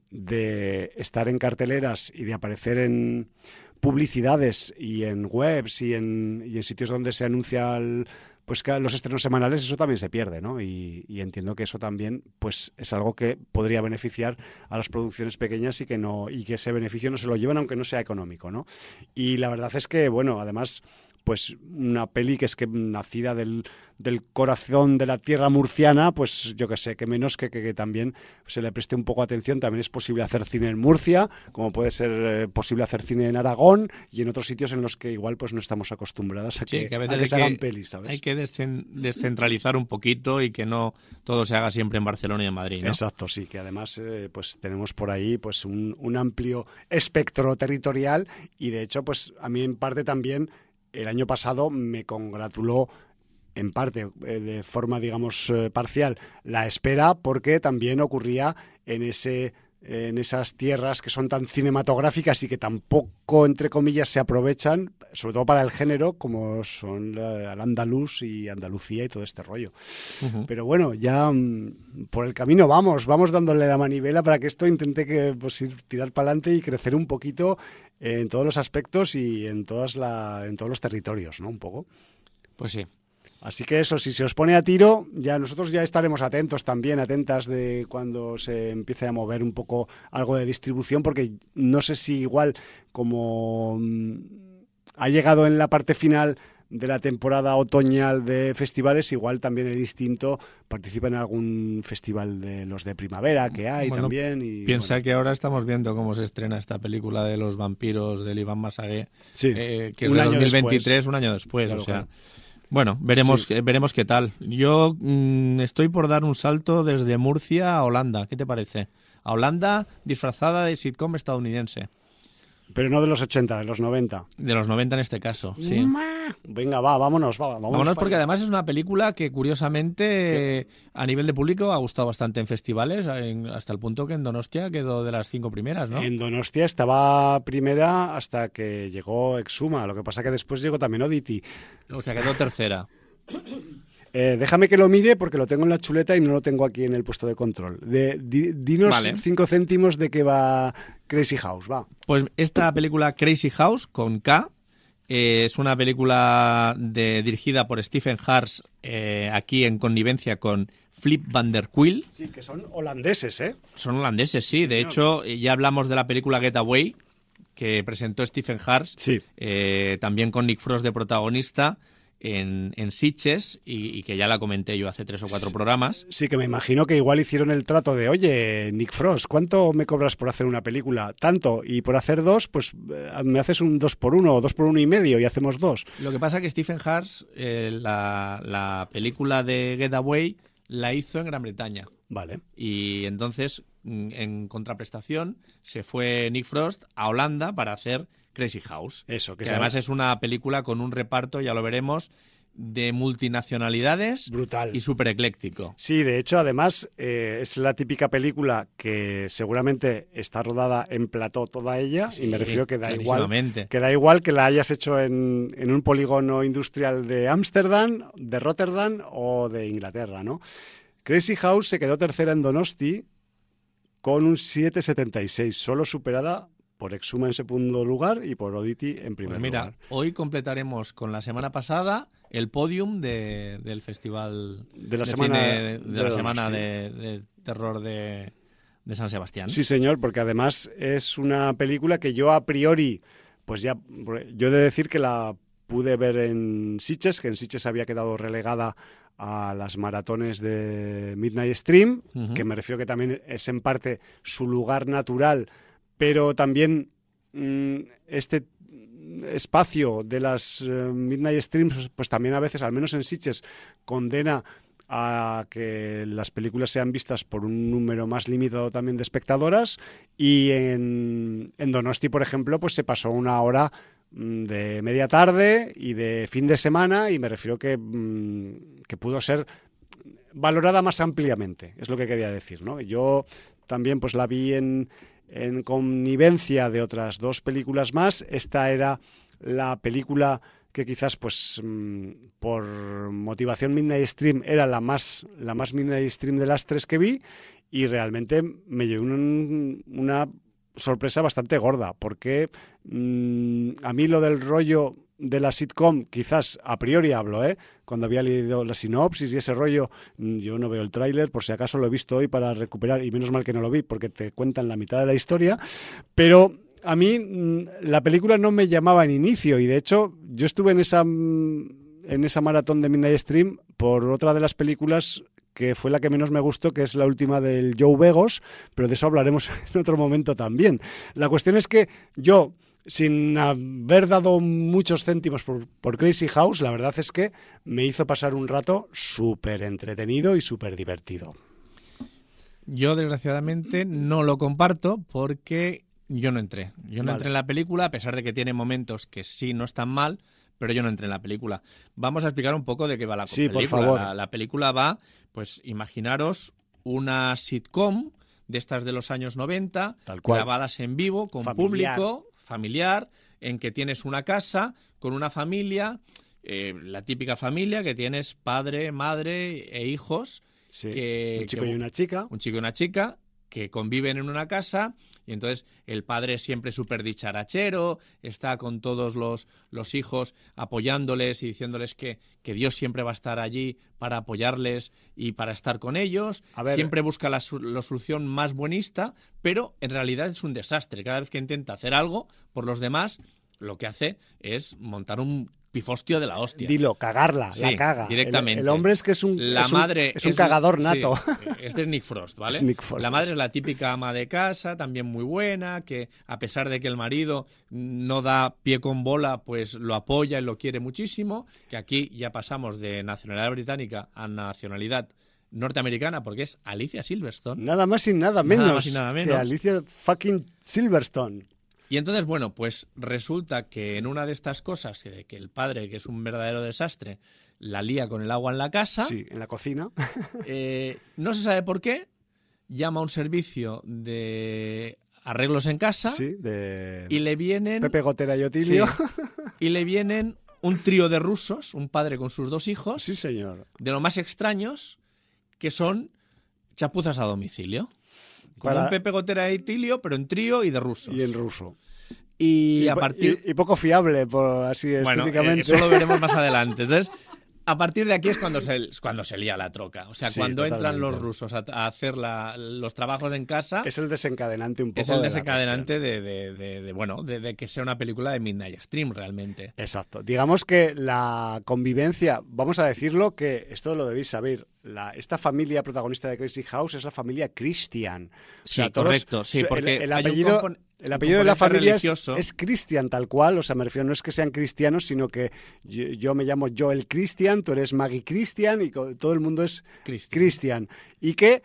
de estar en carteleras y de aparecer en publicidades y en webs y en, y en sitios donde se anuncia el, pues que los estrenos semanales, eso también se pierde, ¿no? Y, y entiendo que eso también pues es algo que podría beneficiar a las producciones pequeñas y que no y que ese beneficio no se lo lleven aunque no sea económico, ¿no? Y la verdad es que, bueno, además pues una peli que es que nacida del, del corazón de la tierra murciana, pues yo que sé, que menos que, que, que también se le preste un poco atención. También es posible hacer cine en Murcia, como puede ser eh, posible hacer cine en Aragón y en otros sitios en los que igual pues no estamos acostumbrados a que, sí, que a veces a que se que, hagan pelis, ¿sabes? Hay que descen- descentralizar un poquito y que no todo se haga siempre en Barcelona y en Madrid, ¿no? Exacto, sí, que además eh, pues tenemos por ahí pues un, un amplio espectro territorial y de hecho pues a mí en parte también el año pasado me congratuló en parte, eh, de forma, digamos, eh, parcial, La espera, porque también ocurría en ese eh, en esas tierras que son tan cinematográficas y que tampoco, entre comillas, se aprovechan, sobre todo para el género, como son la, el andaluz y Andalucía y todo este rollo. Uh-huh. Pero bueno, ya mm, por el camino vamos, vamos dándole la manivela para que esto intente que, pues, ir, tirar para adelante y crecer un poquito en todos los aspectos y en todas la, en todos los territorios, ¿no? Un poco. Pues sí. Así que eso, si se os pone a tiro, ya nosotros ya estaremos atentos también, atentas de cuando se empiece a mover un poco algo de distribución, porque no sé si igual como mmm, ha llegado en la parte final de la temporada otoñal de festivales, igual también el Instinto participa en algún festival de los de primavera que hay bueno, también. Y, piensa bueno. que ahora estamos viendo cómo se estrena esta película de los vampiros del Iván Masagué, sí, eh, que es un de año dos mil veintitrés, después. Un año después, claro, o sea... Claro. Bueno, veremos, sí. veremos qué tal. Yo mmm, estoy por dar un salto desde Murcia a Holanda. ¿Qué te parece? A Holanda disfrazada de sitcom estadounidense. Pero no de los ochenta, de los noventa. De los noventa en este caso, sí. Venga, va, vámonos, va, vámonos. Vámonos porque además es una película que curiosamente a nivel de público ha gustado bastante en festivales, en, hasta el punto que en Donostia quedó de las cinco primeras, ¿no? En Donostia estaba primera hasta que llegó Exuma, lo que pasa que después llegó también Oddity. O sea, quedó tercera. Eh, déjame que lo mire porque lo tengo en la chuleta y no lo tengo aquí en el puesto de control. De, di, dinos vale. cinco céntimos de qué va Crazy House, va. Pues esta película Crazy House, con K, eh, es una película de, dirigida por Stephen Hars, eh, aquí en connivencia con Flip van der Kuil. Sí, que son holandeses, ¿eh? Son holandeses, sí. sí de señor. hecho, ya hablamos de la película Getaway, que presentó Stephen Hars, sí. eh, también con Nick Frost de protagonista. en, en Sitges y, y que ya la comenté yo hace tres o cuatro sí, programas. Sí, que me imagino que igual hicieron el trato de, oye, Nick Frost, ¿cuánto me cobras por hacer una película? Tanto, y por hacer dos, pues me haces un dos por uno o dos por uno y medio y hacemos dos. Lo que pasa es que Stephen Hars, eh, la, la película de Getaway, la hizo en Gran Bretaña. Vale. Y entonces, en contraprestación, se fue Nick Frost a Holanda para hacer Crazy House. Eso, que, que además es una película con un reparto, ya lo veremos, de multinacionalidades. Brutal. Y súper ecléctico. Sí, de hecho, además, eh, es la típica película que seguramente está rodada en plató toda ella, sí, y me refiero que da igual que da igual que la hayas hecho en, en un polígono industrial de Ámsterdam, de Rotterdam o de Inglaterra, ¿no? Crazy House se quedó tercera en Donosti con un siete setenta y seis, solo superada por Exuma en segundo lugar y por Oddity en primer pues mira, lugar. Hoy completaremos con la semana pasada el podium de, del festival de la de semana, cine, de, de, de la semana de, de terror de, de San Sebastián. Sí, señor, porque además es una película que yo a priori, pues ya, yo he de decir que la pude ver en Sitges, que en Sitges había quedado relegada a las maratones de Midnight Stream, uh-huh. que me refiero que también es en parte su lugar natural, pero también mmm, este espacio de las uh, Midnight Streams, pues también a veces, al menos en Sitges, condena a que las películas sean vistas por un número más limitado también de espectadoras, y en, en Donosti, por ejemplo, pues se pasó una hora de media tarde y de fin de semana, y me refiero que, que pudo ser valorada más ampliamente, es lo que quería decir, ¿no? Yo también pues la vi en, en connivencia de otras dos películas más. Esta era la película que quizás pues por motivación Midnight Stream era la más, la más Midnight Stream de las tres que vi, y realmente me llevé un, una sorpresa bastante gorda, porque mmm, a mí lo del rollo de la sitcom, quizás a priori hablo, ¿eh? Cuando había leído la sinopsis y ese rollo, yo no veo el tráiler, por si acaso lo he visto hoy para recuperar, y menos mal que no lo vi porque te cuentan la mitad de la historia, pero a mí mmm, la película no me llamaba en inicio, y de hecho yo estuve en esa, en esa maratón de Midnight Stream por otra de las películas que fue la que menos me gustó, que es la última del Joe Begos, pero de eso hablaremos en otro momento también. La cuestión es que yo, sin haber dado muchos céntimos por, por Crazy House, la verdad es que me hizo pasar un rato súper entretenido y súper divertido. Yo, desgraciadamente, no lo comparto porque yo no entré. Yo no vale. entré en la película, a pesar de que tiene momentos que sí no están mal, pero yo no entré en la película. Vamos a explicar un poco de qué va la sí, película. Por favor. La, la película va, pues imaginaros una sitcom de estas de los años noventa, Tal cual. grabadas en vivo, con familiar. público, familiar, en que tienes una casa con una familia, eh, la típica familia que tienes padre, madre e hijos. Sí. Que, un chico que, y una chica. Un chico y una chica que conviven en una casa, y entonces el padre es siempre súper dicharachero, está con todos los, los hijos apoyándoles y diciéndoles que, que Dios siempre va a estar allí para apoyarles y para estar con ellos. A ver, siempre busca la, la solución más buenista, pero en realidad es un desastre. Cada vez que intenta hacer algo por los demás, lo que hace es montar un pifostio de la hostia. Dilo, cagarla, sí, la caga. Directamente. El, el hombre es que es un, la es un, madre es un cagador nato. Sí, este es Nick Frost, ¿vale? Es Nick Frost. La madre es la típica ama de casa, también muy buena, que a pesar de que el marido no da pie con bola, pues lo apoya y lo quiere muchísimo, que aquí ya pasamos de nacionalidad británica a nacionalidad norteamericana, porque es Alicia Silverstone. Nada más y nada menos, nada más y nada menos. que Alicia fucking Silverstone. Y entonces, bueno, pues resulta que en una de estas cosas, de que el padre, que es un verdadero desastre, la lía con el agua en la casa. Sí, en la cocina. eh, no se sabe por qué, llama a un servicio de arreglos en casa. Sí, de y le vienen... Pepe Gotera y Otilio. Sí, y le vienen un trío de rusos, un padre con sus dos hijos. Sí, señor. De lo más extraños, que son chapuzas a domicilio. Como Para... un Pepe Gotera y Tilio, pero en trío y de rusos. Y en ruso. Y, y a partir... Y, y poco fiable, por así bueno, estéticamente. Eso lo veremos más adelante. Entonces, a partir de aquí es cuando se, cuando se lía la troca. O sea, sí, cuando totalmente. Entran los rusos a, a hacer la, los trabajos en casa... Es el desencadenante un poco. Es el de desencadenante de, de, de, de, bueno, de, de que sea una película de Midnight Extreme, realmente. Exacto. Digamos que la convivencia, vamos a decirlo, que esto lo debéis saber, la, esta familia protagonista de Crazy House es la familia Christian. O sea, sí, todos, correcto. Sí, porque el, el apellido... El apellido de la familia es, es Christian, tal cual, o sea, me refiero, no es que sean cristianos, sino que yo, yo me llamo Joel Christian, tú eres Maggie Christian y todo el mundo es Christian. Christian. Y que,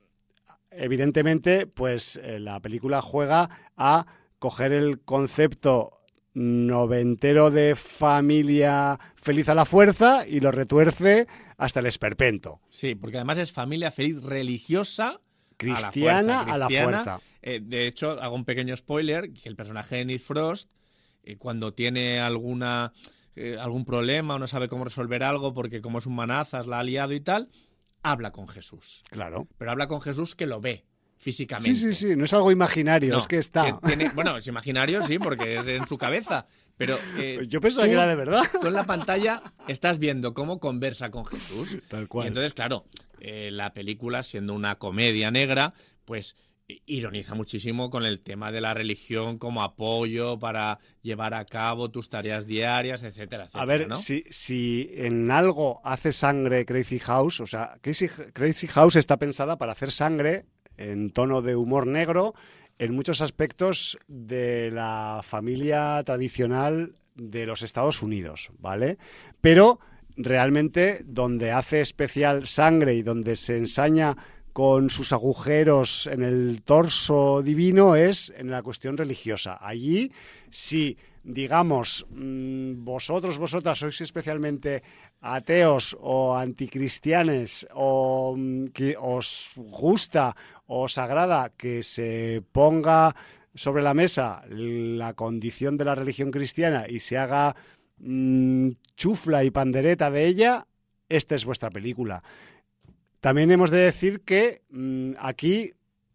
evidentemente, pues eh, la película juega a coger el concepto noventero de familia feliz a la fuerza y lo retuerce hasta el esperpento. Sí, porque además es familia feliz religiosa. Cristiana a la fuerza. A la fuerza. Eh, de hecho, hago un pequeño spoiler, que el personaje de Nick Frost, eh, cuando tiene alguna eh, algún problema o no sabe cómo resolver algo, porque como es un manazas, la ha liado y tal, habla con Jesús. Claro. Pero habla con Jesús que lo ve físicamente. Sí, sí, sí, no es algo imaginario, no, es que está. Que tiene, bueno, es imaginario, sí, porque es en su cabeza. Pero eh, yo pensaba tú, que era de verdad. Tú en la pantalla estás viendo cómo conversa con Jesús. Tal cual. Y entonces, claro, eh, la película, siendo una comedia negra, pues ironiza muchísimo con el tema de la religión como apoyo para llevar a cabo tus tareas diarias, etcétera, etcétera. A ver, ¿no? si, si en algo hace sangre Crazy House, o sea, Crazy, Crazy House está pensada para hacer sangre en tono de humor negro en muchos aspectos de la familia tradicional de los Estados Unidos, ¿vale? Pero realmente donde hace especial sangre y donde se ensaña con sus agujeros en el torso divino es en la cuestión religiosa. Allí, si, digamos, vosotros, vosotras sois especialmente ateos o anticristianes o que os gusta o os agrada que se ponga sobre la mesa la condición de la religión cristiana y se haga mmm, chufla y pandereta de ella, esta es vuestra película. También hemos de decir que mmm, aquí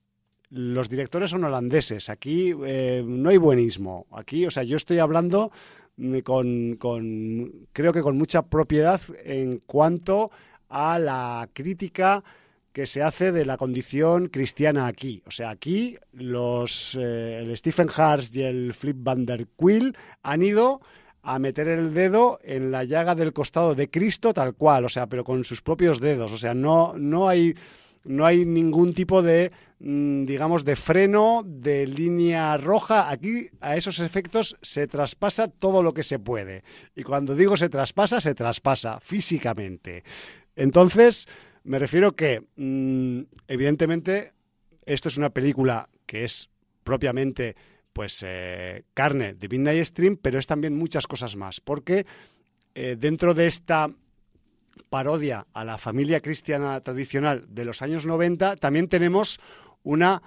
los directores son holandeses, aquí eh, no hay buenismo, aquí, o sea, yo estoy hablando con, con, creo que con mucha propiedad en cuanto a la crítica que se hace de la condición cristiana aquí. O sea, aquí los eh, el Stephen Hars y el Flip Van Der Quill han ido a meter el dedo en la llaga del costado de Cristo tal cual, o sea, pero con sus propios dedos. O sea, no, no hay... No hay ningún tipo de, digamos, de freno, de línea roja. Aquí, a esos efectos, se traspasa todo lo que se puede. Y cuando digo se traspasa, se traspasa físicamente. Entonces, me refiero que, evidentemente, esto es una película que es propiamente, pues, eh, carne de Midnight Extreme, pero es también muchas cosas más. Porque eh, dentro de esta parodia a la familia cristiana tradicional de los años noventa, también tenemos una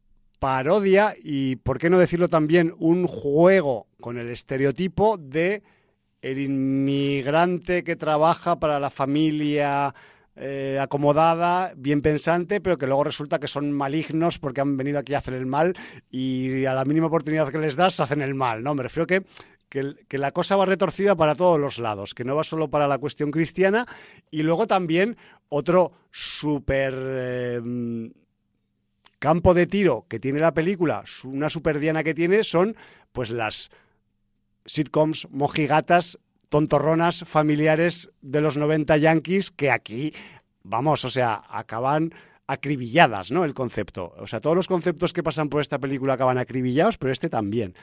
parodia y, por qué no decirlo también, un juego con el estereotipo de el inmigrante que trabaja para la familia eh, acomodada, bien pensante, pero que luego resulta que son malignos porque han venido aquí a hacer el mal y a la mínima oportunidad que les das hacen el mal, ¿no? Me refiero que Que, que la cosa va retorcida para todos los lados, que no va solo para la cuestión cristiana, y luego también otro súper eh, campo de tiro que tiene la película, una super diana que tiene, son pues las sitcoms mojigatas, tontorronas, familiares de los noventa yankees, que aquí, vamos, o sea, acaban acribilladas, ¿no? El concepto. O sea, todos los conceptos que pasan por esta película acaban acribillados, pero este también.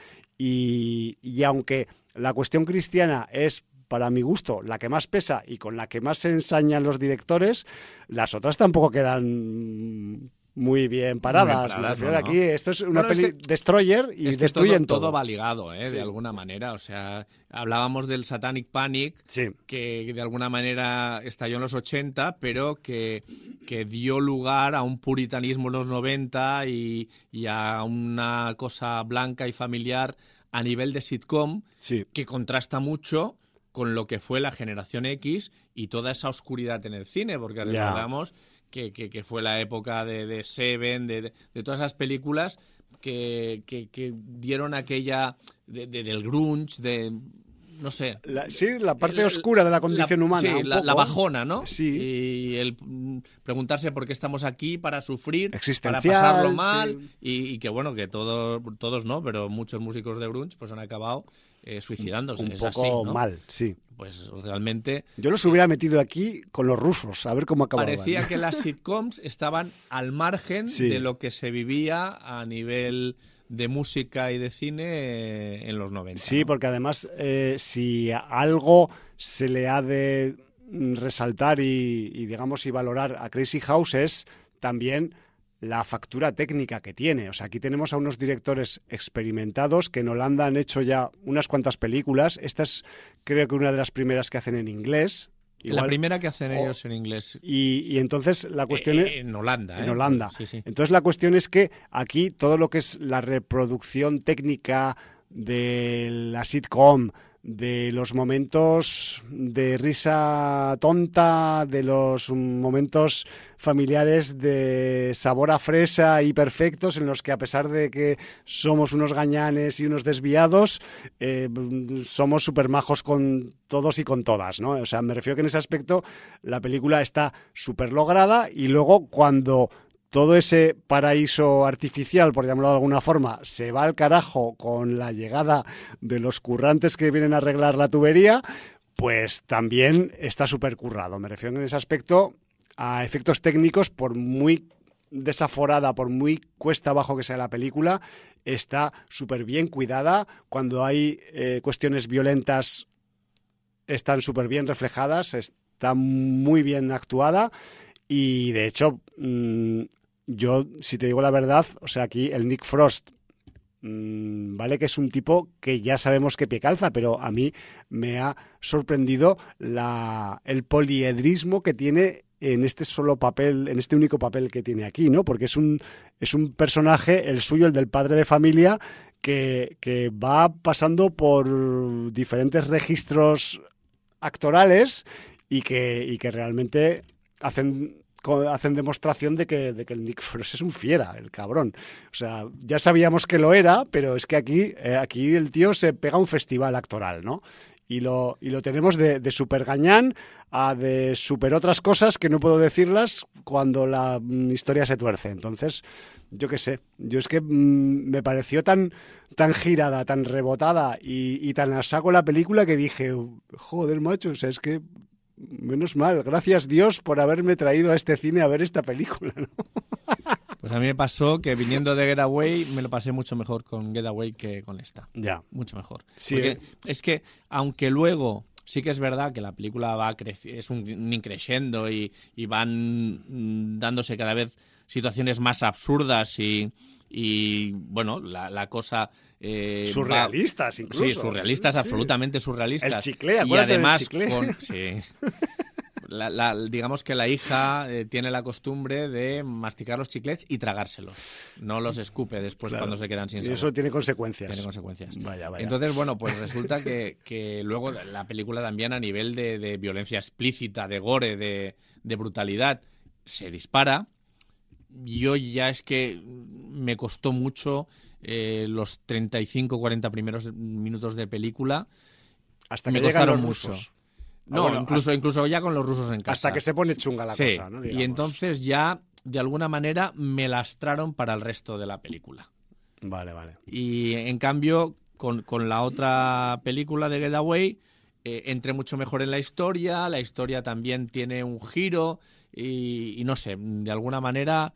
Y, y aunque la cuestión cristiana es, para mi gusto, la que más pesa y con la que más se ensañan los directores, las otras tampoco quedan muy bien paradas. Muy bien paradas, Me no, no. Aquí esto es una bueno, peli es que, destroyer y es que destruyen todo, todo. Todo va ligado, ¿eh? Sí. De alguna manera. O sea, hablábamos del Satanic Panic, sí. que de alguna manera estalló en los ochenta, pero que, que dio lugar a un puritanismo en los noventa y, y a una cosa blanca y familiar a nivel de sitcom, sí. que contrasta mucho con lo que fue la generación X y toda esa oscuridad en el cine, porque recordamos yeah. que, que, que fue la época de, de Seven, de, de, de todas esas películas que, que, que dieron aquella de, de, del grunge, de, no sé. La, sí, la parte la, oscura de la condición la, humana. Sí, la, la bajona, ¿no? Sí. Y el preguntarse por qué estamos aquí, para sufrir, existencial, para pasarlo mal, sí. y, y que bueno, que todo, todos no, pero muchos músicos de grunge pues han acabado eh, suicidándose. Un es poco así, ¿no? mal, sí. Pues realmente... Yo los hubiera metido aquí con los rusos, a ver cómo acababan. Parecía que las sitcoms estaban al margen sí. de lo que se vivía a nivel de música y de cine en los noventa. Sí, ¿no? porque además eh, si algo se le ha de resaltar y, y digamos y valorar a Crazy House es también la factura técnica que tiene. O sea, aquí tenemos a unos directores experimentados que en Holanda han hecho ya unas cuantas películas. Esta es creo que una de las primeras que hacen en inglés. Igual, la primera que hacen oh, ellos en inglés. Y, y entonces la cuestión eh, es... En Holanda. En eh, Holanda. Sí, sí. Entonces la cuestión es que aquí todo lo que es la reproducción técnica de la sitcom, de los momentos de risa tonta, de los momentos familiares de sabor a fresa y perfectos, en los que a pesar de que somos unos gañanes y unos desviados, eh, somos súper majos con todos y con todas, ¿no? O sea, me refiero que en ese aspecto la película está súper lograda y luego cuando todo ese paraíso artificial, por llamarlo de alguna forma, se va al carajo con la llegada de los currantes que vienen a arreglar la tubería, pues también está súper currado. Me refiero en ese aspecto a efectos técnicos, por muy desaforada, por muy cuesta abajo que sea la película, está súper bien cuidada. Cuando hay eh, cuestiones violentas, están súper bien reflejadas, está muy bien actuada y, de hecho... Mmm, yo, si te digo la verdad, o sea, aquí el Nick Frost, mmm, vale que es un tipo que ya sabemos que pie calza, pero a mí me ha sorprendido la, el poliedrismo que tiene en este solo papel, en este único papel que tiene aquí, ¿no? Porque es un, es un personaje, el suyo, el del padre de familia, que, que va pasando por diferentes registros actorales y que, y que realmente hacen... hacen demostración de que, de que el Nick Frost es un fiera, el cabrón. O sea, ya sabíamos que lo era, pero es que aquí, eh, aquí el tío se pega un festival actoral, ¿no? Y lo, y lo tenemos de, de super gañán a de super otras cosas que no puedo decirlas cuando la mm, historia se tuerce. Entonces, yo qué sé, yo es que mm, me pareció tan, tan girada, tan rebotada y, y tan a saco la película que dije, joder, macho, o sea, es que menos mal, gracias Dios por haberme traído a este cine a ver esta película, ¿no? Pues a mí me pasó que viniendo de Getaway me lo pasé mucho mejor con Getaway que con esta. Ya. Mucho mejor. Sí. Porque es que, aunque luego sí que es verdad que la película va creci- es un, un increciendo y, y van mm, dándose cada vez situaciones más absurdas y, y bueno, la, la cosa... Eh, surrealistas va, incluso. Sí, surrealistas, sí. Absolutamente surrealistas. El chicle, y además del chicle. Con, sí, la, la, digamos que la hija eh, tiene la costumbre de masticar los chiclets y tragárselos. No los escupe después claro. Cuando se quedan sin sabor. Y eso tiene consecuencias. Tiene consecuencias. Vaya, vaya. Entonces, bueno, pues resulta que, que luego la película también a nivel de, de violencia explícita, de gore, de, de brutalidad, se dispara. Yo ya es que me costó mucho eh, los treinta y cinco cuarenta primeros minutos de película. Hasta que me llegan costaron los mucho. rusos. No, ah, bueno, incluso, hasta, incluso ya con los rusos en casa. Hasta que se pone chunga la sí, cosa, ¿no? Digamos. Y entonces ya, de alguna manera, me lastraron para el resto de la película. Vale, vale. Y en cambio, con, con la otra película de Getaway, eh, entré mucho mejor en la historia, la historia también tiene un giro y, y no sé, de alguna manera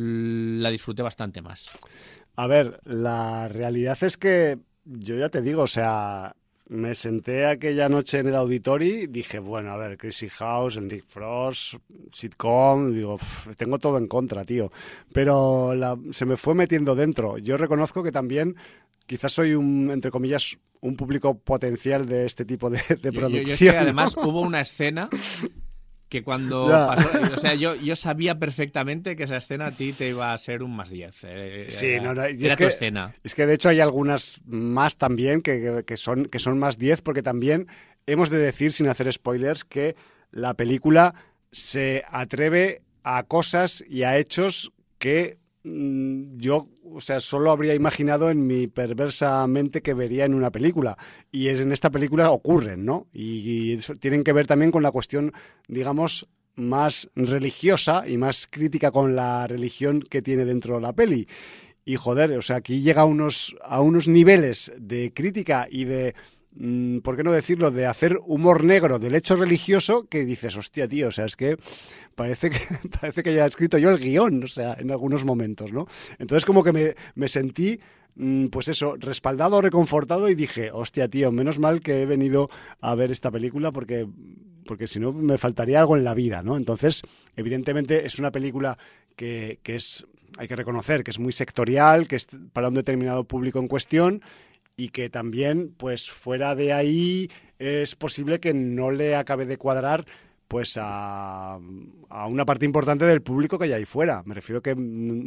la disfruté bastante más. A ver, la realidad es que yo ya te digo, o sea, me senté aquella noche en el auditorio y dije, bueno, a ver, Crazy House, el Nick Frost, sitcom, digo, pff, tengo todo en contra, tío. Pero la, se me fue metiendo dentro. Yo reconozco que también quizás soy un, entre comillas, un público potencial de este tipo de, de yo, producción. Yo, yo es que además hubo una escena que cuando ya. pasó, o sea, yo, yo sabía perfectamente que esa escena a ti te iba a ser un más diez. Eh, sí, era, no, no, y era es tu que, escena. Es que de hecho hay algunas más también que, que, son, que son más diez, porque también hemos de decir, sin hacer spoilers, que la película se atreve a cosas y a hechos que mmm, yo o sea, solo habría imaginado en mi perversa mente que vería en una película. Y es, en esta película ocurren, ¿no? Y, y eso tienen que ver también con la cuestión, digamos, más religiosa y más crítica con la religión que tiene dentro de la peli. Y joder, o sea, aquí llega a unos, a unos niveles de crítica y de, mmm, ¿por qué no decirlo?, de hacer humor negro del hecho religioso que dices, hostia, tío, o sea, es que parece que, parece que ya he escrito yo el guión, o sea, en algunos momentos, ¿no? Entonces como que me, me sentí, mmm, pues eso, respaldado, reconfortado y dije, hostia, tío, menos mal que he venido a ver esta película porque... porque si no me faltaría algo en la vida, ¿no? Entonces, evidentemente es una película que, que es, hay que reconocer, que es muy sectorial, que es para un determinado público en cuestión y que también, pues fuera de ahí, es posible que no le acabe de cuadrar pues a, a una parte importante del público que hay ahí fuera. Me refiero que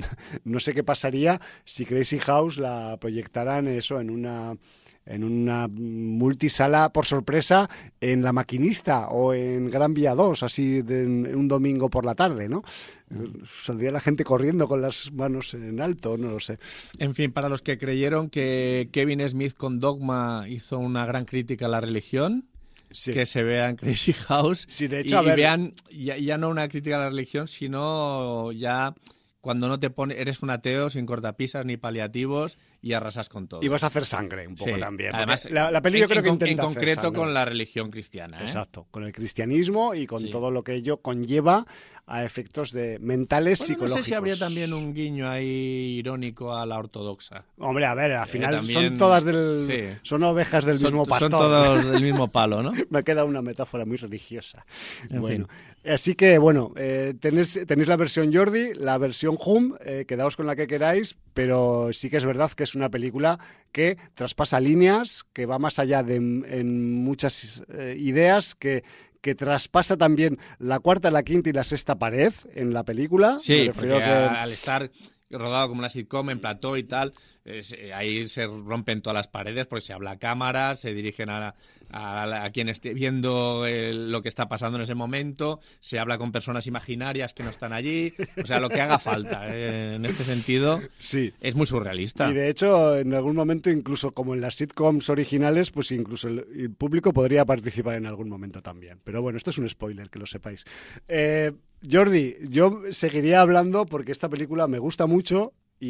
no sé qué pasaría si Crazy House la proyectaran eso en una... en una multisala por sorpresa en La Maquinista o en Gran Vía dos, así de un domingo por la tarde, ¿no? Saldría la gente corriendo con las manos en alto, no lo sé. En fin, para los que creyeron que Kevin Smith con Dogma hizo una gran crítica a la religión, sí, que se vean Crazy House, sí, de hecho, y, a ver... y vean ya, ya no una crítica a la religión, sino ya... cuando no te pone, eres un ateo sin cortapisas ni paliativos y arrasas con todo. Y vas a hacer sangre un poco, sí, también. Además, la, la peli yo en, creo que en, intenta en concreto hacer con la religión cristiana, ¿eh? Exacto, con el cristianismo y con sí. todo lo que ello conlleva a efectos de mentales, bueno, psicológicos. No sé si habría también un guiño ahí irónico a la ortodoxa. Hombre, a ver, al final eh, también, son todas del, sí. son ovejas del son, mismo pastor. Son todos del mismo palo, ¿no? Me ha quedado una metáfora muy religiosa. En bueno, fin. Así que, bueno, eh, tenéis, tenéis la versión Jordi, la versión Hum, eh, quedaos con la que queráis, pero sí que es verdad que es una película que traspasa líneas, que va más allá de en muchas eh, ideas, que... que traspasa también la cuarta, la quinta y la sexta pared en la película. Sí, porque que... al estar rodado como una sitcom en plató y tal, es, ahí se rompen todas las paredes porque se habla a cámara, se dirigen a, a, a quien esté viendo el, lo que está pasando en ese momento, se habla con personas imaginarias que no están allí, o sea, lo que haga falta. Eh, en este sentido, sí, es muy surrealista. Y de hecho, en algún momento, incluso como en las sitcoms originales, pues incluso el, el público podría participar en algún momento también. Pero bueno, esto es un spoiler, que lo sepáis. Eh, Jordi, yo seguiría hablando porque esta película me gusta mucho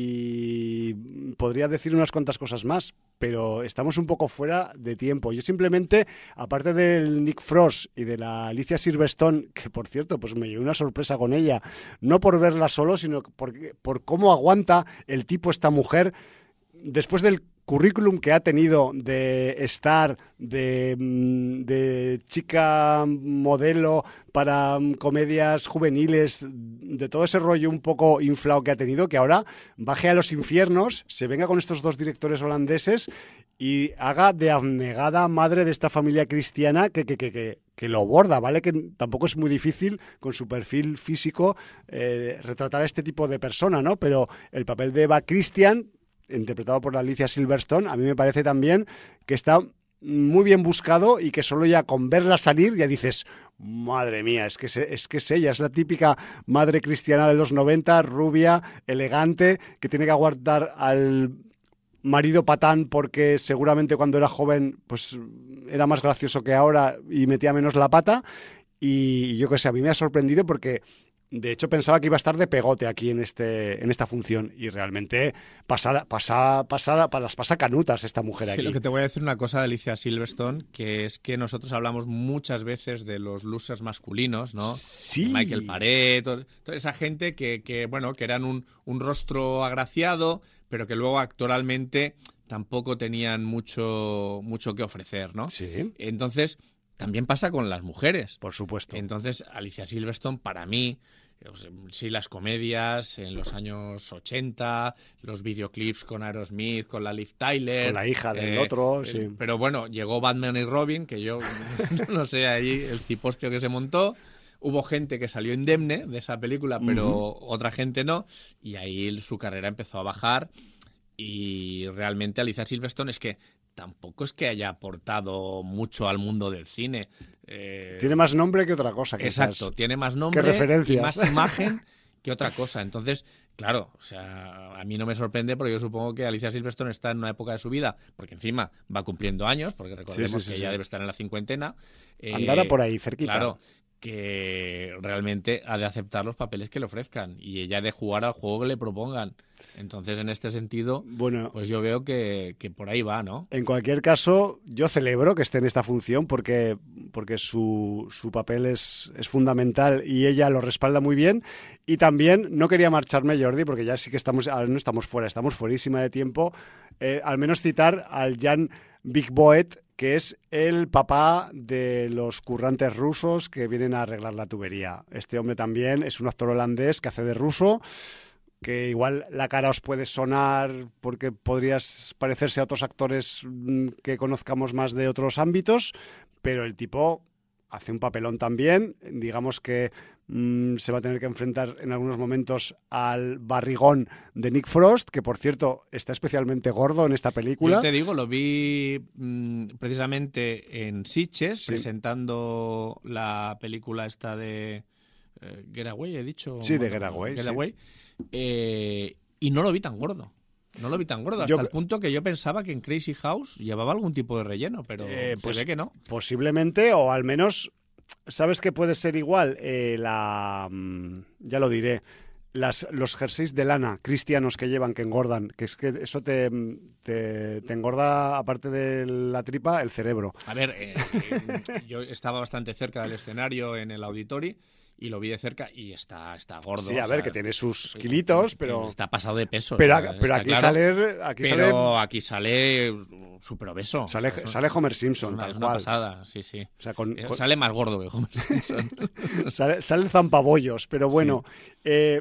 y podría decir unas cuantas cosas más, pero estamos un poco fuera de tiempo. Yo simplemente, aparte del Nick Frost y de la Alicia Silverstone, que por cierto, pues me llevé una sorpresa con ella, no por verla solo, sino por, por cómo aguanta el tipo esta mujer después del currículum que ha tenido de estar de, de chica modelo para comedias juveniles, de todo ese rollo un poco inflado que ha tenido, que ahora baje a los infiernos, se venga con estos dos directores holandeses y haga de abnegada madre de esta familia cristiana que, que, que, que, que lo borda, ¿vale? Que tampoco es muy difícil con su perfil físico eh, retratar a este tipo de persona, ¿no? Pero el papel de Eva Christian, interpretado por la Alicia Silverstone, a mí me parece también que está muy bien buscado y que solo ya con verla salir ya dices, madre mía, es que, se, es que es ella, es la típica madre cristiana de los noventa, rubia, elegante, que tiene que aguantar al marido patán porque seguramente cuando era joven pues era más gracioso que ahora y metía menos la pata. Y yo qué sé, a mí me ha sorprendido porque de hecho pensaba que iba a estar de pegote aquí en este en esta función y realmente pasa, pasa, pasa, las pasa canutas esta mujer aquí. Sí, lo que te voy a decir una cosa de Alicia Silverstone, que es que nosotros hablamos muchas veces de los losers masculinos, ¿no? Sí. Michael Paré, toda esa gente que, que bueno, que eran un, un rostro agraciado, pero que luego actoralmente tampoco tenían mucho, mucho que ofrecer, ¿no? Sí. Entonces, también pasa con las mujeres. Por supuesto. Entonces, Alicia Silverstone, para mí, sí, las comedias en los años ochenta, los videoclips con Aerosmith, con la Liv Tyler. Con la hija del eh, otro, sí. Pero bueno, llegó Batman y Robin, que yo no sé ahí el cipostio que se montó. Hubo gente que salió indemne de esa película, pero uh-huh. otra gente no. Y ahí su carrera empezó a bajar. Y realmente Alicia Silverstone es que tampoco es que haya aportado mucho al mundo del cine. Eh, tiene más nombre que otra cosa. Exacto, quizás. tiene más nombre ¿Qué referencias? y más imagen que otra cosa. Entonces, claro, o sea, a mí no me sorprende porque yo supongo que Alicia Silverstone está en una época de su vida, porque encima va cumpliendo años, porque recordemos sí, sí, sí, que sí. ya debe estar en la cincuentena. Eh, Andará por ahí cerquita. Claro, que realmente ha de aceptar los papeles que le ofrezcan y ella ha de jugar al juego que le propongan. Entonces, en este sentido, bueno, pues yo veo que, que por ahí va, ¿no? En cualquier caso, yo celebro que esté en esta función porque, porque su, su papel es, es fundamental y ella lo respalda muy bien. Y también no quería marcharme, Jordi, porque ya sí que estamos, ahora no estamos fuera, estamos fuerísima de tiempo. Eh, al menos citar al Jan Bigboet, que es el papá de los currantes rusos que vienen a arreglar la tubería. Este hombre también es un actor holandés que hace de ruso, que igual la cara os puede sonar porque podrías parecerse a otros actores que conozcamos más de otros ámbitos, pero el tipo hace un papelón también. Digamos que mmm, se va a tener que enfrentar en algunos momentos al barrigón de Nick Frost, que por cierto está especialmente gordo en esta película. Yo te digo, lo vi mmm, precisamente en Sitges, sí. presentando la película esta de eh, Getaway, he dicho. Sí, bueno, de Getaway. Getaway. Sí. Eh, y no lo vi tan gordo. No lo vi tan gordo, hasta yo, el punto que yo pensaba que en Crazy House llevaba algún tipo de relleno, pero eh, pues, se ve que no. Posiblemente, o al menos, ¿sabes qué puede ser igual? Eh, la, ya lo diré, las, los jerseys de lana cristianos que llevan, que engordan, que es que eso te, te, te engorda, aparte de la tripa, el cerebro. A ver, eh, eh, yo estaba bastante cerca del escenario en el Auditori, y lo vi de cerca y está, está gordo. Sí, a ver, sea, que tiene sus kilitos, pero... Está pasado de peso. Pero, o sea, pero aquí, claro, sale, aquí pero sale... aquí sale súper obeso. Sale, o sea, sale Homer Simpson, es una, tal es cual. una pasada, sí, sí. O sea, con, con... Sale más gordo que Homer Simpson. sale, sale zampabollos, pero bueno... Sí. Eh,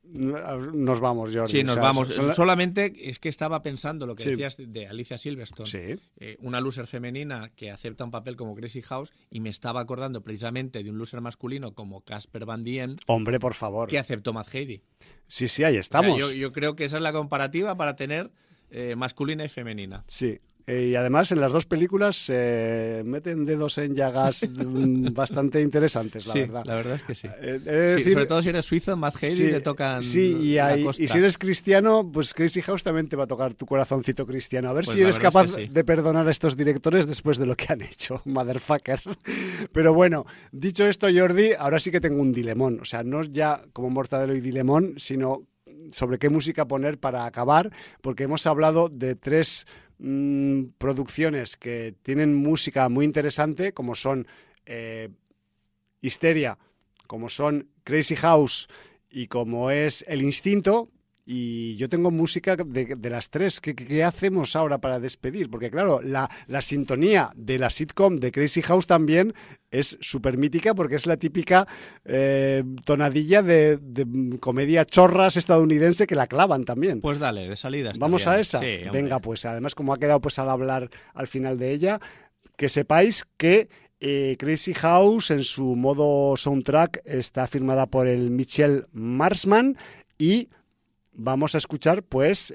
nos vamos, Jordi. Sí, nos o sea, vamos. son... Solamente es que estaba pensando lo que sí. decías de Alicia Silverstone, sí. eh, una loser femenina que acepta un papel como Crazy House, y me estaba acordando precisamente de un loser masculino como Casper Van Dien. Hombre, por favor. Que aceptó Matt Heidi. Sí, sí, ahí estamos. O sea, yo, yo creo que esa es la comparativa para tener eh, masculina y femenina. Sí. Y además en las dos películas se eh, meten dedos en llagas bastante interesantes, la sí, verdad. la verdad es que sí. Eh, decir, sí. Sobre todo si eres suizo, Matt Heidi sí, te tocan sí, y, la hay, costra. Y si eres cristiano, pues Crazy House también te va a tocar tu corazoncito cristiano. A ver pues si eres capaz es que sí. de perdonar a estos directores después de lo que han hecho, motherfucker. Pero bueno, dicho esto, Jordi, ahora sí que tengo un dilemón. O sea, no ya como Mortadelo y Dilemón, sino sobre qué música poner para acabar, porque hemos hablado de tres... Mmm, producciones que tienen música muy interesante, como son eh, Histeria, como son Crazy House y como es El Instinto. Y yo tengo música de, de las tres. ¿Qué, ¿Qué hacemos ahora para despedir? Porque claro, la, la sintonía de la sitcom de Crazy House también es súper mítica, porque es la típica eh, tonadilla de, de comedia chorras estadounidense que la clavan también. Pues dale, de salida. ¿Vamos bien. a esa? Sí, venga, pues además como ha quedado pues al hablar al final de ella, que sepáis que eh, Crazy House en su modo soundtrack está firmada por el Michel Marsman y... vamos a escuchar pues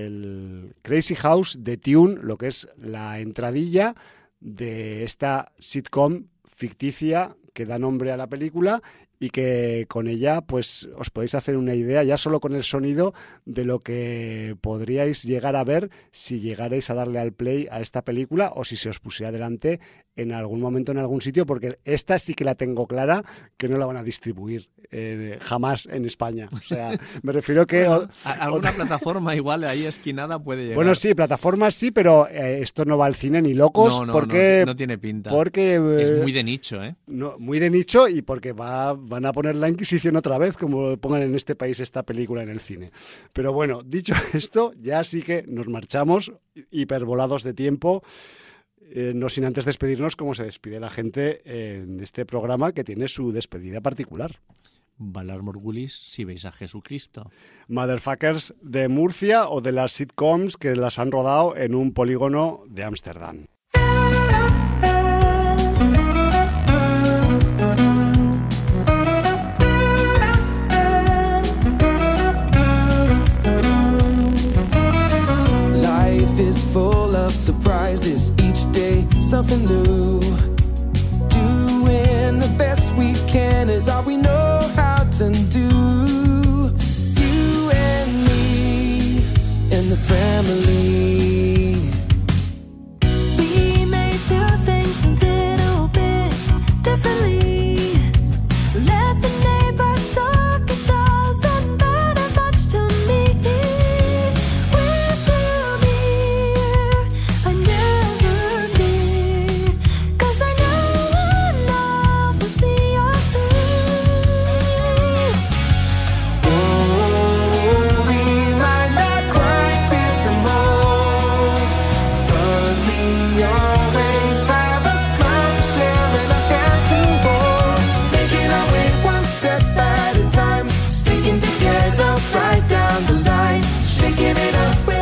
el Crazy House de Tune, lo que es la entradilla de esta sitcom ficticia que da nombre a la película y que con ella pues os podéis hacer una idea ya solo con el sonido de lo que podríais llegar a ver si llegarais a darle al play a esta película o si se os pusiera delante en algún momento en algún sitio, porque esta sí que la tengo clara que no la van a distribuir eh, jamás en España. O sea, me refiero que... Bueno, a, alguna plataforma igual ahí esquinada puede llegar. Bueno, sí, plataformas sí, pero eh, esto no va al cine ni locos. No, no, porque, no, no tiene pinta. Porque, eh, es muy de nicho, ¿eh? No, muy de nicho y porque va, van a poner la Inquisición otra vez, como pongan en este país esta película en el cine. Pero bueno, dicho esto, ya sí que nos marchamos, hipervolados de tiempo. Eh, no sin antes despedirnos como se despide la gente en este programa que tiene su despedida particular. Valar Morgulis si veis a Jesucristo. Motherfuckers de Murcia o de las sitcoms que las han rodado en un polígono de Ámsterdam. Life is full of surprises, each day something new. Doing the best we can is all we know how to do. family. We may do things a little bit differently. Let the neighbors talk, it doesn't matter much to me. With you near, I never fear, 'cause I know our love will see us through. Oh, we might not quite fit the mold, but we always have a smile to share and a hand to hold. Making our way one step at a time, sticking together right down the line, shaking it up with